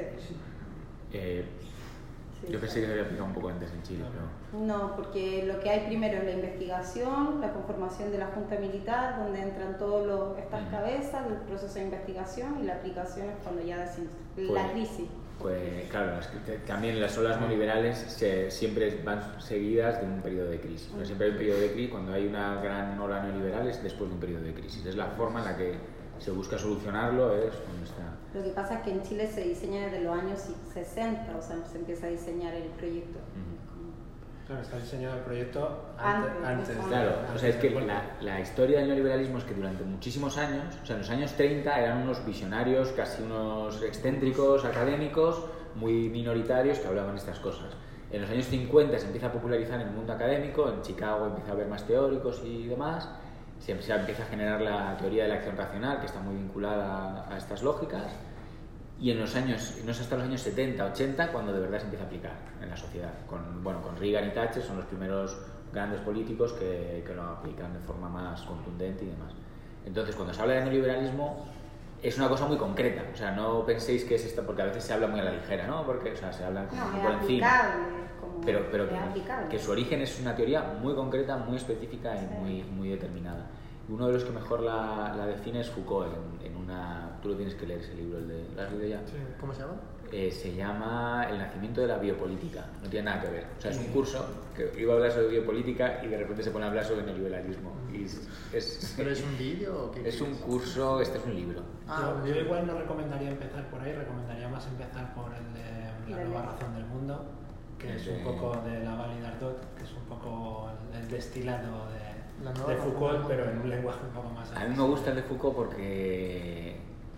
Eh,
Sí,
yo pensé que se había aplicado un poco antes en Chile, pero...
No, porque lo que hay primero es la investigación, la conformación de la Junta Militar, donde entran todas estas cabezas del proceso de investigación, y la aplicación es cuando ya desindustrializa
Pues,
la crisis.
Pues claro, es que también las olas neoliberales se, siempre van seguidas de un periodo de crisis. O sea, siempre hay un periodo de crisis, cuando hay una gran ola neoliberal es después de un periodo de crisis. Es la forma en la que se busca solucionarlo, es cuando está...
Lo que pasa es que en Chile se diseña desde los años sesenta, o sea, se empieza a diseñar el proyecto.
Uh-huh.
Claro, está diseñado el proyecto antes.
Antes,
antes
Claro,
antes
o sea, es que
del
la, la historia del neoliberalismo es que durante muchísimos años, o sea, en los años treinta eran unos visionarios, casi unos excéntricos, académicos, muy minoritarios que hablaban estas cosas. En los años cincuenta se empieza a popularizar en el mundo académico, en Chicago empieza a haber más teóricos y demás, se empieza a generar la teoría de la acción racional, que está muy vinculada a, a estas lógicas, y en los años, no es hasta los años setenta, ochenta cuando de verdad se empieza a aplicar en la sociedad. Con, bueno, con Reagan y Thatcher son los primeros grandes políticos que, que lo aplican de forma más contundente y demás. Entonces, cuando se habla de neoliberalismo, es una cosa muy concreta, o sea, no penséis que es esta, porque a veces se habla muy a la ligera, ¿no? Porque, o sea, se habla como
No,
por
es
encima.
aplicable, como
Pero, pero
es
que,
aplicable.
que su origen es una teoría muy concreta, muy específica y
Sí.
muy, muy determinada. Uno de los que mejor la, la define es Foucault, en, en una... Tú lo tienes que leer ese libro, el de... ¿Lo has leído ya?
Sí. ¿Cómo se llama?
Eh, se llama El nacimiento de la biopolítica, no tiene nada que ver. O sea, es un curso que iba a hablar sobre biopolítica y de repente se pone a hablar sobre neoliberalismo. Y es, es,
¿Pero es un vídeo o qué?
es un curso, este es un libro.
Ah,
yo, yo igual no recomendaría empezar por ahí, recomendaría más empezar por el de La nueva razón del mundo, que es un poco de Laval y Dardot, que es un poco el destilado de,
La nueva
de
razón
Foucault,
del
pero en un lenguaje un poco más...
A mí me gusta el de Foucault porque...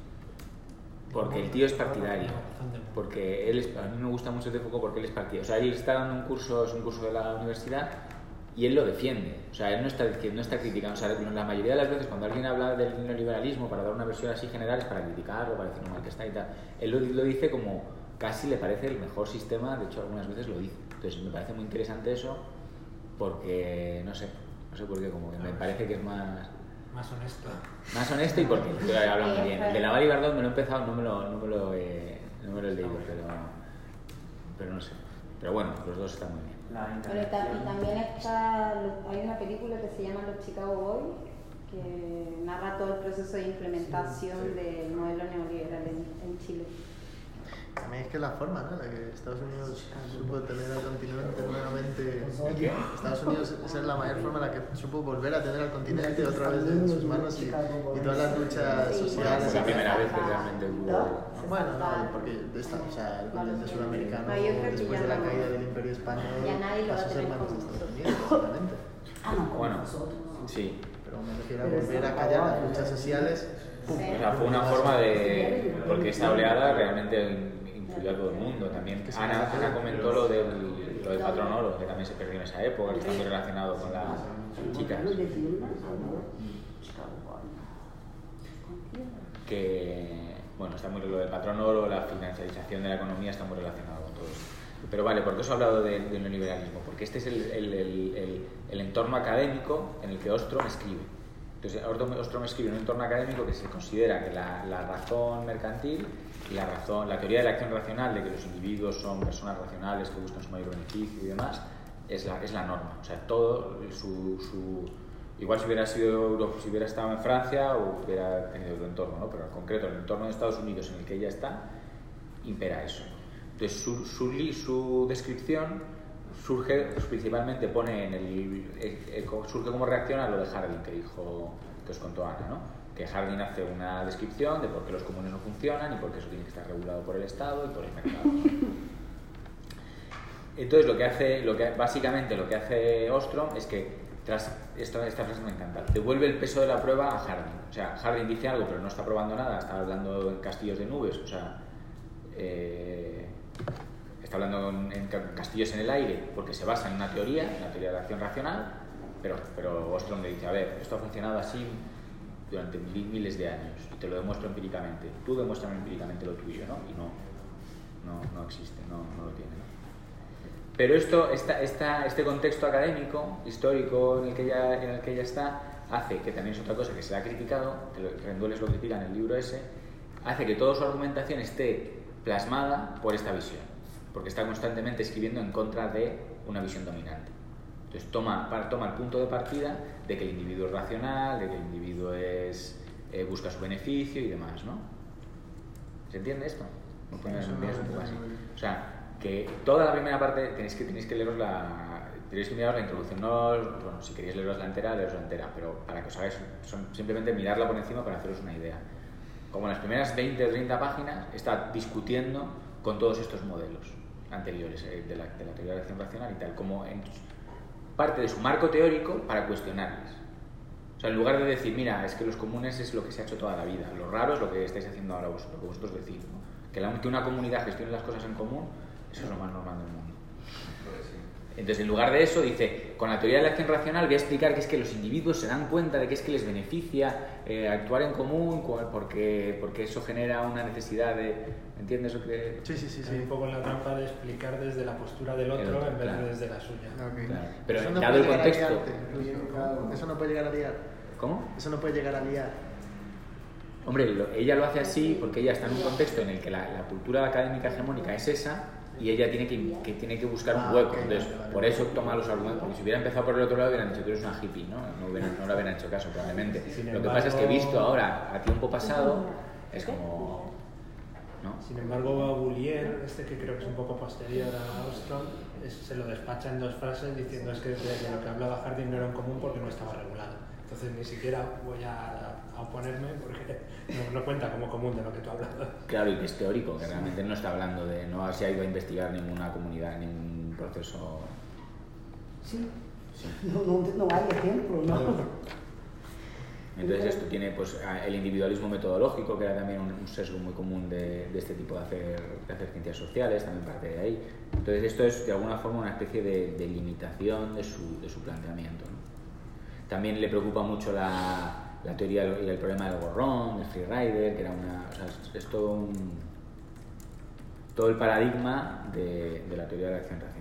porque el tío es partidario. Porque él es, a mí me gusta mucho el de Foucault porque él es partidario. O sea, él está dando un curso, es un curso de la universidad, y él lo defiende. O sea, él no está, no está criticando. O sea, la mayoría de las veces cuando alguien habla del neoliberalismo para dar una versión así general es para criticarlo, para decir lo mal que está y tal. Él lo, lo dice como casi le parece el mejor sistema, de hecho algunas veces lo dice. Entonces me parece muy interesante eso porque, no sé, no sé por qué, como que me parece que es más...
Más honesto.
Más honesto y porque habla muy bien. El de Laval y Dardot me lo he empezado, no me lo, no me lo, he, no me lo he leído, pero, pero no sé. Pero bueno, los dos están muy bien.
La
Pero ta- y también está, hay una película que se llama Los Chicago Boys, que narra todo el proceso de implementación
Sí, sí.
del modelo neoliberal en, en Chile.
También es que la forma, ¿no? La que Estados Unidos supo tener al continente nuevamente.
¿Qué?
Estados Unidos esa es la mayor forma en la que supo volver a tener al continente otra vez en sus manos y, y todas las luchas sociales.
Fue la primera vez que realmente hubo...
Bueno, no, porque de esta, o sea, el continente sudamericano,
No, yo creo que
después
ya
de la
no.
caída del Imperio Español,
Ya nadie lo va a
pasó a ser
tener
manos de
como
Estados
nosotros.
Unidos, obviamente.
Bueno, sí.
Pero me refiero a volver a callar las luchas sociales. ¡Pum!
O sea, fue una forma de... porque esta oleada realmente influyó a todo el mundo. También Ana, Ana comentó lo del, lo del patrón oro, que también se perdió en esa época, que está muy relacionado con las chicas. Que, bueno, está muy lo del patrón oro, la financiarización de la economía está muy relacionado con todo esto. Pero vale, ¿por qué os he hablado de- del neoliberalismo? Porque este es el, el, el, el, el entorno académico en el que Ostrom escribe. Entonces, Ostrom, Ostrom escribe en un entorno académico que se considera que la, la razón mercantil y la razón, la teoría de la acción racional, de que los individuos son personas racionales que buscan su mayor beneficio y demás, es la, es la norma. O sea, todo su, su igual si hubiera sido Europa, si hubiera estado en Francia o hubiera tenido otro entorno, ¿no? Pero en concreto, en el entorno de Estados Unidos en el que ella está, impera eso. Entonces su, su, su descripción surge, pues, principalmente pone en el, el, el, surge como reacción a lo de Harding que dijo, que os contó Ana, ¿no? Que Harding hace una descripción de por qué los comunes no funcionan y por qué eso tiene que estar regulado por el Estado y por el mercado. Entonces lo que hace, lo que, básicamente lo que hace Ostrom es que, tras esta, esta frase me encanta, devuelve el peso de la prueba a Harding. O sea, Harding dice algo pero no está probando nada, está hablando en castillos de nubes, o sea, eh, está hablando en, en castillos en el aire porque se basa en una teoría, en la teoría de la acción racional, pero, pero Ostrom le dice, a ver, esto ha funcionado así durante mil, miles de años y te lo demuestro empíricamente, tú demuéstrame empíricamente lo tuyo, ¿no? Y no, no, no existe, no, no lo tiene, ¿no? Pero esto, esta, esta, este contexto académico, histórico en el, que ella, en el que ella está, hace, que también es otra cosa que se le ha criticado, que Rendueles lo critica en el libro ese, hace que toda su argumentación esté plasmada por esta visión, porque está constantemente escribiendo en contra de una visión dominante. Entonces toma, toma el punto de partida de que el individuo es racional, de que el individuo es, eh, busca su beneficio y demás, ¿no? ¿Se entiende esto? ¿Me pones un poco así? O sea, que toda la primera parte tenéis que, tenéis que leeros la tenéis que miraros la introducción, no, bueno, si queréis leeros la entera, leeros la entera, pero para que os hagáis, son simplemente mirarla por encima para haceros una idea. Como en las primeras veinte o treinta páginas está discutiendo con todos estos modelos anteriores eh, de, la, de la teoría de la acción racional y tal, como en parte de su marco teórico para cuestionarles. O sea, en lugar de decir, mira, es que los comunes es lo que se ha hecho toda la vida, lo raro es lo que estáis haciendo ahora vosotros, lo que vosotros decís, ¿no? Que, la, que una comunidad gestione las cosas en común, eso es lo más normal del mundo. Entonces, en lugar de eso, dice, con la teoría de la acción racional voy a explicar que es que los individuos se dan cuenta de que es que les beneficia eh, actuar en común porque, porque eso genera una necesidad de... ¿Entiendes lo que...?
Sí, sí, sí, sí. Un poco en la trampa de explicar desde la postura del otro, otro en vez claro. de desde la suya.
Okay. Claro. Pero
eso no
dado el contexto...
Eso no puede llegar a liar.
¿Cómo?
Eso no puede llegar a liar.
Hombre, lo, ella lo hace así porque ella está en un contexto en el que la, la cultura académica hegemónica es esa y ella tiene que, que, tiene que buscar un hueco. Entonces, por eso toma los argumentos. Porque si hubiera empezado por el otro lado, hubieran dicho que eres una hippie, ¿no? No, hubieran, no le hubieran hecho caso, probablemente. Lo que pasa es que visto ahora, a tiempo pasado, es como... ¿no?
Sin embargo, Boulier, este que creo que es un poco posterior a Ostrom, es, se lo despacha en dos frases diciendo es que de, de lo que hablaba Harding no era en común porque no estaba regulado. Entonces ni siquiera voy a, a oponerme porque no, no cuenta como común de lo que tú has hablado.
Claro, y que es teórico, que realmente no está hablando de, no se ha ido a investigar ninguna comunidad, ningún proceso.
Sí, sí. No, no, no hay ejemplo, ¿no?
Entonces esto tiene pues el individualismo metodológico, que era también un, un sesgo muy común de, de este tipo de hacer, de hacer ciencias sociales, también parte de ahí. Entonces esto es de alguna forma una especie de, de limitación de su, de su planteamiento, ¿no? También le preocupa mucho la, la teoría del el problema del gorrón, del freerider, que era una... O sea, es, es todo un... todo el paradigma de, de la teoría de la acción racional.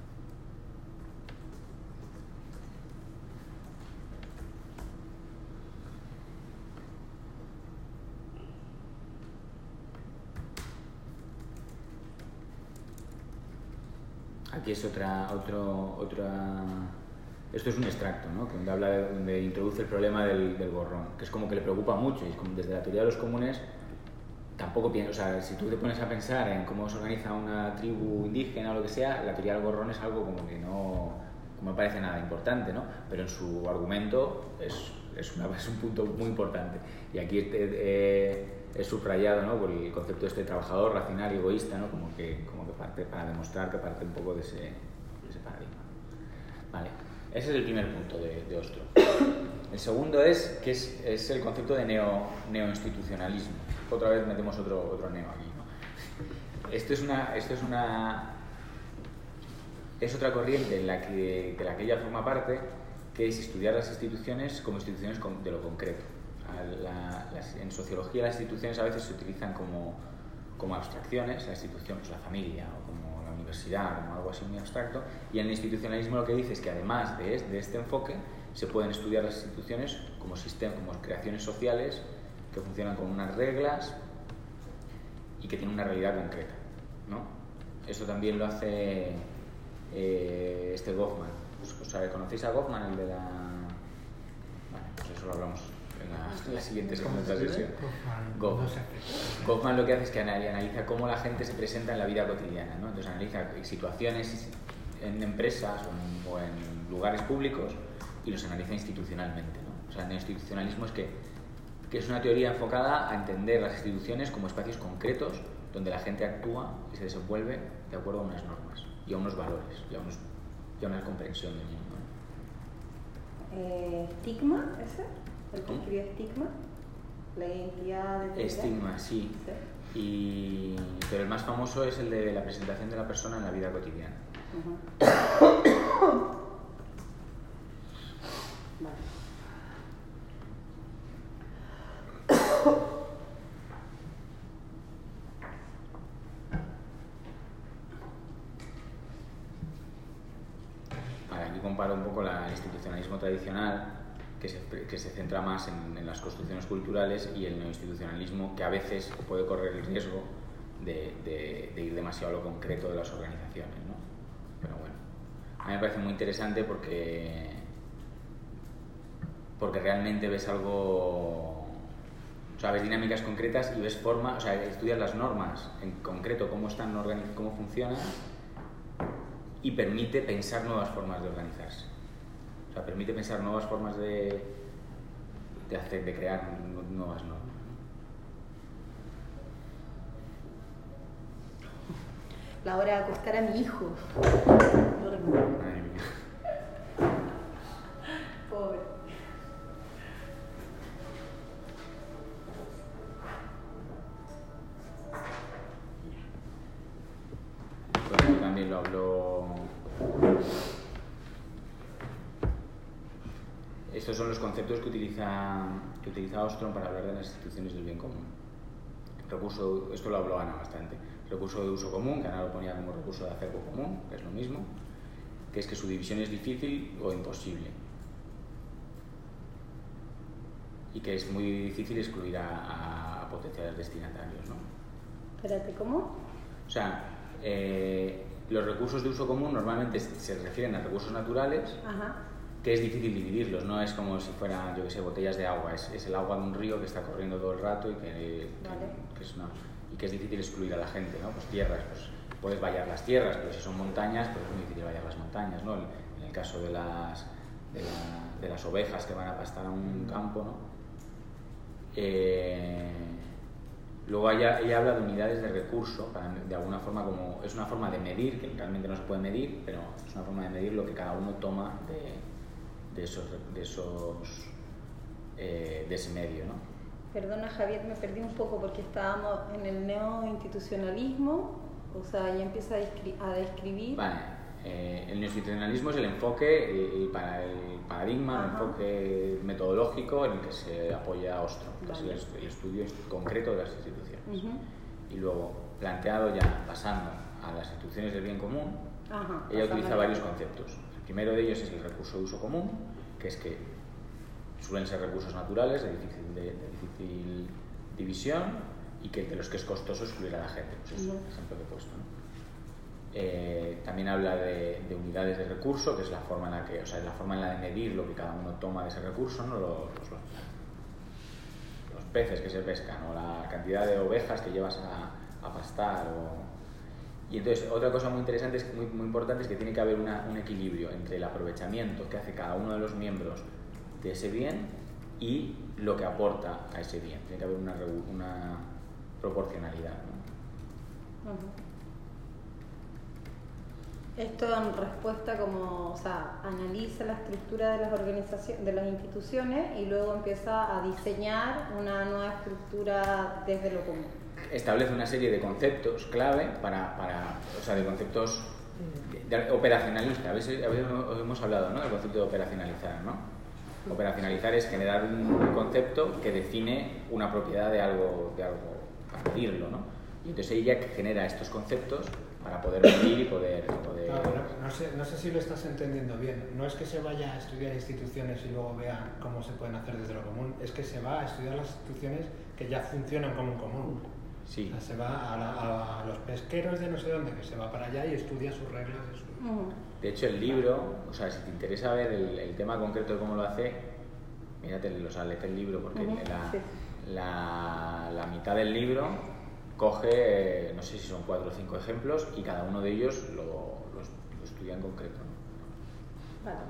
Aquí es otra... Otro, otra Esto es un extracto, ¿no? Que donde, habla de, donde introduce el problema del, del gorrón, que es como que le preocupa mucho, y es como desde la teoría de los comunes tampoco piensa, o sea, si tú te pones a pensar en cómo se organiza una tribu indígena o lo que sea, la teoría del gorrón es algo como que no, no me parece nada importante, ¿no? Pero en su argumento es, es, una, es un punto muy importante. Y aquí eh, eh, es subrayado, ¿no? Por el concepto de este trabajador racional y egoísta, ¿no? Como que, como que parte, para demostrar que parte un poco de ese, de ese paradigma. Vale. Ese es el primer punto de, de Ostrom. El segundo es que es, es el concepto de neo, neoinstitucionalismo. Otra vez metemos otro, otro neo aquí, ¿no? Esto es una, esto es una es otra corriente en la que, de la que ella forma parte, que es estudiar las instituciones como instituciones de lo concreto. La, las, en sociología las instituciones a veces se utilizan como, como abstracciones, la institución, pues la familia o como la universidad, como algo así muy abstracto, y en el institucionalismo lo que dice es que además de, de este enfoque se pueden estudiar las instituciones como, sistema, como creaciones sociales que funcionan con unas reglas y que tienen una realidad concreta, ¿no? Eso también lo hace eh, este Goffman. O sea, ¿conocéis a Goffman, el de la...? Vale, pues eso lo hablamos en la, en la siguiente
¿Cómo
segunda
se
sesión.
Goffman.
Goffman.
No sé.
Goffman lo que hace es que analiza cómo la gente se presenta en la vida cotidiana, ¿no? Entonces analiza situaciones en empresas o en, o en lugares públicos y los analiza institucionalmente, ¿no? O sea, el neoinstitucionalismo es que, que es una teoría enfocada a entender las instituciones como espacios concretos donde la gente actúa y se desenvuelve de acuerdo a unas normas y a unos valores y a, unos, y a una comprensión del mundo, ¿no?
Eh, ¿Estigma ese? ¿El que escribió Estigma? La identidad de
Estigma, sí. sí. Y, pero el más famoso es el de la presentación de la persona en la vida cotidiana.
Uh-huh. Vale.
Vale, aquí comparo un poco la, el institucionalismo tradicional, que se, que se centra más en, en las construcciones culturales, y el neoinstitucionalismo, que a veces puede correr el riesgo de, de, de ir demasiado a lo concreto de las organizaciones, ¿no? Pero bueno, a mí me parece muy interesante porque, porque realmente ves algo, o sea, ves dinámicas concretas y ves formas, o sea, estudias las normas en concreto, cómo están organizadas, cómo funcionan, y permite pensar nuevas formas de organizarse. O sea, permite pensar nuevas formas de, de hacer, de crear nuevas normas.
La hora de acostar a mi hijo.
Madre mía.
Pobre.
Bueno, yo también lo hablo. Estos son los conceptos que utiliza, que utiliza Ostrom para hablar de las instituciones del bien común. Recurso, esto lo habló Ana bastante. Recurso de uso común, que Ana lo ponía como recurso de acervo común, que es lo mismo, que es que su división es difícil o imposible. Y que es muy difícil excluir a, a, a potenciales destinatarios, ¿no?
Espérate, ¿cómo?
O sea, eh, los recursos de uso común normalmente se refieren a recursos naturales.
Ajá.
Que es difícil dividirlos, no es como si fueran, yo que sé, botellas de agua, es, es el agua de un río que está corriendo todo el rato y que,
vale.
que, que es una, y que es difícil excluir a la gente, ¿no? Pues tierras, pues puedes vallar las tierras, pero si son montañas, pues es muy difícil vallar las montañas, ¿no? En el caso de las, de, la, de las ovejas que van a pastar a un campo, ¿no? Eh, luego ella, ella habla de unidades de recurso, para, de alguna forma como, es una forma de medir, que realmente no se puede medir, pero es una forma de medir lo que cada uno toma de de esos, de, esos eh, de ese medio, ¿no?
Perdona, Javier, me perdí un poco porque estábamos en el neoinstitucionalismo, o sea, ya empieza a, descri a describir.
Vale, eh, el neoinstitucionalismo es el enfoque, el, el, para, el paradigma, Ajá. el enfoque metodológico en el que se apoya Ostrom, que vale. es el, el estudio concreto de las instituciones. Uh-huh. Y luego, planteado ya, pasando a las instituciones del bien común, Ajá, ella utiliza varios conceptos. El primero de ellos es el recurso de uso común, que es que suelen ser recursos naturales de difícil, de, de difícil división y que de los que es costoso excluir a la gente. Pues es un ejemplo que he puesto, ¿no? Eh, también habla de, de unidades de recurso, que es la forma en la que, o sea, la forma en la de medir lo que cada uno toma de ese recurso, ¿no? Los, los, los peces que se pescan o la cantidad de ovejas que llevas a, a pastar o... Y entonces, otra cosa muy interesante, es muy, muy importante, es que tiene que haber una, un equilibrio entre el aprovechamiento que hace cada uno de los miembros de ese bien y lo que aporta a ese bien. Tiene que haber una, una proporcionalidad, ¿no?
Uh-huh. Esto en respuesta como, o sea, analiza la estructura de las organizaciones, de las instituciones y luego empieza a diseñar una nueva estructura desde lo común.
Establece una serie de conceptos clave para, para o sea, de conceptos de, de, operacionalistas. A veces, a veces hemos hablado, ¿no?, del concepto de operacionalizar, ¿no? Operacionalizar es generar un concepto que define una propiedad de algo, de algo, para medirlo, ¿no? Y entonces ella genera estos conceptos para poder medir y poder... poder...
No, no, no, sé, no sé si lo estás entendiendo bien. No es que se vaya a estudiar instituciones y luego vea cómo se pueden hacer desde lo común, es que se va a estudiar las instituciones que ya funcionan como un común.
Sí.
O sea, se va a, la, a los pesqueros de no sé dónde, que se va para allá y estudia sus reglas. De, su...
de hecho, el libro, o sea, si te interesa ver el, el tema concreto de cómo lo hace, mírate, o sea, léete el libro, porque
Uh-huh,
la,
sí.
la, la mitad del libro coge, no sé si son cuatro o cinco ejemplos, y cada uno de ellos lo, lo, lo estudia en concreto, ¿no?
Vale.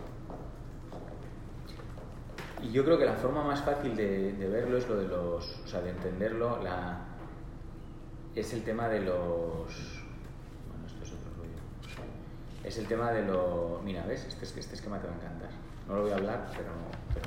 Y yo creo que la forma más fácil de, de verlo es lo de los, o sea, de entenderlo, la, es el tema de los, bueno, esto es otro rollo, es el tema de los, mira, ¿ves? Este, este esquema te va a encantar, no lo voy a hablar, pero, pero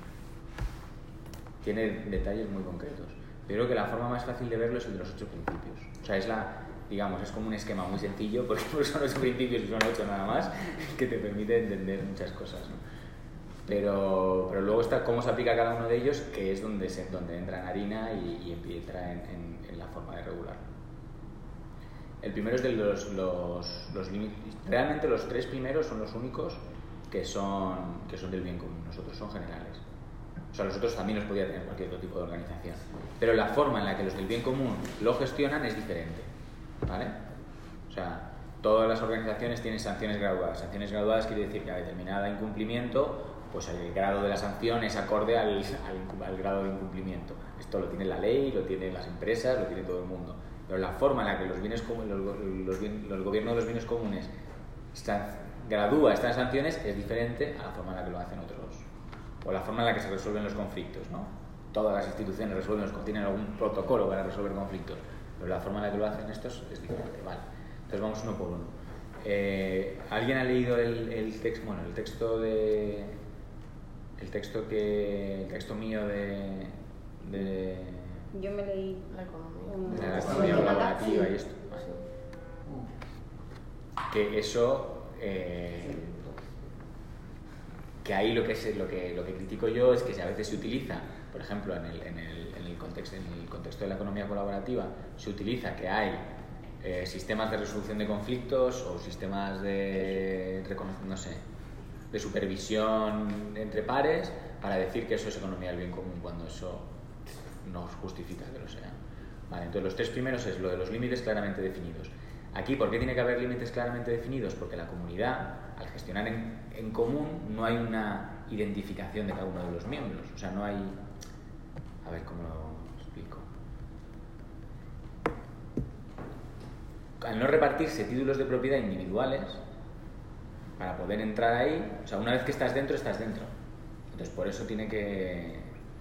tiene detalles muy concretos. Yo creo que la forma más fácil de verlo es el de los ocho principios, o sea, es la, digamos, es como un esquema muy sencillo, porque son ocho principios y son ocho nada más, que te permite entender muchas cosas, ¿no? Pero, pero luego está cómo se aplica cada uno de ellos, que es donde, se, donde entra en harina y, y entra en, en, en la forma de regular. El primero es de los, los, los límites. Realmente los tres primeros son los únicos que son, que son del bien común, los otros son generales. O sea, los otros también los podría tener cualquier otro tipo de organización. Pero la forma en la que los del bien común lo gestionan es diferente, ¿vale? O sea, todas las organizaciones tienen sanciones graduadas. Sanciones graduadas quiere decir que a determinado incumplimiento, pues el grado de la sanción es acorde al, al, al grado de incumplimiento. Esto lo tiene la ley, lo tienen las empresas, lo tiene todo el mundo. Pero la forma en la que los, bienes, los, los, los gobiernos de los bienes comunes están, gradúa estas sanciones es diferente a la forma en la que lo hacen otros. O la forma en la que se resuelven los conflictos, ¿no? Todas las instituciones resuelven, tienen algún protocolo para resolver conflictos, pero la forma en la que lo hacen estos es diferente. Vale. Entonces vamos uno por uno. Eh, ¿Alguien ha leído el, el texto, bueno, el texto de... el texto que el texto mío de, de
yo me leí
la economía,
de la economía colaborativa y esto, que eso eh, que ahí lo que es lo que lo que critico yo es que si a veces se utiliza, por ejemplo, en el, en el, en el contexto en el contexto de la economía colaborativa se utiliza que hay eh, sistemas de resolución de conflictos o sistemas de no sé de supervisión entre pares para decir que eso es economía del bien común, cuando eso no justifica que lo sea. Vale, entonces los tres primeros es lo de los límites claramente definidos. Aquí, ¿por qué tiene que haber límites claramente definidos? Porque la comunidad, al gestionar en, en común, no hay una identificación de cada uno de los miembros. O sea, no hay... A ver, ¿cómo lo explico? Al no repartirse títulos de propiedad individuales, para poder entrar ahí, o sea, una vez que estás dentro, estás dentro. Entonces, por eso tiene que...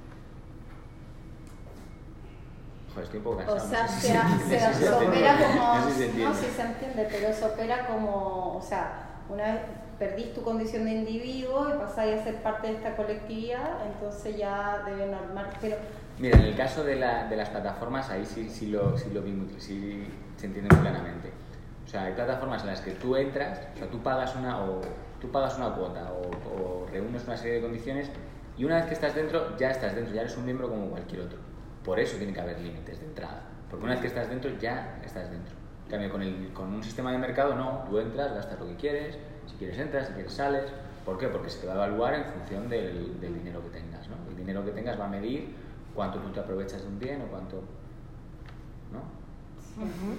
Joder, estoy un poco cansado.
O sea,
no sé
se,
si
se,
se,
se,
se
opera como...
no sé si se entiende.
No, sí se entiende, pero se opera como... O sea, una vez perdís tu condición de individuo y pasáis a ser parte de esta colectividad, entonces ya debe normar... Pero...
Mira, en el caso de, la, de las plataformas, ahí sí, sí, lo, sí lo vi muy, sí se entiende muy claramente. O sea, hay plataformas en las que tú entras, o sea, tú pagas una, o, tú pagas una cuota o, o reúnes una serie de condiciones y una vez que estás dentro, ya estás dentro, ya eres un miembro como cualquier otro. Por eso tiene que haber límites de entrada, porque una vez que estás dentro, ya estás dentro. En cambio, con, el, con un sistema de mercado, no, tú entras, gastas lo que quieres, si quieres entras, si quieres sales. ¿Por qué? Porque se te va a evaluar en función del, del dinero que tengas, ¿no? El dinero que tengas va a medir cuánto tú te aprovechas de un bien o cuánto... ¿no?
Uh-huh.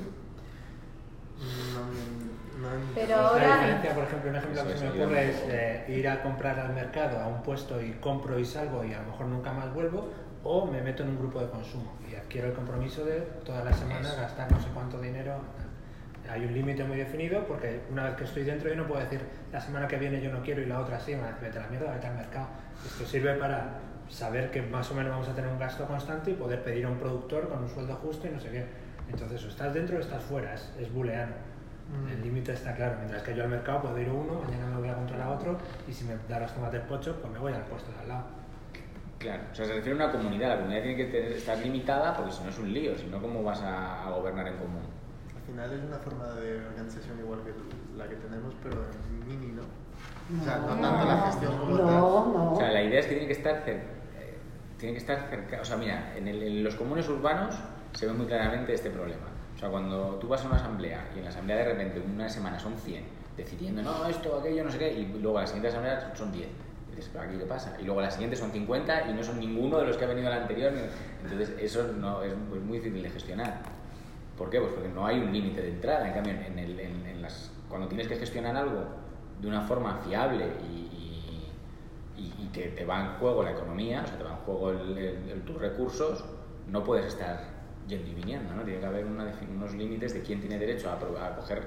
No, no,
pero
la
ahora...
diferencia, por ejemplo, un ejemplo
Eso
que se
es,
me ocurre
digamos.
es eh, ir a comprar al mercado a un puesto y compro y salgo y a lo mejor nunca más vuelvo, o me meto en un grupo de consumo y adquiero el compromiso de todas las semanas
Eso.
gastar no sé cuánto dinero. Hay un límite muy definido, porque una vez que estoy dentro yo no puedo decir la semana que viene yo no quiero y la otra sí, una vez vete a la mierda, vete al mercado. Esto sirve para saber que más o menos vamos a tener un gasto constante y poder pedir a un productor con un sueldo justo y no sé qué. Entonces o estás dentro o estás fuera, es, es booleano. Mm. El límite está claro, mientras que yo al mercado puedo ir a uno, mañana me voy a comprar a otro y si me da los tomates pochos pues me voy al puesto de al lado.
Claro, o sea, se refiere a una comunidad, la comunidad tiene que tener, estar limitada porque si no es un lío, si no, ¿cómo vas a, a gobernar en común?
Al final es una forma de organización igual que la que tenemos, pero en mini, ¿no? O sea, no,
No,
tanto la gestión como
no,
tal.
no.
O sea, la idea es que tiene que estar cerca, eh, tiene que estar cerca, o sea, mira, en, el, en los comunes urbanos se ve muy claramente este problema. O sea, cuando tú vas a una asamblea y en la asamblea de repente una semana son cien decidiendo, no, esto, aquello, no sé qué, y luego a la siguiente asamblea son diez. Y dices, ¿pero aquí qué pasa? Y luego a la siguiente son cincuenta y no son ninguno de los que ha venido a la anterior. Entonces, eso no, es, es muy difícil de gestionar. ¿Por qué? Pues porque no hay un límite de entrada. En cambio, en el, en, en las, cuando tienes que gestionar algo de una forma fiable y, y, y, y que te va en juego la economía, o sea, te va en juego el, el, el, tus recursos, no puedes estar yendo y viniendo, ¿no? Tiene que haber una, unos límites de quién tiene derecho a, a coger,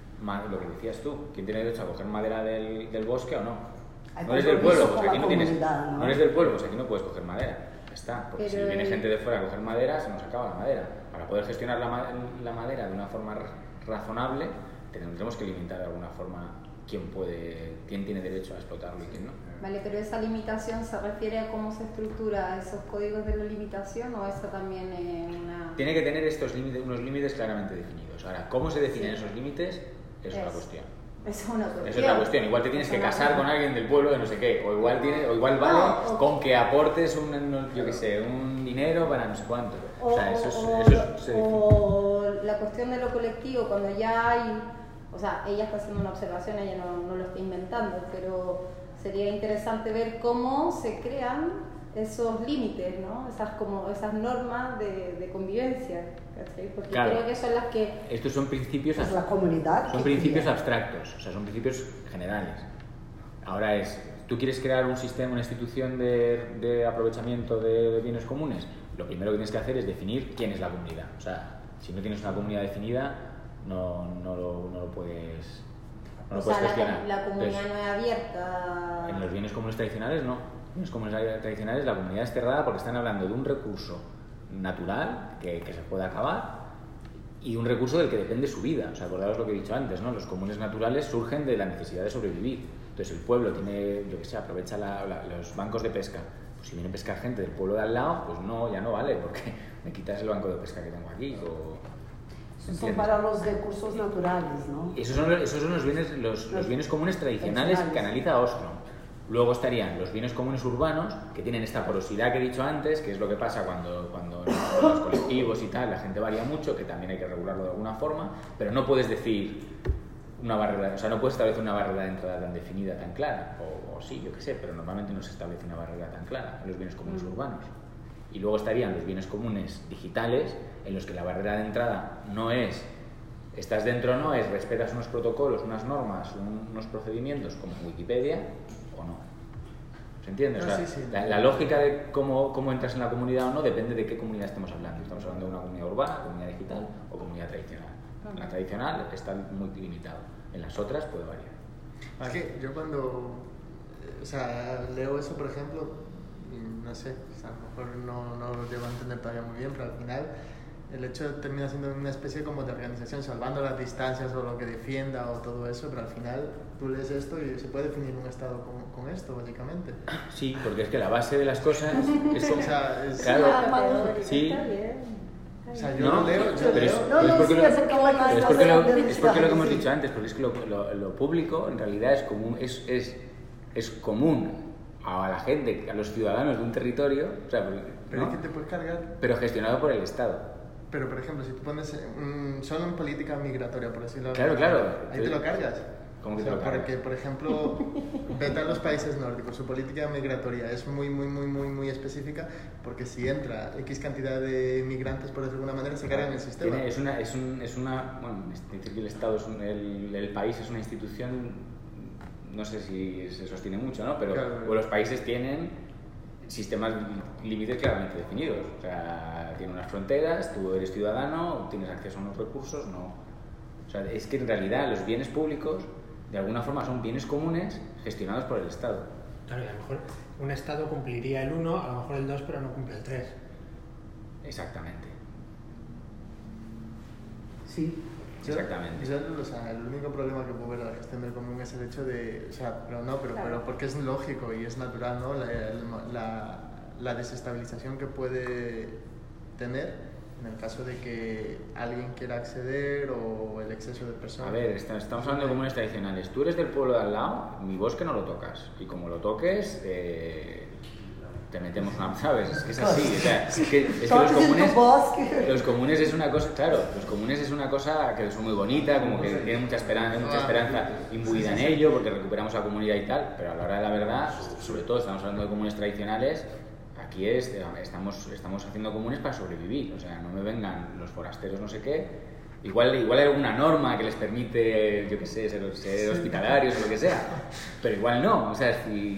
lo que decías tú, quién tiene derecho a coger madera del, del bosque o no. No eres del pueblo, pues aquí no tienes, ¿no? no eres del pueblo, pues aquí no puedes coger madera. Ya está, porque Pero si viene el... gente de fuera a coger madera, se nos acaba la madera. Para poder gestionar la, la madera de una forma razonable, tendremos que limitar de alguna forma quién puede, quién tiene derecho a explotarlo y quién no.
Vale, pero esa limitación se refiere a cómo se estructura esos códigos de la limitación, o esa también es una...
Tiene que tener estos límites, unos límites claramente definidos. Ahora, ¿cómo se definen sí. esos límites? Es, es otra cuestión.
Es una cuestión.
Es otra cuestión. Igual te tienes que casar con alguien del pueblo de no sé qué, o igual tiene, o igual vale no, o... con que aportes un, yo qué sé, un dinero para no sé cuánto. O, o sea, eso, es,
o,
eso es, se define.
O la cuestión de lo colectivo, cuando ya hay, o sea, ella está haciendo una observación, ella no, no lo está inventando, pero sería interesante ver cómo se crean esos límites, ¿no? Esas como esas normas de, de convivencia, ¿cachai? Porque
claro.
creo que son las que...
Estos son principios,
es la comunidad
son principios abstractos, o sea, son principios generales. Ahora es, ¿tú quieres crear un sistema, una institución de, de aprovechamiento de bienes comunes? Lo primero que tienes que hacer es definir quién es la comunidad. O sea, si no tienes una comunidad definida, no, no, lo, no lo puedes, no
o
lo puedes
sea,
gestionar.
La, la comunidad
Entonces,
no es abierta.
En los bienes comunes tradicionales no. En los bienes comunes tradicionales la comunidad es cerrada porque están hablando de un recurso natural que, que se puede acabar y un recurso del que depende su vida. O sea, acordaos lo que he dicho antes, ¿no? Los comunes naturales surgen de la necesidad de sobrevivir. Entonces el pueblo tiene, yo que sé, aprovecha la, la, los bancos de pesca. Pues si viene a pescar gente del pueblo de al lado, pues no, ya no vale, porque me quitas el banco de pesca que tengo aquí. O,
son para los recursos naturales, ¿no?
Esos son, esos son los, bienes, los, los bienes comunes tradicionales que analiza Ostrom. Luego estarían los bienes comunes urbanos, que tienen esta porosidad que he dicho antes, que es lo que pasa cuando, cuando en los colectivos y tal, la gente varía mucho, que también hay que regularlo de alguna forma, pero no puedes decir una barrera, o sea, no puedes establecer una barrera de entrada tan definida, tan clara, o, o sí, yo qué sé, pero normalmente no se establece una barrera tan clara en los bienes comunes urbanos. Y luego estarían los bienes comunes digitales, en los que la barrera de entrada no es estás dentro o no, es respetas unos protocolos, unas normas, un, unos procedimientos como Wikipedia o no. ¿Se entiende? O sea, sí, sí. La, la lógica de cómo, cómo entras en la comunidad o no depende de qué comunidad estemos hablando. Estamos hablando de una comunidad urbana, comunidad digital o comunidad tradicional. En la tradicional está muy limitado, en las otras puede variar.
Es que yo cuando o sea, leo eso, por ejemplo, no sé, o sea, a lo mejor no, no lo llevo a entender todavía muy bien, pero al final el hecho termina siendo una especie como de organización, salvando las distancias o lo que defienda o todo eso, pero al final tú lees esto y se puede definir un estado con, con esto, básicamente.
Sí, porque es que la base de las cosas es como...
O sea, es,
claro,
sí.
O sea, yo
no,
lo leo, yo
pero
leo.
es,
No,
pero es
no,
porque,
sí,
lo,
es porque la-
pero es porque, lo,
la-
es porque lo que hemos dicho antes, porque es que lo, lo, lo público en realidad es común, es, es, es común a la gente, a los ciudadanos de un territorio, o sea,
Pero
¿no?
es que te puedes cargar.
pero gestionado por el Estado.
Pero, por ejemplo, si tú pones un, solo en política migratoria, por decirlo de
Claro,
alguna
claro.
manera, ahí te lo cargas.
¿Cómo que
O
te
sea,
lo cargas?
Porque, por ejemplo, vete a los países nórdicos, su política migratoria es muy, muy, muy, muy, muy específica, porque si entra X cantidad de inmigrantes, por decirlo de alguna manera, se cargan el sistema.
Tiene- es una, es, un, es una, bueno, es decir que el Estado es un, el, el país es una institución, no sé si se sostiene mucho, ¿no? Pero
Claro.
pues los países tienen sistemas límites claramente definidos, o sea, tienen unas fronteras, tú eres ciudadano, tienes acceso a unos recursos, no. O sea, es que en realidad los bienes públicos de alguna forma son bienes comunes gestionados por el Estado.
Claro, y a lo mejor un Estado cumpliría el uno, a lo mejor el dos, pero no cumple el tres.
Exactamente.
Sí.
Yo-
Exactamente.
Yo, o sea, el único problema que puedo ver de la gestión del común es el hecho de, o sea, pero no, pero,
Claro.
pero porque es lógico y es natural, ¿no? La, la, la desestabilización que puede tener en el caso de que alguien quiera acceder o el exceso de personas.
A ver, está- estamos hablando de comunes tradicionales. Tú eres del pueblo de al lado, mi bosque no lo tocas. Y como lo toques, eh, te metemos una... ¿Sabes? Es que es así. O sea, es que, es que los
Toques en tu
comunes...
bosque.
Los comunes es una cosa... Claro, los comunes es una cosa que es muy bonita, como que tiene mucha esperanza, mucha esperanza imbuida en ello, porque recuperamos la comunidad y tal, pero a la hora de la verdad, sobre todo estamos hablando de comunes tradicionales, aquí es, estamos, estamos haciendo comunes para sobrevivir, o sea, no me vengan los forasteros no sé qué, igual, igual hay alguna norma que les permite, yo qué sé, ser, ser hospitalarios o lo que sea, pero igual no, o sea, si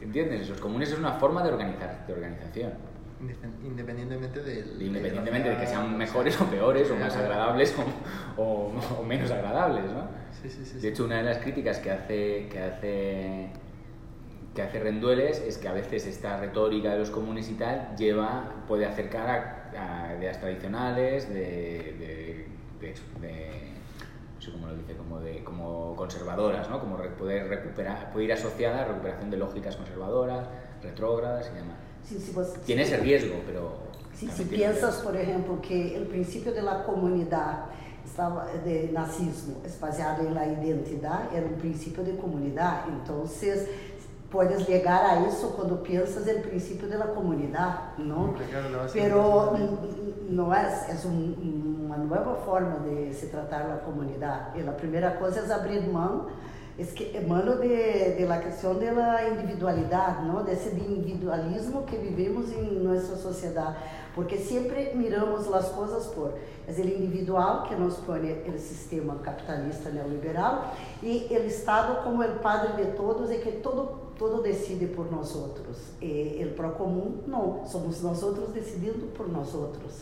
¿Entiendes? Los comunes es una forma de, organizar, de organización.
Independientemente del...
Independientemente de que sean mejores o peores, o más agradables o, o, o menos agradables, ¿no?
Sí, sí, sí.
De hecho, una de las críticas que hace, que hace, que hace Rendueles es que a veces esta retórica de los comunes y tal lleva, puede acercar a, a ideas tradicionales de, de, de, de no sé cómo lo dice, como, de, como conservadoras, ¿no? Como poder recuperar, puede ir asociada a recuperación de lógicas conservadoras, retrógradas y demás.
Sí, sí, você,
Tiene ese riesgo, pero...
Si, si piensas, por ejemplo, que el principio de la comunidad estaba, de nazismo es basado en la identidad, era un principio de comunidad, entonces puedes llegar a eso cuando piensas el principio de la comunidad, ¿no? Pero no es, es un, una nueva forma de se tratar la comunidad. Y la primera cosa es abrir mano, es que mano de, de la cuestión de la individualidad, ¿no? De ese individualismo que vivimos en nuestra sociedad, porque siempre miramos las cosas por, es el individual que nos pone el sistema capitalista neoliberal y el Estado como el padre de todos y que todo, todo decide por nosotros. Y el procomún no, somos nosotros decidiendo por nosotros.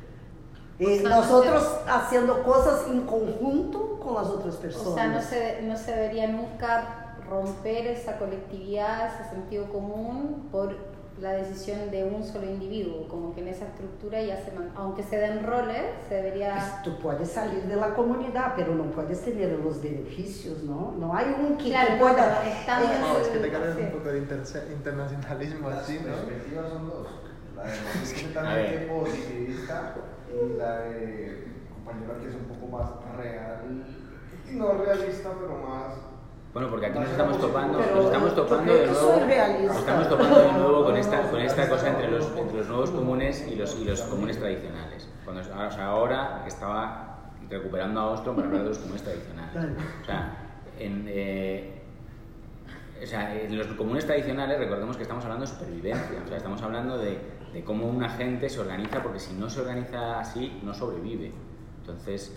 Y nosotros haciendo cosas en conjunto con las otras personas.
O sea, no se, no se debería nunca romper esa colectividad, ese sentido común por la decisión de un solo individuo, como que en esa estructura ya se man... aunque se den roles, se debería...
Pues tú puedes salir de la comunidad, pero no puedes tener los beneficios, ¿no? No hay un que
claro,
te pueda...
Estando
eh,
No, es que te
sí.
cargas un poco de inter internacionalismo
Las
así, ¿no?
perspectivas son dos. La de completamente positivista y la de compañera que es un poco más real, no realista, pero más...
Bueno, porque aquí nos estamos topando, nos estamos topando
yo
de nuevo,
soy realista.
nos estamos topando de nuevo con esta, con esta cosa entre los, entre los nuevos comunes y los, y los comunes tradicionales. Cuando, o sea, ahora estaba recuperando a Ostrom para hablar de los comunes tradicionales. O sea, en, eh, o sea, en los comunes tradicionales recordemos que estamos hablando de supervivencia, o sea, estamos hablando de, de cómo una gente se organiza, porque si no se organiza así, no sobrevive. Entonces,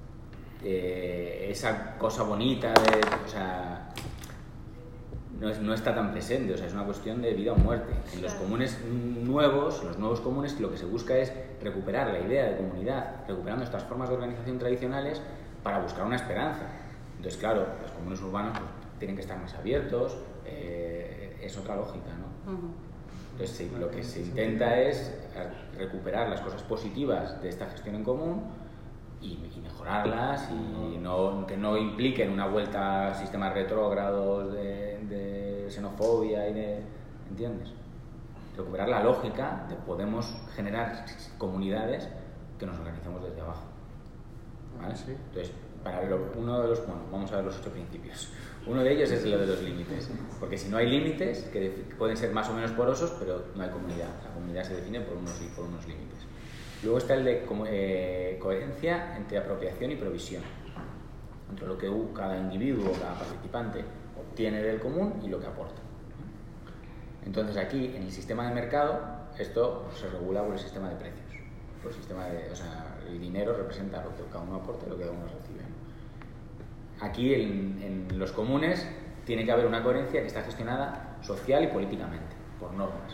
eh, esa cosa bonita de, o sea, no, es, no está tan presente, o sea, es una cuestión de vida o muerte. En los comunes nuevos, los nuevos comunes, lo que se busca es recuperar la idea de comunidad, recuperando estas formas de organización tradicionales para buscar una esperanza. Entonces, claro, los comunes urbanos pues, tienen que estar más abiertos, eh, es otra lógica, ¿no? Uh-huh. Entonces, sí, lo que se intenta es recuperar las cosas positivas de esta gestión en común y, y mejorarlas y no, que no impliquen una vuelta a sistemas retrógrados de, de xenofobia y de... ¿Entiendes? Recuperar la lógica de podemos generar comunidades que nos organizamos desde abajo. ¿Vale? Sí. Entonces, para lo, uno de los... Bueno, vamos a ver los ocho principios. Uno de ellos es lo de los límites, porque si no hay límites, que pueden ser más o menos porosos, pero no hay comunidad. La comunidad se define por unos, por unos límites. Luego está el de eh, coherencia entre apropiación y provisión, entre lo que cada individuo, cada participante obtiene del común y lo que aporta. Entonces aquí, en el sistema de mercado, esto se regula por el sistema de precios. Por el sistema de, o sea, el dinero representa lo que cada uno aporta y lo que cada uno recibe. Aquí, en, en los comunes, tiene que haber una coherencia que está gestionada social y políticamente, por normas.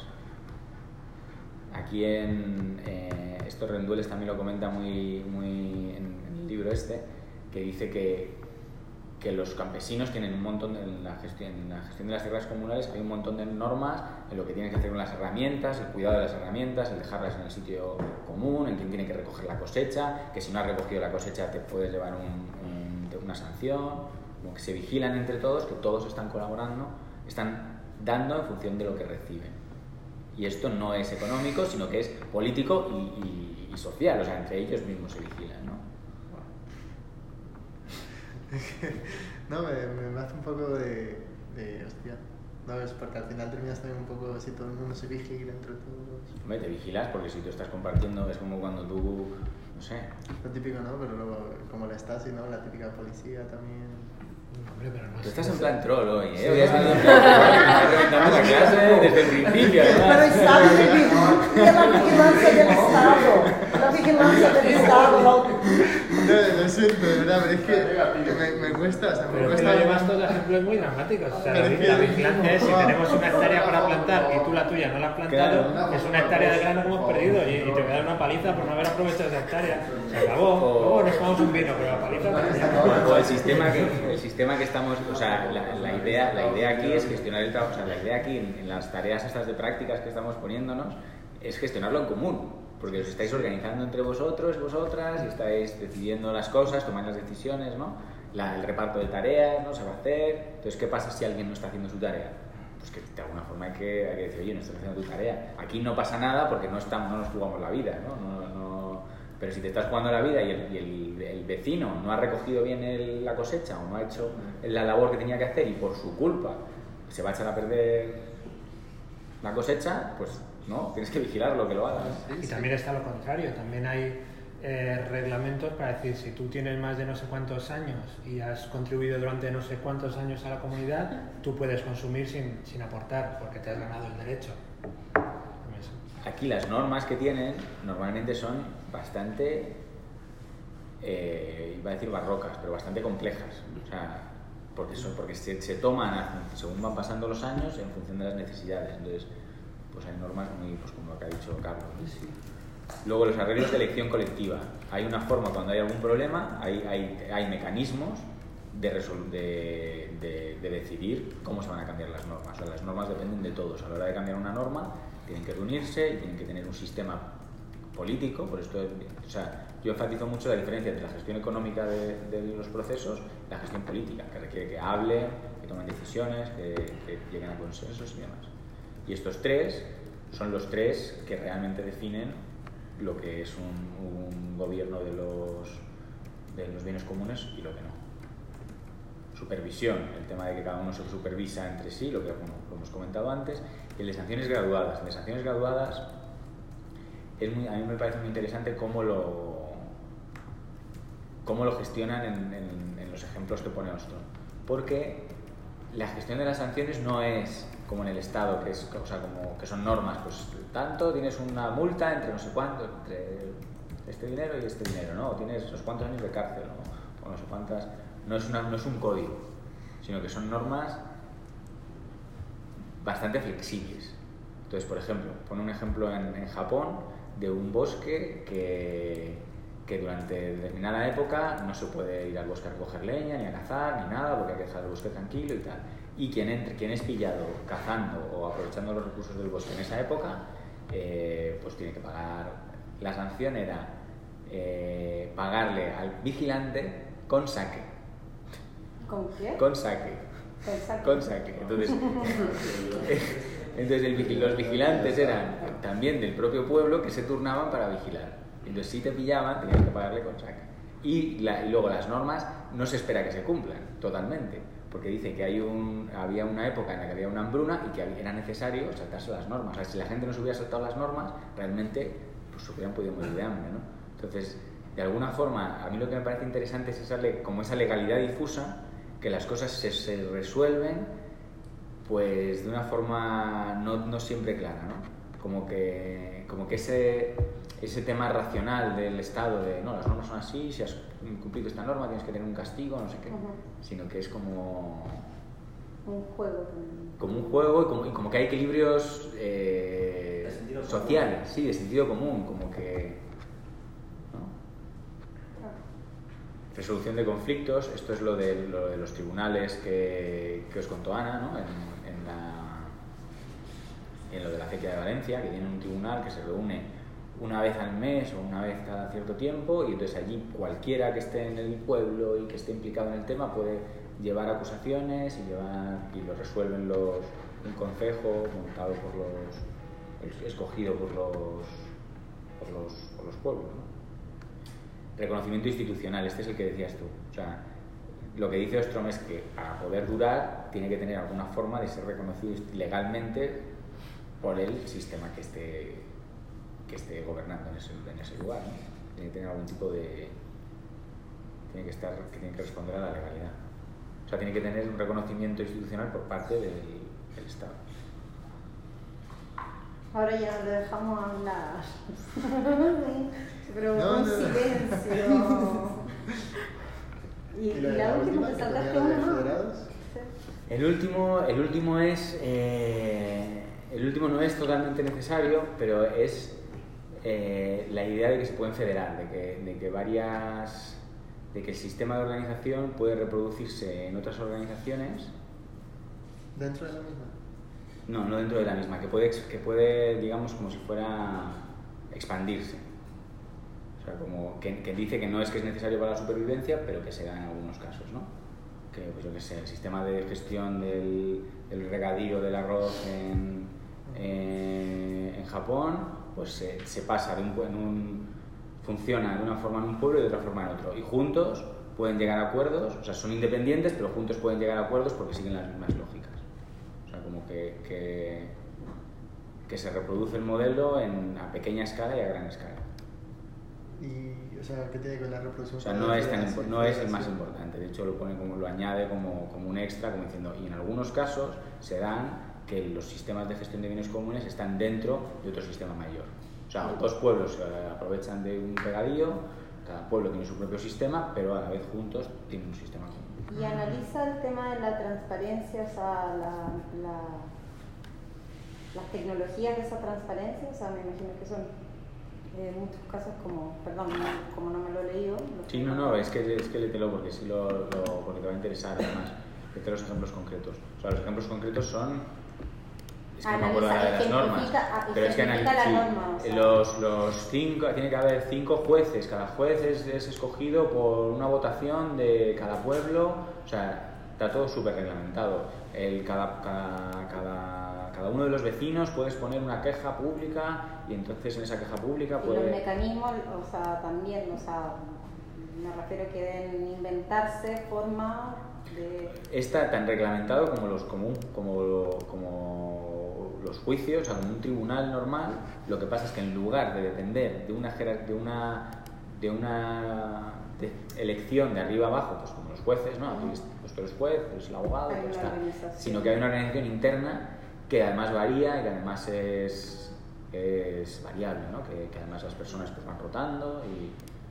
Aquí en eh, esto Rendueles también lo comenta muy, muy en, en el libro este, que dice que, que los campesinos tienen un montón de, en, la gestión, en la gestión de las tierras comunales hay un montón de normas en lo que tienen que hacer con las herramientas, el cuidado de las herramientas, el dejarlas en el sitio común, en quién tiene que recoger la cosecha, que si no has recogido la cosecha te puedes llevar un, un, una sanción, como que se vigilan entre todos, que todos están colaborando, están dando en función de lo que reciben. Y esto no es económico, sino que es político y, y, y social, o sea, entre ellos mismos se vigilan, ¿no?
No, me, me hace un poco de, de hostia, no, es porque al final terminas también un poco así, todo el mundo se vigila entre todos.
Hombre, te vigilas porque si tú estás compartiendo, es como cuando tú, no sé...
Lo típico, ¿no? Pero luego, como la Stasi, ¿no? La típica policía también...
Hombre, pero no.
Tú estás en plan troll hoy, ¿eh? Hoy has venido en plan troll, estás reventando la clase desde el principio, además.
Pero está y la vigilancia del Estado, la vigilancia del Estado.
No, lo siento, de verdad, pero es que me, me cuesta, o sea, me
Pero es que
cuesta...
lo llevas todos ejemplos muy dramáticos. O sea, la,
Pero es que-
la vigilancia es si tenemos una hectárea para plantar y tú la tuya no la has plantado,
Claro.
es una hectárea de grano que hemos perdido y, y te voy a dar una paliza por no haber aprovechado esa hectárea. Se acabó. Luego nos tomamos un vino, pero la paliza también.
O el sistema que el sistema que estamos, o sea, la, la idea la idea aquí es gestionar el trabajo, o sea, la idea aquí en, en las tareas estas de prácticas que estamos poniéndonos es gestionarlo en común. Porque os estáis organizando entre vosotros, vosotras, y estáis decidiendo las cosas, tomando las decisiones, ¿no? La, el reparto de tareas, ¿no? Se va a hacer. Entonces, ¿qué pasa si alguien no está haciendo su tarea? Pues que de alguna forma hay que, hay que decir, oye, no estás haciendo tu tarea. Aquí no pasa nada porque no, estamos, no nos jugamos la vida, ¿no? No, no... Pero si te estás jugando la vida y el, y el, el vecino no ha recogido bien el, la cosecha o no ha hecho la labor que tenía que hacer y por su culpa se va a echar a perder la cosecha, pues no, tienes que vigilarlo, que lo hagas.
Y también está lo contrario, también hay eh, reglamentos para decir, si tú tienes más de no sé cuántos años y has contribuido durante no sé cuántos años a la comunidad, tú puedes consumir sin, sin aportar, porque te has ganado el derecho.
Aquí las normas que tienen normalmente son bastante, eh, iba a decir barrocas, pero bastante complejas. O sea, porque, son, porque se, se toman según van pasando los años en función de las necesidades. Entonces, pues hay normas muy, pues como lo que ha dicho Carlos. Sí. Luego los arreglos de elección colectiva. Hay una forma cuando hay algún problema, hay, hay, hay mecanismos de, resol de, de, de decidir cómo se van a cambiar las normas. O sea, las normas dependen de todos. A la hora de cambiar una norma, tienen que reunirse y tienen que tener un sistema político. Por esto, o sea, yo enfatizo mucho la diferencia entre la gestión económica de, de los procesos y la gestión política, que requiere que hablen, que tomen decisiones, que, que lleguen a consensos y demás. Y estos tres son los tres que realmente definen lo que es un, un gobierno de los, de los bienes comunes y lo que no. Supervisión, el tema de que cada uno se supervisa entre sí, lo que bueno, lo hemos comentado antes, y el de sanciones graduadas. El de sanciones graduadas, es muy, a mí me parece muy interesante cómo lo, cómo lo gestionan en, en, en los ejemplos que pone Ostrom. Porque la gestión de las sanciones no es como en el Estado, que, es, o sea, como que son normas, pues tanto tienes una multa entre no sé cuánto, entre este dinero y este dinero, ¿no? O tienes no sé cuántos años de cárcel, ¿no? O no sé cuántas, no es, una, no es un código, sino que son normas bastante flexibles. Entonces, por ejemplo, pone un ejemplo en, en Japón de un bosque que, que durante determinada época no se puede ir al bosque a recoger leña, ni a cazar, ni nada, porque hay que dejar el bosque tranquilo y tal. Y quien, entre, quien es pillado cazando o aprovechando los recursos del bosque en esa época, eh, pues tiene que pagar. La sanción era eh, pagarle al vigilante con sake.
¿Con qué?
Con sake.
Con sake.
Con sake. Entonces, entonces el, los vigilantes eran también del propio pueblo que se turnaban para vigilar. Entonces, si te pillaban, tenías que pagarle con sake. Y, la, y luego las normas no se espera que se cumplan totalmente. Porque dice que hay un, había una época en la que había una hambruna y que había, era necesario saltarse las normas. O sea, si la gente no se hubiera saltado las normas, realmente pues, se hubieran podido morir de hambre, ¿no? Entonces, de alguna forma, a mí lo que me parece interesante es esa, como esa legalidad difusa, que las cosas se, se resuelven pues de una forma no, no siempre clara, ¿no? Como que, como que ese, ese tema racional del Estado de, no, las normas son así, si has cumplido esta norma tienes que tener un castigo, no sé qué, uh-huh. Sino que es como
un juego también.
Como un juego y como, y como que hay equilibrios eh, sociales, común. Sí, de sentido común, como que ¿no? Ah. Resolución de conflictos, esto es lo de, lo de los tribunales que, que os contó Ana, ¿no? en, en, la, en lo de la acequia de Valencia, que tiene un tribunal que se reúne una vez al mes o una vez cada cierto tiempo, y entonces allí cualquiera que esté en el pueblo y que esté implicado en el tema puede llevar acusaciones y llevar y lo resuelven los un concejo montado por los escogido por los por los, por los pueblos, ¿no? Reconocimiento institucional, este es el que decías tú, o sea, lo que dice Ostrom es que para poder durar tiene que tener alguna forma de ser reconocido legalmente por el sistema que esté que esté gobernando en ese, en ese lugar, ¿no? Tiene que tener algún tipo de tiene que estar que tiene que responder a la legalidad, o sea, tiene que tener un reconocimiento institucional por parte del, del Estado.
Ahora ya lo dejamos hablar. Pero
no,
con
no.
silencio. Y,
¿Y
y
la,
la,
la
última
última
que
que
saltaste
tenía
una
de
más.
federados?
El último, el último es eh, el último no es totalmente necesario, pero es eh, la idea de que se pueden federar, de que, de que varias de que el sistema de organización puede reproducirse en otras organizaciones.
¿Dentro de la misma?
No, no dentro de la misma, que puede, que puede digamos, como si fuera expandirse. O sea, como que, que dice que no es que es necesario para la supervivencia, pero que se da en algunos casos, ¿no? Que, pues yo que sé, el sistema de gestión del, del regadío del arroz en, eh, en Japón, pues se, se pasa de un, en un funciona de una forma en un pueblo y de otra forma en otro, y juntos pueden llegar a acuerdos, o sea, son independientes, pero juntos pueden llegar a acuerdos porque siguen las mismas lógicas. O sea, como que, que, que se reproduce el modelo en, a pequeña escala y a gran escala.
Y, o sea, ¿qué tiene que ver la reproducción?
O sea, no es, tan, impo- no es el más importante, de hecho lo pone como, lo añade como, como un extra, como diciendo, y en algunos casos se dan que los sistemas de gestión de bienes comunes están dentro de otro sistema mayor. O sea, dos pueblos se aprovechan de un regadío, cada pueblo tiene su propio sistema, pero a la vez juntos tienen un sistema común.
Y analiza el tema de la transparencia, o sea, la, la, las tecnologías de esa transparencia, o sea, me imagino que son en eh, muchos casos como, perdón, no, como no me lo he leído. Lo
Sí, no, no, es que, es que léetelo porque sí lo, lo, porque te va a interesar además, léete los ejemplos concretos. O sea, los ejemplos concretos son... Es que no me acuerdo ahora de las normas, pero es que analiza, sí, norma, o sea. los, los cinco, tiene que haber cinco jueces, cada juez es, es escogido por una votación de cada pueblo, o sea, está todo súper reglamentado. El, cada, cada, cada, cada uno de los vecinos puede exponer una queja pública y entonces en esa queja pública puede...
Y los mecanismos, o sea, también, o sea, me refiero a que deben inventarse formas de...
Está tan reglamentado como los común, como, como los juicios, o sea, como un tribunal normal. Lo que pasa es que en lugar de depender de una de una de una de elección de arriba abajo, pues como los jueces, ¿no? Aquí pues tú eres juez, eres el abogado, pues está. Sino que hay una organización interna que además varía y que además es, es variable, ¿no? Que, que además las personas pues van rotando y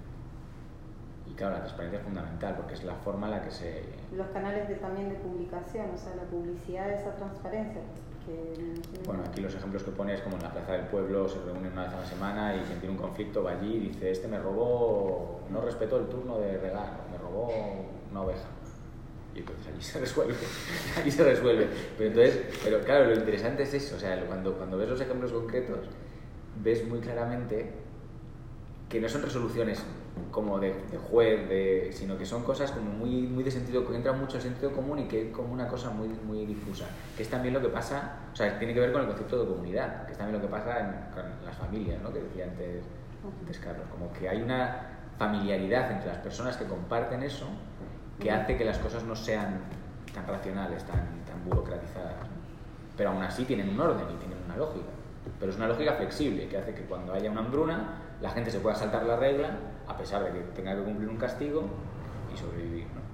Y claro, la transparencia es fundamental porque es la forma en la que se...
Los canales de, también de publicación, o sea, la publicidad de esa transparencia. Que...
Bueno, aquí los ejemplos que pone es como en la plaza del pueblo, se reúnen una vez a la semana y quien tiene un conflicto va allí y dice, este me robó, no respetó el turno de regar, me robó una oveja. Y entonces allí se resuelve, allí se resuelve. Pero entonces, pero claro, lo interesante es eso, o sea, cuando, cuando ves los ejemplos concretos, ves muy claramente que no son resoluciones como de, de juez, de, sino que son cosas como muy, muy de sentido, que entran mucho en sentido común y que es como una cosa muy, muy difusa. Que es también lo que pasa, o sea, tiene que ver con el concepto de comunidad, que es también lo que pasa en, con las familias, ¿no? Que decía antes, antes Carlos, como que hay una familiaridad entre las personas que comparten eso, que hace que las cosas no sean tan racionales, tan, tan burocratizadas, ¿no? Pero aún así tienen un orden y tienen una lógica. Pero es una lógica flexible, que hace que cuando haya una hambruna, la gente se pueda saltar la regla, a pesar de que tenga que cumplir un castigo y sobrevivir, ¿no?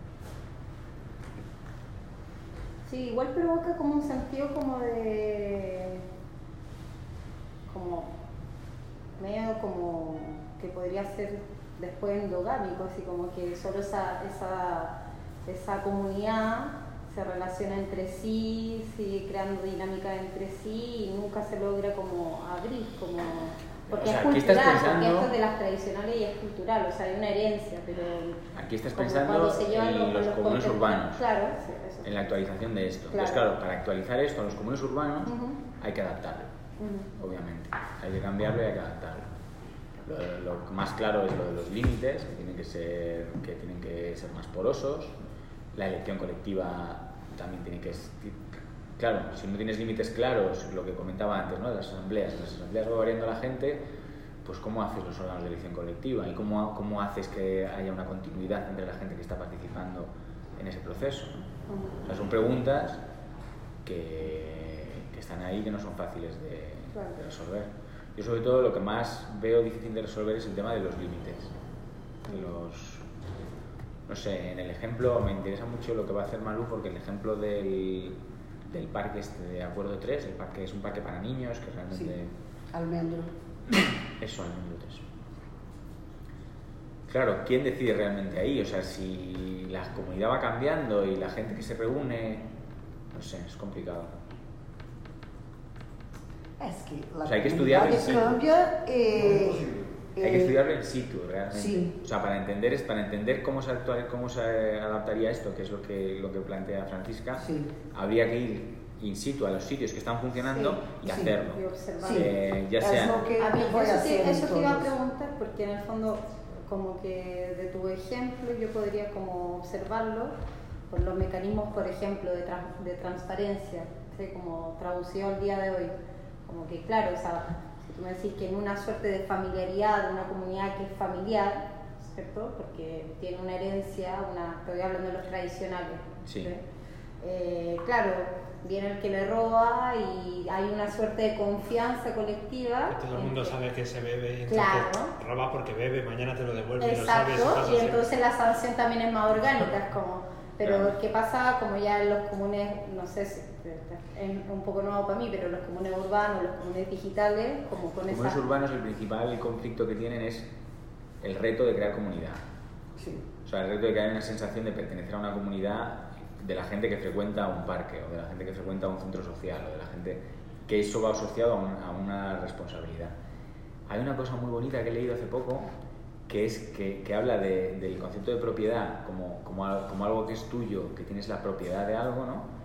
Sí, igual provoca como un sentido como de... como... medio como que podría ser después endogámico, así como que solo esa, esa, esa comunidad se relaciona entre sí, sigue creando dinámica entre sí y nunca se logra como abrir, como... Porque o sea, es cultural, pensando... porque esto es de las tradicionales y es cultural, o sea, hay una herencia, pero...
Aquí estás pensando en los, los comunes urbanos,
claro, sí, eso.
En la actualización de esto.
Claro.
Entonces, claro, para actualizar esto a los comunes urbanos uh-huh. hay que adaptarlo, uh-huh. obviamente. Hay que cambiarlo y hay que adaptarlo. Lo, lo más claro es lo de los límites, que tienen que ser, que tienen que ser más porosos. La elección colectiva también tiene que... Claro, si no tienes límites claros, lo que comentaba antes, ¿no? De las asambleas, en las asambleas va variando la gente, pues ¿cómo haces los órganos de elección colectiva? ¿Y cómo, cómo haces que haya una continuidad entre la gente que está participando en ese proceso, ¿no? O sea, son preguntas que, que están ahí, que no son fáciles de, de resolver. Yo sobre todo lo que más veo difícil de resolver es el tema de los límites. De los... No sé, en el ejemplo me interesa mucho lo que va a hacer Malú, porque el ejemplo del, del parque este de Acuerdo tres, el parque es un parque para niños que realmente...
Sí, Almendro.
Eso, Almendro tres. claro, ¿quién decide realmente ahí? O sea, si la comunidad va cambiando y la gente que se reúne, no sé, es complicado.
Es que la
O sea, hay que estudiarlo in situ.
cambia eh,
Hay que estudiarlo in situ, realmente.
Sí.
O sea, para entender, es- para entender cómo se, actua- cómo se adaptaría esto, que es lo que, lo que plantea Francisca,
Sí.
habría que ir in situ a los sitios que están funcionando
Sí,
y
sí.
hacerlo.
Y observar.
Sí.
Eh, ya
es
sea...
lo que
A mí,
voy a
eso, sí,
hacer
eso te iba a
entonces.
preguntar porque en el fondo como que de tu ejemplo yo podría como observarlo por los mecanismos, por ejemplo, de, tran- de transparencia, ¿sí? Como traducido al día de hoy. Como que claro, o sea, si tú me decís que en una suerte de familiaridad, de una comunidad que es familiar, ¿cierto? Porque tiene una herencia, una, estoy hablando de los tradicionales.
Sí.
Eh, claro, viene el que le roba y hay una suerte de confianza colectiva.
Todo el mundo
en que-
sabe que se bebe y entonces
Claro.
roba porque bebe, mañana te lo devuelve y lo sabes.
Exacto,
pasa
y
siempre.
entonces la sanción también es más orgánica, es como, pero
Claro.
¿qué pasa? Como ya en los comunes, no sé si es un poco nuevo para mí, pero los comunes urbanos, los comunes digitales, como con
Los
esa...
comunes urbanos, el principal conflicto que tienen es el reto de crear comunidad.
Sí.
O sea, el reto de que haya una sensación de pertenecer a una comunidad de la gente que frecuenta un parque o de la gente que frecuenta un centro social o de la gente que eso va asociado a, un- a una responsabilidad. Hay una cosa muy bonita que he leído hace poco que es que, que habla de- del concepto de propiedad como, como, al- como algo que es tuyo, que tienes la propiedad de algo, ¿no?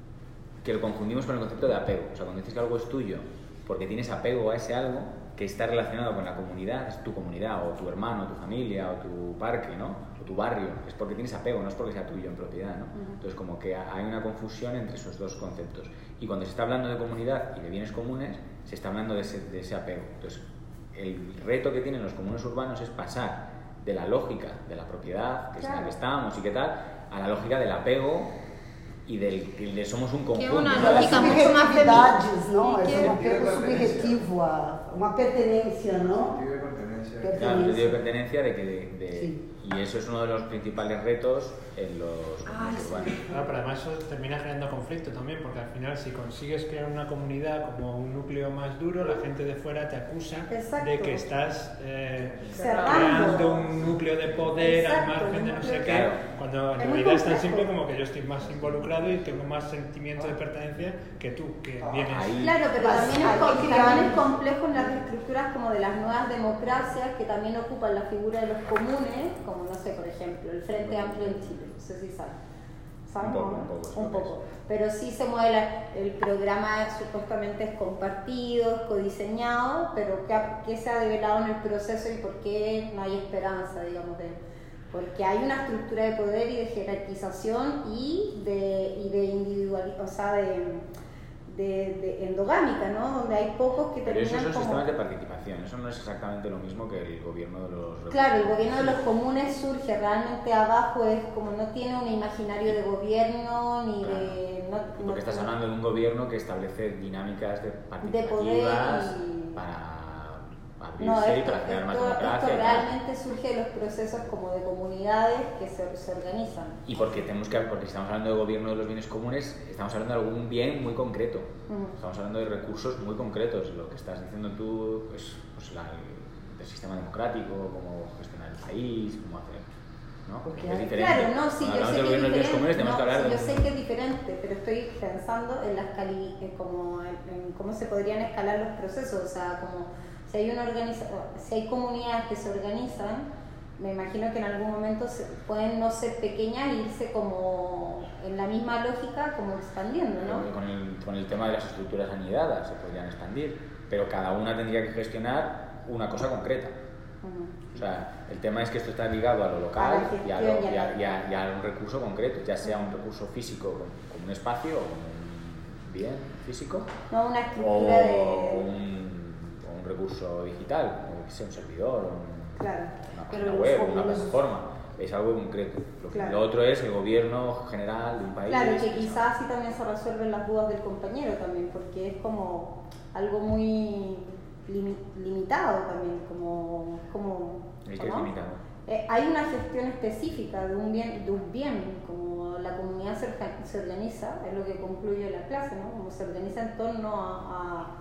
Que lo confundimos con el concepto de apego. O sea, cuando dices que algo es tuyo porque tienes apego a ese algo que está relacionado con la comunidad, es tu comunidad, o tu hermano, tu familia, o tu parque, ¿no? O tu barrio, es porque tienes apego, no es porque sea tuyo en propiedad, ¿no?
Ujú.
Entonces, como que hay una confusión entre esos dos conceptos. Y cuando se está hablando de comunidad y de bienes comunes, se está hablando de ese, de ese apego. Entonces, el reto que tienen los comunes urbanos es pasar de la lógica de la propiedad, que es en la
Claro.
que estamos y qué tal, a la lógica del apego y del que de somos un conjunto.
una
¿no?
lógica
As
mucho más
subjetividades, não?
feminina.
É um
Que-
apego subjetivo, a uma pertenência, não?
Sentido de pertenencia.
Per-
Claro, el sentido de pertenencia de que de- de-
Sí.
y eso es uno de los principales retos en los comunes urbanos.
Claro, pero además eso termina generando conflicto también, porque al final si consigues crear una comunidad como un núcleo más duro, la gente de fuera te acusa
Exacto.
de que estás eh,
Cerrando.
creando un núcleo de poder al
Exacto,
margen de
un
no sé
núcleo-
qué,
Claro.
cuando en
Es muy
realidad es tan
complejo.
simple como que yo estoy más involucrado y tengo más sentimiento de pertenencia que tú, que vienes...
Ahí-
Claro, pero
Pues
también es,
hay
com-
que
también
crear-
es complejo en las estructuras como de las nuevas democracias que también ocupan la figura de los comunes, como no sé, por ejemplo, el Frente Amplio en Chile, no sé si saben. ¿Saben
Un poco,
o no?
un poco, es
Un
lo que
poco. Pero sí se mueve, la- el programa supuestamente es compartido, es codiseñado, pero ¿qué, ha- qué se ha develado en el proceso y por qué no hay esperanza, digamos, de, porque hay una estructura de poder y de jerarquización y de, y de individual, o sea, de, de, de endogámica, ¿no? Donde hay pocos que
Pero esos
terminan
son
como...
sistemas de participación, eso no es exactamente lo mismo que el gobierno de los...
Claro, el gobierno de los comunes surge realmente abajo, es como no tiene un imaginario de gobierno ni de... No,
Y
no-
porque estás hablando de un gobierno que establece dinámicas de participativas
poder y-
para abrirse
No,
y
esto,
para crear más
esto-
democracia.
esto
y tal.
realmente surge de los procesos como de comunidades que se, se organizan.
Y porque tenemos que, porque estamos hablando de gobierno de los bienes comunes, estamos hablando de algún bien muy concreto.
Ujú.
Estamos hablando de recursos muy concretos. Lo que estás diciendo tú es pues, la, el, el sistema democrático, cómo gestionar el país, cómo hacer. ¿No?
Porque
es
hay-
diferente.
Claro, no, sí,
Cuando
yo
hablamos
sé
del
que es
gobierno de los bienes comunes,
diferente.
tenemos
No,
que hablar
sí,
de
yo
un-
sé que es diferente, pero estoy pensando en las cali en como en, en cómo se podrían escalar los procesos, o sea, como si hay una organiza si hay comunidades que se organizan, me imagino que en algún momento se, pueden no ser pequeñas e irse como en la misma lógica como expandiendo, ¿no?
Con el, con el tema de las estructuras anidadas se podrían expandir, pero cada una tendría que gestionar una cosa concreta.
Ujú.
O sea, el tema es que esto está ligado a lo
A
local
la
y a, lo-
gestión
y
y a
a-
la-
y a- y a un recurso concreto, ya sea un recurso físico como, como un espacio o como un bien físico
No una
o
estructura de...
un, o un recurso digital, o que sea un servidor, o un-
Claro,
una
pero
página
los
web, una
comunes-
plataforma. Es algo concreto. Lo, que-
Claro.
lo otro es el gobierno general de un país.
Claro, que quizás así también se resuelven las dudas del compañero también, porque es como algo muy limi- limitado también, como... como
El que es
¿no?
limitado.
Eh, hay una gestión específica de un bien, de un bien, como la comunidad se, orga- se organiza, es lo que concluye la clase, ¿no? Como se organiza en torno a, a-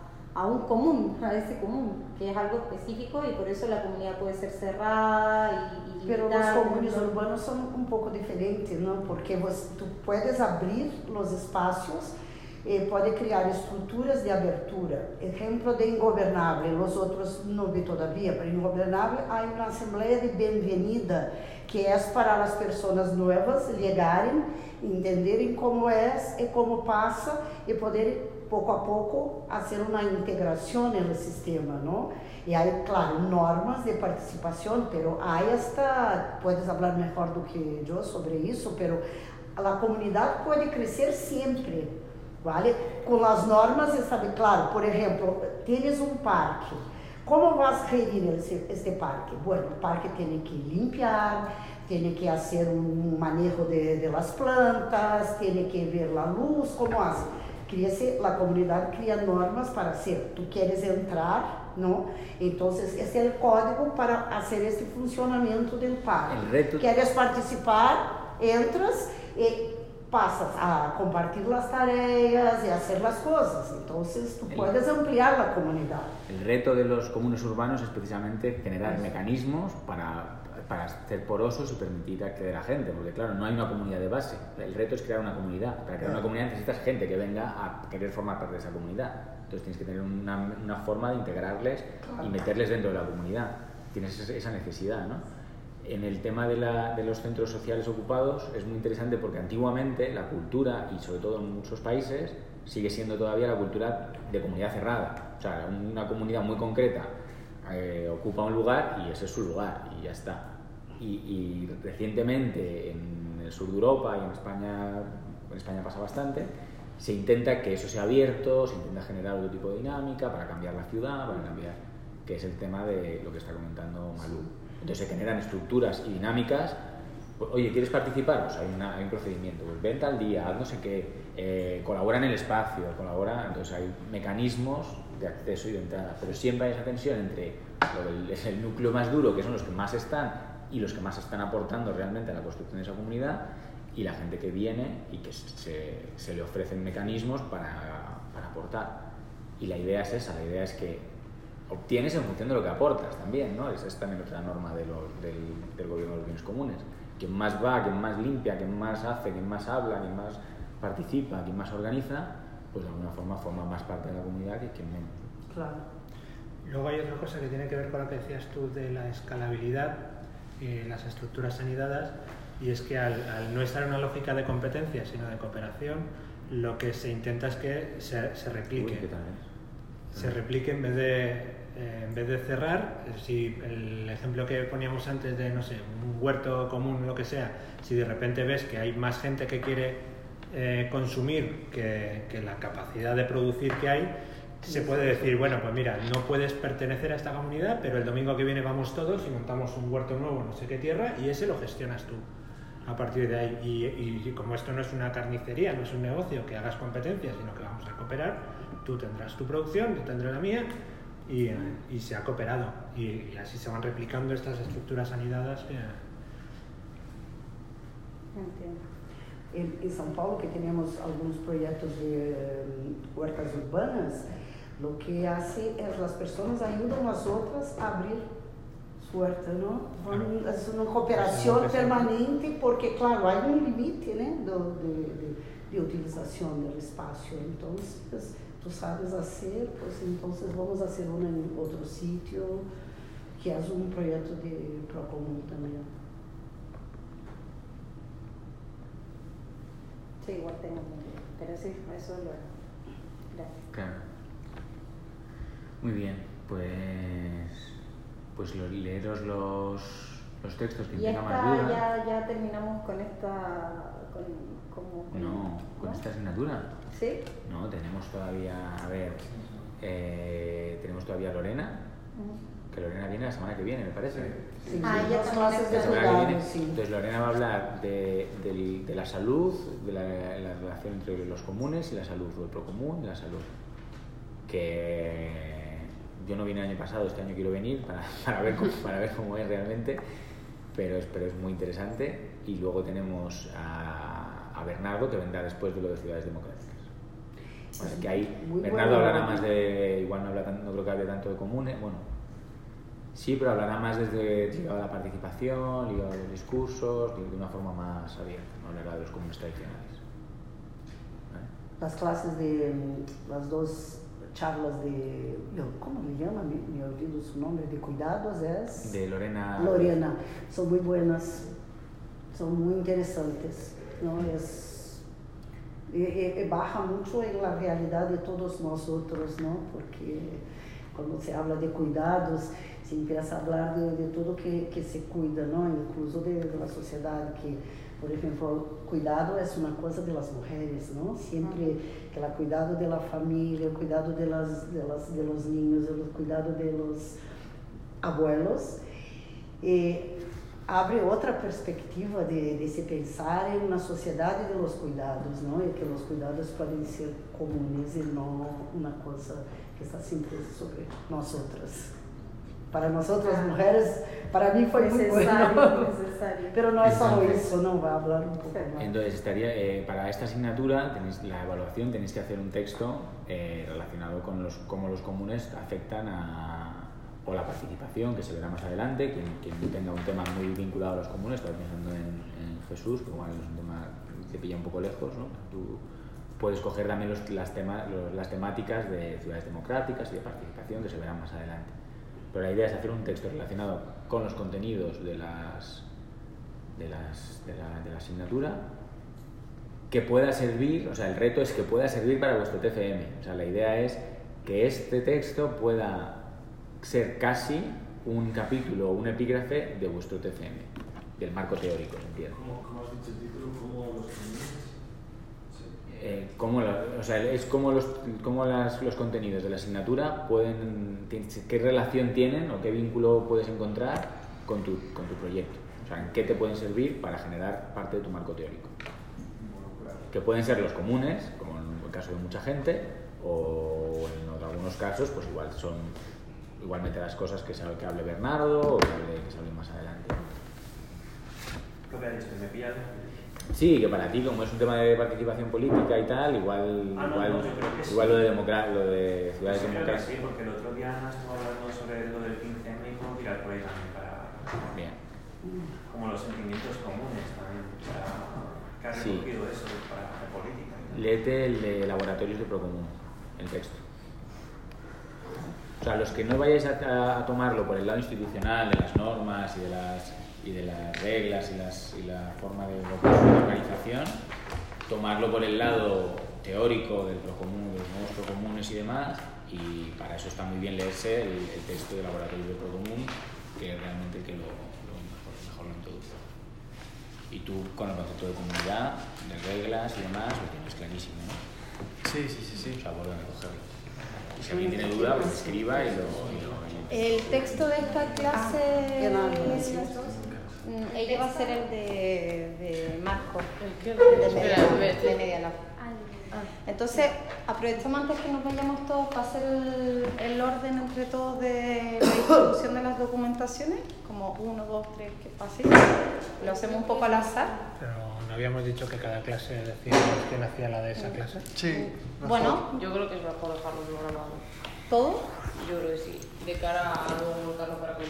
a un común, a ese común, que es algo específico y por eso la comunidad puede ser cerrada y, y
Pero los
limitada,
comunes
¿no?
urbanos son un poco diferentes, ¿no? Porque vos, tú puedes abrir los espacios, eh, puede crear estructuras de abertura. Ejemplo de Ingobernable, los otros no vi todavía, pero Ingobernable hay una asamblea de bienvenida que es para las personas nuevas llegarem, entenderem como es y cómo pasa y poder poco a poco hacer una integración en el sistema, ¿no? Y hay, claro, normas de participación, pero hay hasta, puedes hablar mejor do que yo sobre eso, pero la comunidad puede crecer siempre, ¿vale? Con las normas está bien claro. Por ejemplo, tienes un parque. ¿Cómo vas a gerir este parque? Bueno, el parque tiene que limpiar, tiene que hacer un manejo de, de las plantas, tiene que ver la luz, ¿cómo hace? Cría-se, la comunidad cria normas para hacer. Tú quieres entrar, ¿no? Entonces, ese es el código para hacer este funcionamiento del parque.
El reto...
Quieres participar, entras y pasas a compartir las tareas y hacer las cosas. Entonces, tú
el...
puedes ampliar la comunidad.
El reto de los comunes urbanos es precisamente generar sí. mecanismos para... para ser porosos y permitir acceder a gente, porque claro, no hay una comunidad de base, el reto es crear una comunidad. Para crear una comunidad necesitas gente que venga a querer formar parte de esa comunidad, entonces tienes que tener una, una forma de integrarles y meterles dentro de la comunidad, tienes esa necesidad, ¿no? En el tema de, la, de los centros sociales ocupados es muy interesante porque antiguamente la cultura, y sobre todo en muchos países, sigue siendo todavía la cultura de comunidad cerrada, o sea, una comunidad muy concreta eh, ocupa un lugar y ese es su lugar y ya está. Y, y recientemente en el sur de Europa y en España, en España pasa bastante, se intenta que eso sea abierto, se intenta generar otro tipo de dinámica para cambiar la ciudad, para cambiar, que es el tema de lo que está comentando Malú. Entonces se generan estructuras y dinámicas. Pues, oye, ¿quieres participar? Pues hay, una, hay un procedimiento, pues ven tal día, haz no sé qué, eh, colabora en el espacio, colabora, entonces hay mecanismos de acceso y de entrada, pero siempre hay esa tensión entre lo del, es el núcleo más duro, que son los que más están y los que más están aportando realmente a la construcción de esa comunidad, y la gente que viene y que se, se le ofrecen mecanismos para, para aportar. Y la idea es esa, la idea es que obtienes en función de lo que aportas también, ¿no? Esa es también otra norma de los, del, del gobierno de los bienes comunes. Quien más va, quien más limpia, quien más hace, quien más habla, quien más participa, quien más organiza, pues de alguna forma forma más parte de la comunidad que quien menos.
Claro.
Luego hay otra cosa que tiene que ver con lo que decías tú de la escalabilidad, eh, las estructuras anidadas, y es que al, al no estar en una lógica de competencia sino de cooperación, lo que se intenta es que se, se replique. Uy, se replique en vez de, eh, en vez de cerrar. Si el ejemplo que poníamos antes de, no sé, un huerto común, lo que sea, si de repente ves que hay más gente que quiere eh, consumir que, que la capacidad de producir que hay, se puede decir, bueno, pues mira, no puedes pertenecer a esta comunidad, pero el domingo que viene vamos todos y montamos un huerto nuevo, no sé qué tierra, y ese lo gestionas tú a partir de ahí. Y, y como esto no es una carnicería, no es un negocio que hagas competencia, sino que vamos a cooperar, tú tendrás tu producción, yo tendré la mía, y, y se ha cooperado. Y, y así se van replicando estas estructuras anidadas. Que...
Entiendo. En, en São Paulo, que tenemos algunos proyectos de um, huertas urbanas, lo que hace es las personas ayudan a las otras a abrir su huerta, ¿no? Van, es una cooperación permanente porque, claro, hay un límite, ¿no? de, de, de utilización del espacio. Entonces, tú sabes hacer, pues entonces vamos a hacer una en otro sitio, que es un proyecto de Procomún también.
Sí, igual tenemos, pero sí, eso lo gracias.
Claro. Muy bien, pues pues lo, leeros los, los textos que tengan más duda.
Ya, ya terminamos con esta con, como, con,
no, con
¿no?
esta asignatura.
¿Sí?
No, tenemos todavía, a ver, eh, tenemos todavía a Lorena, uh-huh. que Lorena viene la semana que viene, me parece.
Sí,
ah,
sí,
ya
las clases de
verano,
sí.
Entonces Lorena va a hablar de, de, de la salud, de la, la relación entre los comunes y la salud, o el procomún y la salud. Que yo no vine el año pasado, este año quiero venir para, para, ver, cómo, para ver cómo es realmente, pero es, pero es muy interesante. Y luego tenemos a, a Bernardo, que vendrá después de lo de Ciudades Democráticas. Pues que hay,
Muy
Bernardo
bueno.
hablará más de, igual no, habla tan- no creo que hable tanto de comunes, bueno, sí, pero hablará más desde ligado a la participación, ligado a los discursos, de una forma más abierta, no hablará de los comunes tradicionales. ¿Vale?
Las clases de, las dos charlas de, ¿cómo le llama? Me, me olvido su nombre, de cuidados, es...
De Lorena.
Lorena, son muy buenas, son muy interesantes, ¿no? Es, e, e, baja mucho en la realidad de todos nosotros, ¿no? Porque cuando se habla de cuidados, se empieza a hablar de, de todo que, que se cuida, ¿no? Incluso de, de la sociedad, que, por ejemplo, cuidado es una cosa de las mujeres, ¿no? Siempre que el cuidado de la familia, el cuidado de, las, de, las, de los niños, el cuidado de los abuelos, eh, abre outra perspectiva de, de se pensar em uma sociedade de los cuidados, não? E que os cuidados podem ser comunes e não uma coisa que está sempre sobre nós outras. Para nós outras mulheres, para mim foi muito bueno.
Necesario.
Pero no es solo eso, no, va a hablar un poco más.
Entonces, estaría, eh, para esta asignatura, tenéis la evaluación, tenéis que hacer un texto eh, relacionado con los, cómo los comunes afectan a, o la participación, que se verá más adelante. Quien, quien tenga un tema muy vinculado a los comunes, está pensando en, en Jesús, que igual es un tema que te pilla un poco lejos, ¿no? Tú puedes coger también los, las, tema, los, las temáticas de ciudades democráticas y de participación, que se verán más adelante. Pero la idea es hacer un texto relacionado con los contenidos de, las, de, las, de, la, de la asignatura que pueda servir, o sea, el reto es que pueda servir para vuestro T F M. O sea, la idea es que este texto pueda ser casi un capítulo o un epígrafe de vuestro T F M, del marco teórico, ¿entiendes?
¿Cómo, cómo has dicho el título? ¿Cómo los comunes?
Eh, cómo la, o sea, es como los, cómo las, los contenidos de la asignatura pueden, qué relación tienen o qué vínculo puedes encontrar con tu, con tu proyecto. O sea, en qué te pueden servir para generar parte de tu marco teórico. Que pueden ser los comunes, como en el caso de mucha gente, o en algunos casos, pues igual son, igual meterás cosas que, sabe, que hable Bernardo o que, hable, que se hable más adelante.
Lo que ha dicho, que me pillan.
Sí, que para ti, como es un tema de participación política y tal, igual,
Ah, no,
igual,
no, yo creo que sí.
igual lo de, democra lo de ciudades
Yo creo que
democráticas.
sí, porque el otro día Ana estuvo hablando sobre lo del quince eme y cómo tirar por ahí también para...
Bien.
Como los sentimientos comunes también, para, que ha
Sí.
recogido eso para hacer política.
Léete el de laboratorios de Procomún, el texto. O sea, los que no vayáis a, a tomarlo por el lado institucional, de las normas y de las, y de las reglas y, las, y la forma de, de organización, tomarlo por el lado teórico del Procomún, de los nuevos Procomunes y demás, y para eso está muy bien leerse el, el texto de laboratorios de Procomún, que es realmente el que lo, lo mejor, mejor lo introduce. Y tú, con el concepto de comunidad, de reglas y demás, lo tienes clarísimo, ¿no?
Sí, sí, sí, sí.
O sea, vuelven a cogerlo. Y si alguien tiene duda, pues escriba y lo... Y lo
El texto de esta clase,
de nada, sí.
mm, ella va a ser el de, de Marco,
¿El qué?
el de
Espera,
Media,
ve-
de Media Lab. Entonces, aprovechamos antes que nos vayamos todos para hacer el, el orden entre todos de la distribución de las documentaciones, como uno, dos, tres, que pase. Lo hacemos un poco al azar.
Pero no habíamos dicho que cada clase decía quién hacía la de esa clase.
Sí.
Bueno,
Yo creo que es mejor dejarlo programado.
¿todo?
Yo creo que sí. De cara a luego volcarlo para que